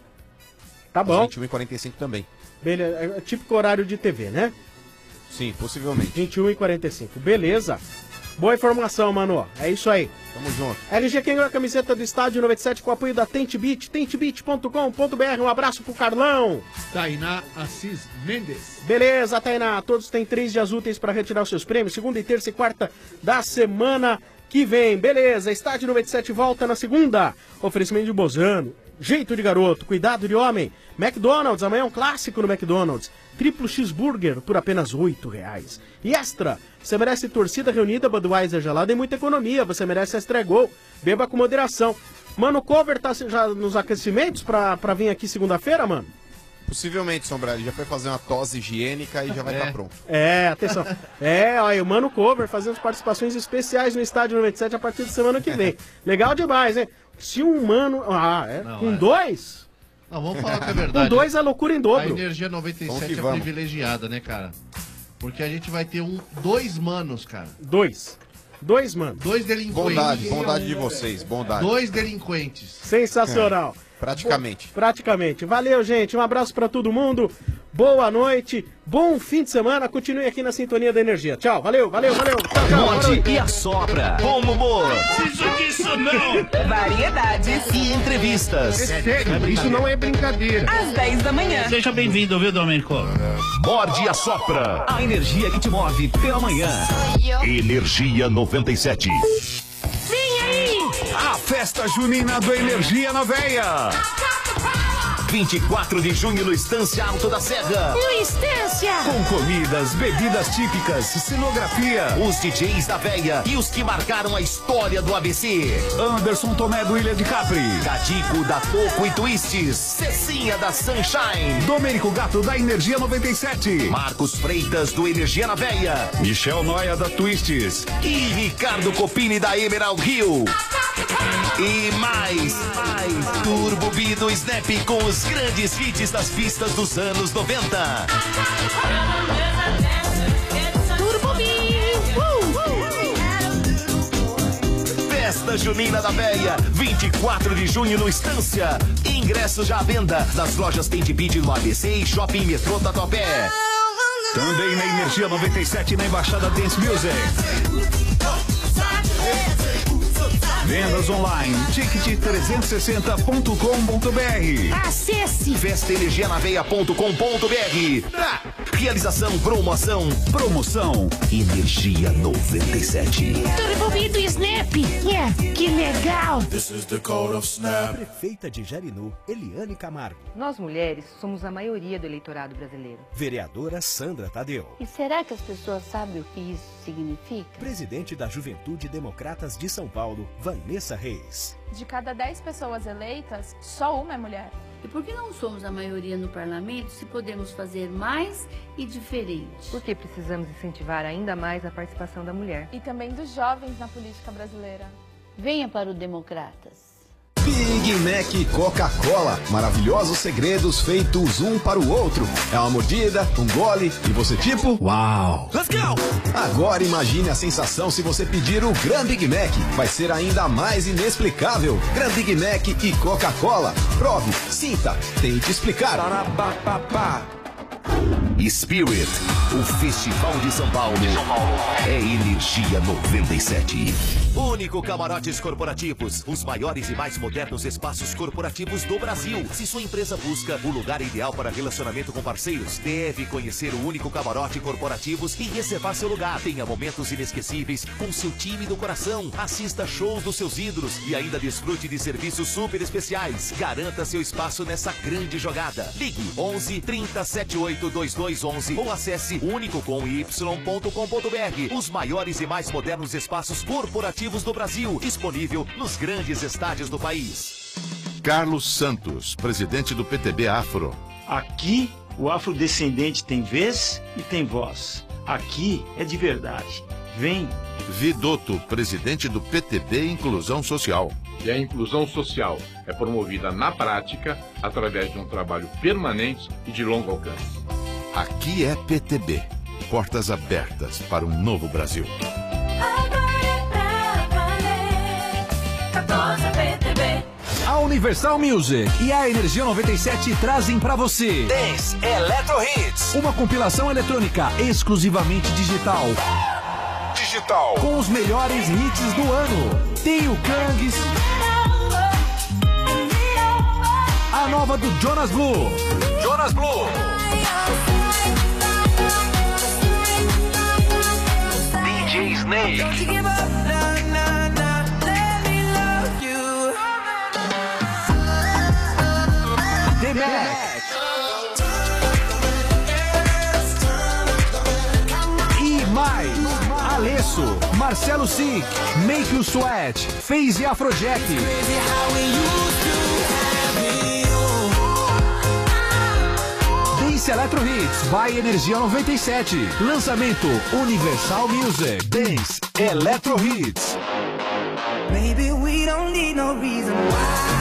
Tá bom. Às 21h45 também. Beleza, é típico horário de TV, né? Sim, possivelmente. 21h45, beleza. Boa informação, mano. É isso aí. Tamo junto. LG, quem ganhou a camiseta do Estádio 97 com o apoio da TenteBit, tentebit.com.br. Um abraço pro Carlão. Tainá Assis Mendes. Beleza, Tainá. Todos têm 3 dias úteis para retirar os seus prêmios, segunda e terça e quarta da semana que vem. Beleza, Estádio 97 volta na segunda. Oferecimento de Bozano, jeito de garoto, cuidado de homem. McDonald's, amanhã é um clássico no McDonald's. Triplo cheeseburger por apenas R$8. E Extra, você merece torcida reunida, Budweiser gelada e muita economia. Você merece Extra Gol. Beba com moderação. Mano, o Cover tá já nos aquecimentos pra vir aqui segunda-feira, mano? Possivelmente, Sombra. Ele já foi fazer uma tosse higiênica e já vai estar pronto. Atenção. Olha, o Mano Cover fazendo participações especiais no Estádio 97 a partir de semana que vem. Legal demais, hein? Se um mano... com 2... Não, vamos falar que é verdade. Com 2 é loucura em dobro. A Energia 97 é privilegiada, né, cara? Porque a gente vai ter 2 manos, cara. 2 manos. 2 delinquentes. Bondade de vocês, bondade. 2 delinquentes. Sensacional. Praticamente. Praticamente. Valeu, gente. Um abraço pra todo mundo. Boa noite. Bom fim de semana. Continue aqui na sintonia da Energia. Tchau. Valeu. Tchau. Morde e assopra. Bom humor. Isso não. Variedades e entrevistas. É sério, isso não é brincadeira. Às 10 da manhã. Seja bem-vindo, viu, Domênico? Morde e assopra. A energia que te move pela manhã. Energia 97. Vem aí! A festa junina do Energia na Veia. 24 de junho no Estância Alto da Serra. No Estância! Com comidas, bebidas típicas, cenografia, os DJs da Veia e os que marcaram a história do ABC. Anderson Tomé do Ilha de Capri. Cadico da Toco e Twists. Cecinha da Sunshine. Domênico Gato da Energia 97. Marcos Freitas do Energia na Veia. Michel Noia da Twists. E Ricardo Copini da Emerald Hill. E mais, Turbo B do Snap com os grandes hits das pistas dos anos 90. Turbo B! Festa Junina da Veia, 24 de junho no Estância. Ingressos já à venda nas lojas TenteBit no ABC e Shopping Metrô Tatuapé. Também na Energia 97 na Embaixada Dance Music. Vendas online, ticket360.com.br. Acesse festaenergianaveia.com.br. Realização, promoção Energia 97. Turbo B do Snap! Que legal! Prefeita de Jarinu, Eliane Camargo. Nós mulheres somos a maioria do eleitorado brasileiro. Vereadora Sandra Tadeu. E será que as pessoas sabem o que isso significa? Presidente da Juventude Democratas de São Paulo, Vanessa Reis. De cada 10 pessoas eleitas, só uma é mulher. E por que não somos a maioria no parlamento se podemos fazer mais e diferente? Porque precisamos incentivar ainda mais a participação da mulher. E também dos jovens na política brasileira. Venha para o Democratas. Big Mac e Coca-Cola. Maravilhosos segredos feitos um para o outro. É uma mordida, um gole e você tipo... Uau! Let's go! Agora imagine a sensação se você pedir o Gran Big Mac. Vai ser ainda mais inexplicável. Gran Big Mac e Coca-Cola. Prove, sinta, tente explicar. Spirit, o Festival de São Paulo, é Energia 97. Único Camarotes Corporativos, os maiores e mais modernos espaços corporativos do Brasil. Se sua empresa busca o lugar ideal para relacionamento com parceiros, deve conhecer o Único Camarote Corporativos e reservar seu lugar. Tenha momentos inesquecíveis com seu time do coração. Assista shows dos seus ídolos e ainda desfrute de serviços super especiais. Garanta seu espaço nessa grande jogada. Ligue 11 30 78 2211 ou acesse unicocomy.com.br. Os maiores e mais modernos espaços corporativos do Brasil, disponível nos grandes estádios do país. Carlos Santos, presidente do PTB Afro. Aqui, o afrodescendente tem vez e tem voz. Aqui é de verdade. Vem. Vidotto, presidente do PTB Inclusão Social. E a inclusão social é promovida na prática através de um trabalho permanente e de longo alcance. Aqui é PTB. Portas abertas para um novo Brasil. A Universal Music e a Energia 97 trazem pra você Dance Electro Hits, uma compilação eletrônica exclusivamente digital. Com os melhores hits do ano. Tem o Kangs, a nova do Jonas Blue. DJ Snake, The Mac e mais Alesso, Marcelo Sick, Make You Sweat, FaZe e Afrojack. Dance Electro Hits by Energia 97. Lançamento Universal Music. Dance Electro Hits. Maybe we don't need no reason why.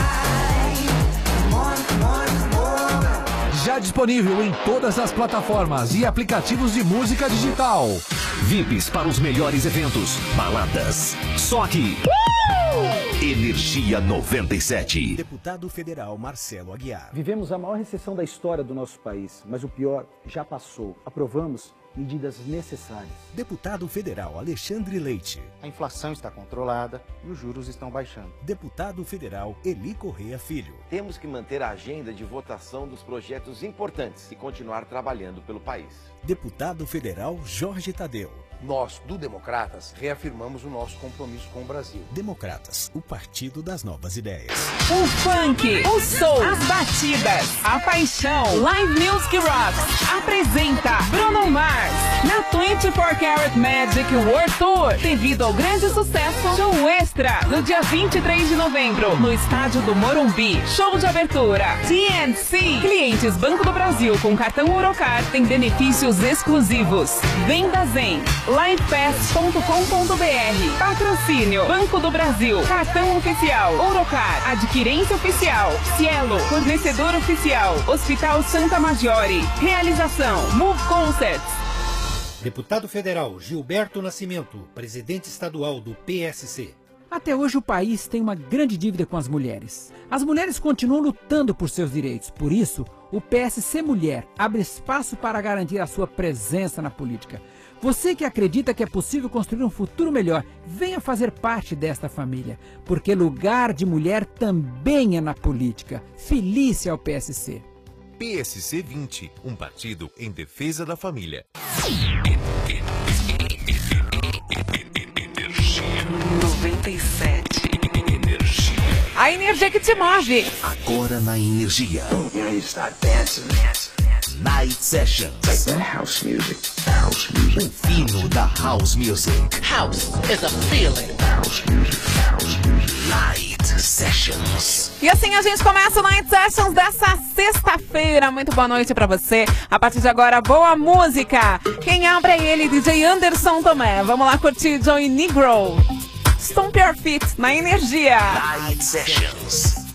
Já disponível em todas as plataformas e aplicativos de música digital. VIPs para os melhores eventos, baladas. Só aqui. Energia 97. Deputado Federal Marcelo Aguiar. Vivemos a maior recessão da história do nosso país, mas o pior já passou. Aprovamos medidas necessárias. Deputado Federal Alexandre Leite. A inflação está controlada e os juros estão baixando. Deputado Federal Eli Correia Filho. Temos que manter a agenda de votação dos projetos importantes e continuar trabalhando pelo país. Deputado Federal Jorge Tadeu. Nós, do Democratas, reafirmamos o nosso compromisso com o Brasil. Democratas, o partido das novas ideias. O funk, o soul, as batidas, a paixão, Live Music Rocks apresenta Bruno Mars na 24 Karat Magic World Tour. Devido ao grande sucesso, show extra no dia 23 de novembro no estádio do Morumbi. Show de abertura TNC. Clientes Banco do Brasil com cartão Orocar têm benefícios exclusivos. Vendas em livepass.com.br. Patrocínio Banco do Brasil, cartão oficial Orocar, adquirência oficial Cielo, fornecedor oficial Hospital Santa Maggiore. Realização Move Concerts. Deputado Federal Gilberto Nascimento, presidente estadual do PSC. Até hoje o país tem uma grande dívida com as mulheres. As mulheres continuam lutando por seus direitos. Por isso, o PSC Mulher abre espaço para garantir a sua presença na política. Você que acredita que é possível construir um futuro melhor, venha fazer parte desta família, porque lugar de mulher também é na política. Filie-se ao PSC. PSC 20, um partido em defesa da família. 97. A energia que te move. Agora na Energia. Night Sessions. House music. O fino da House Music. House is a feeling. Night Sessions. E assim a gente começa o Night Sessions dessa sexta-feira. Muito boa noite pra você. A partir de agora, boa música. Quem abre é ele, DJ Anderson Tomé. Vamos lá curtir Joey Negro. Stomp Your Feet na Energia. Night Sessions.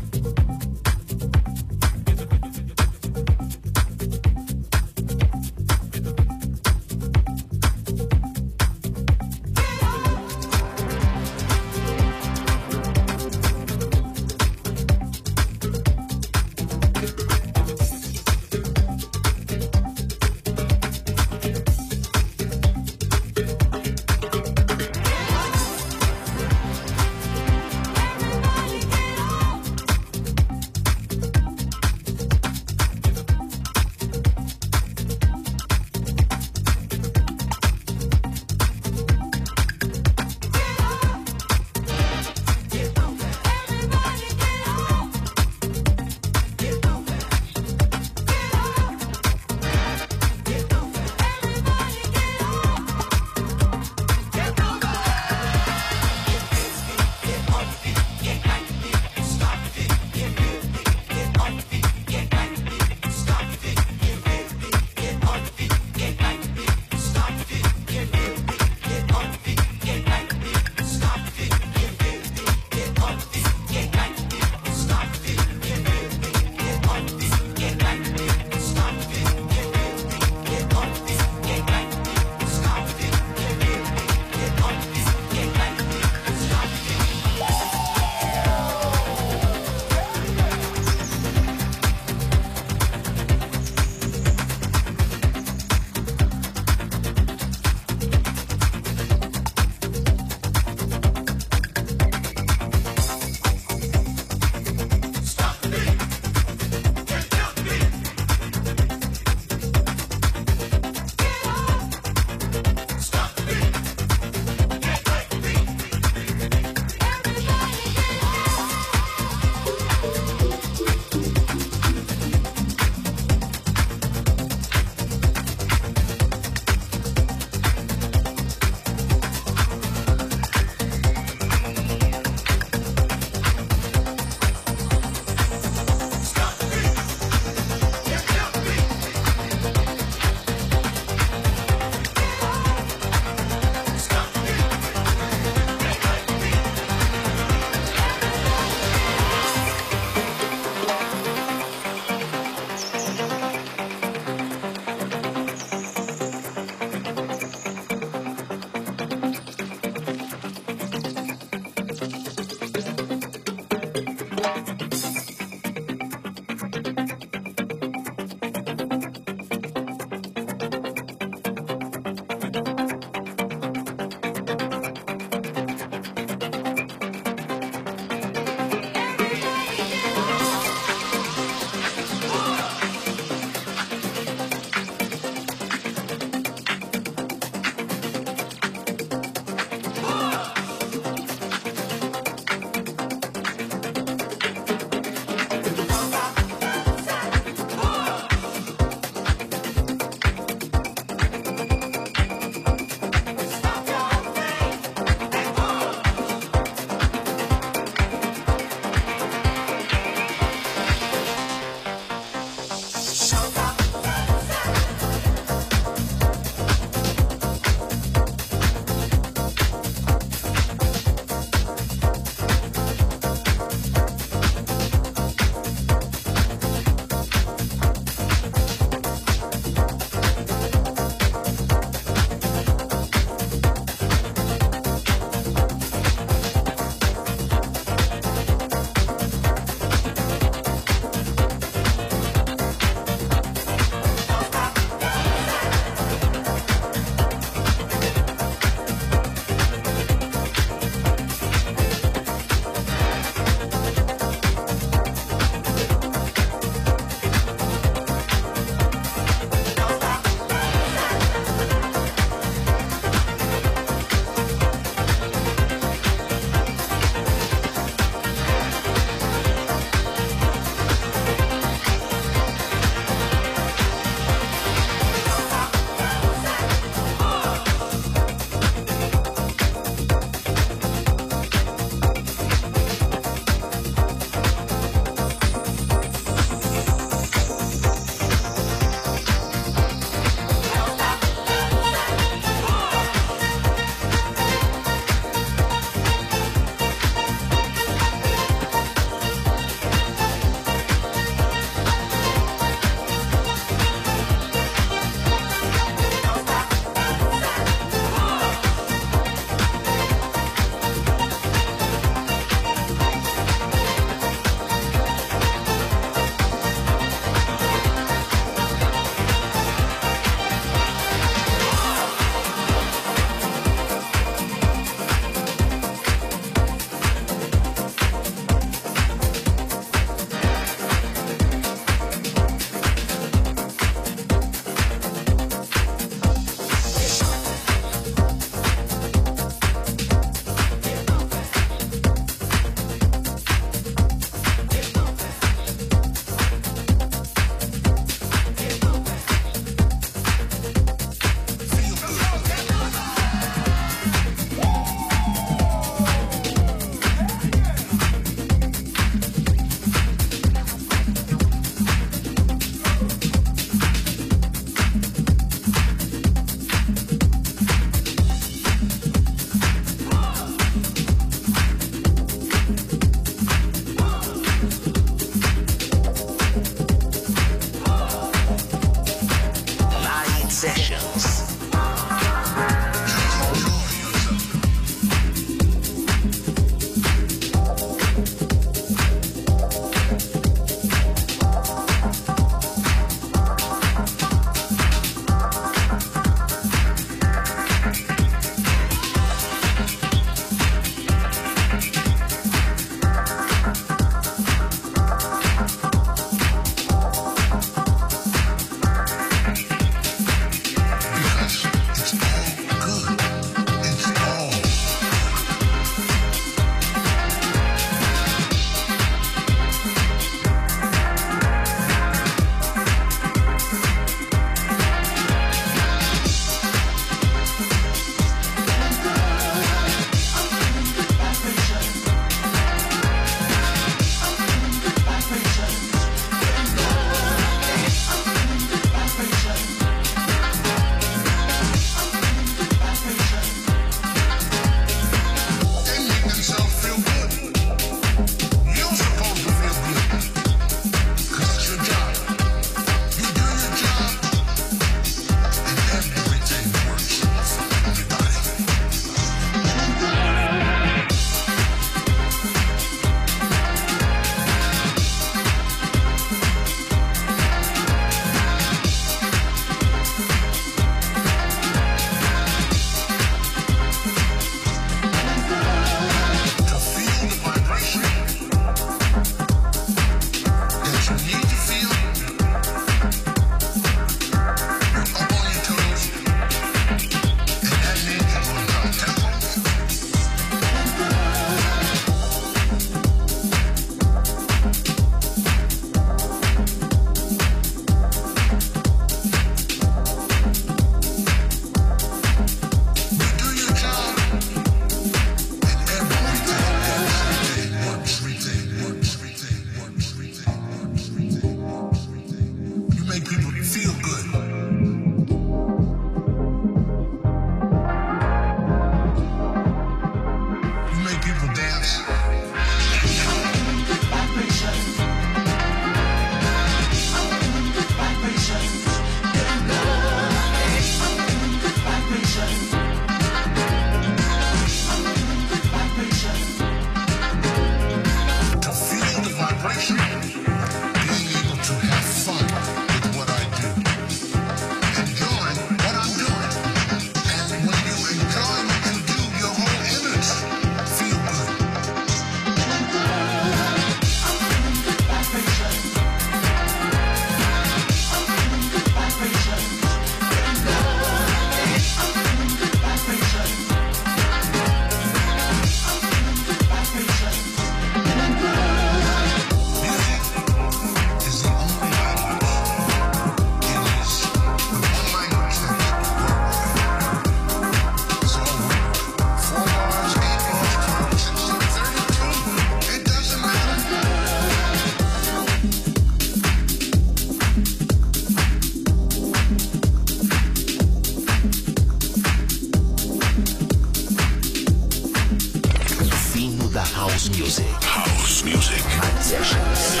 House music. House music. Night sessions.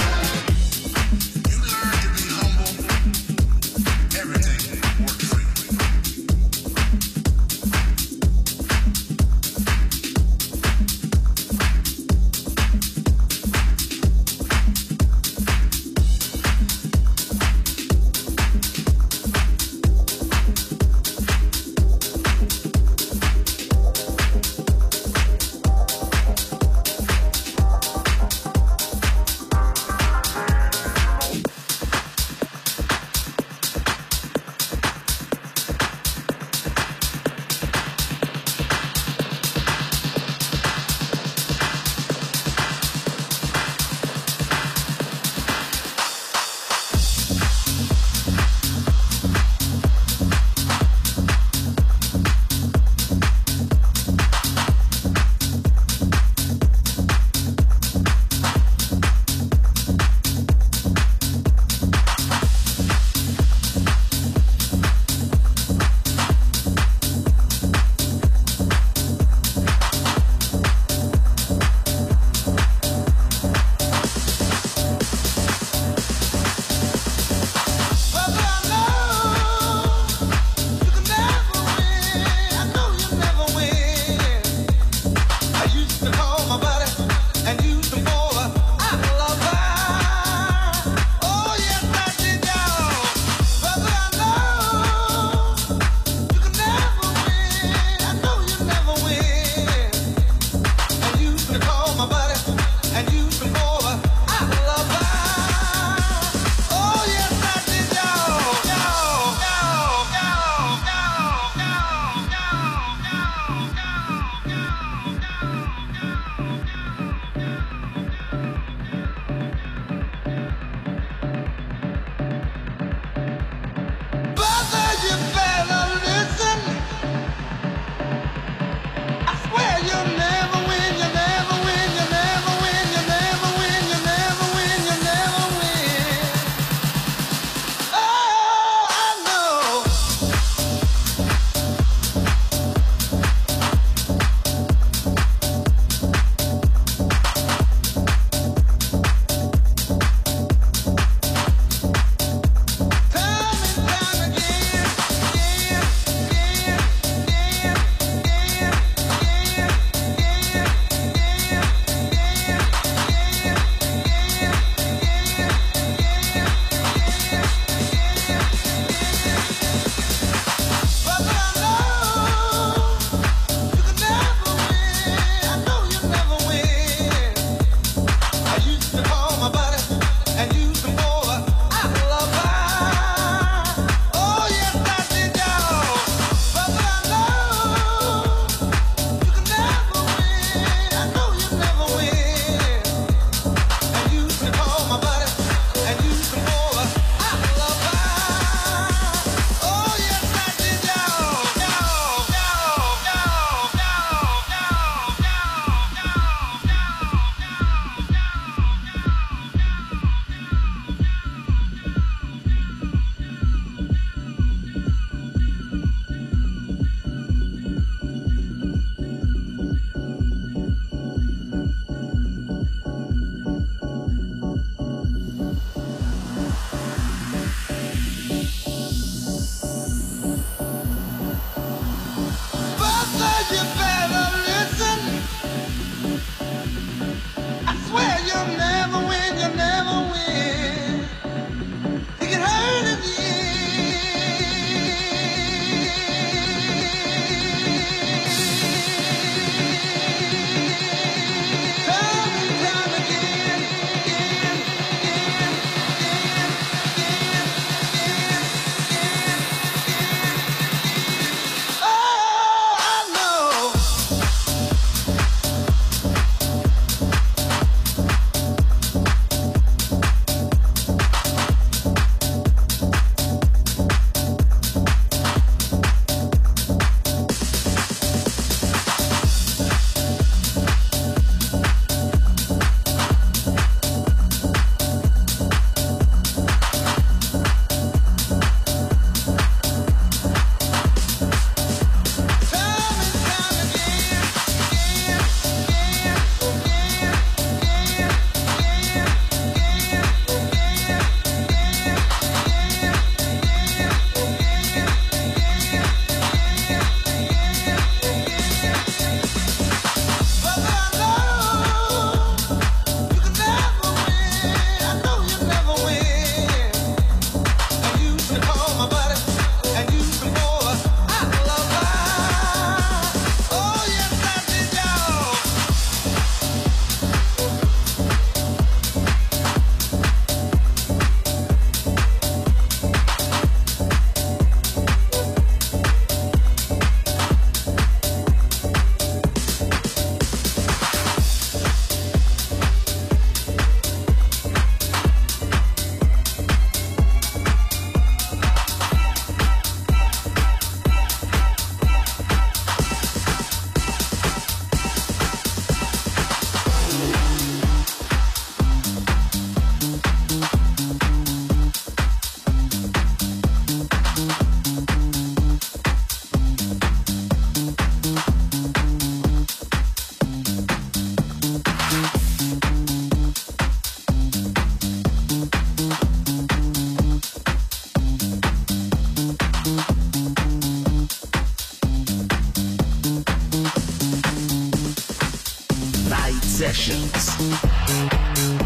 Sessions.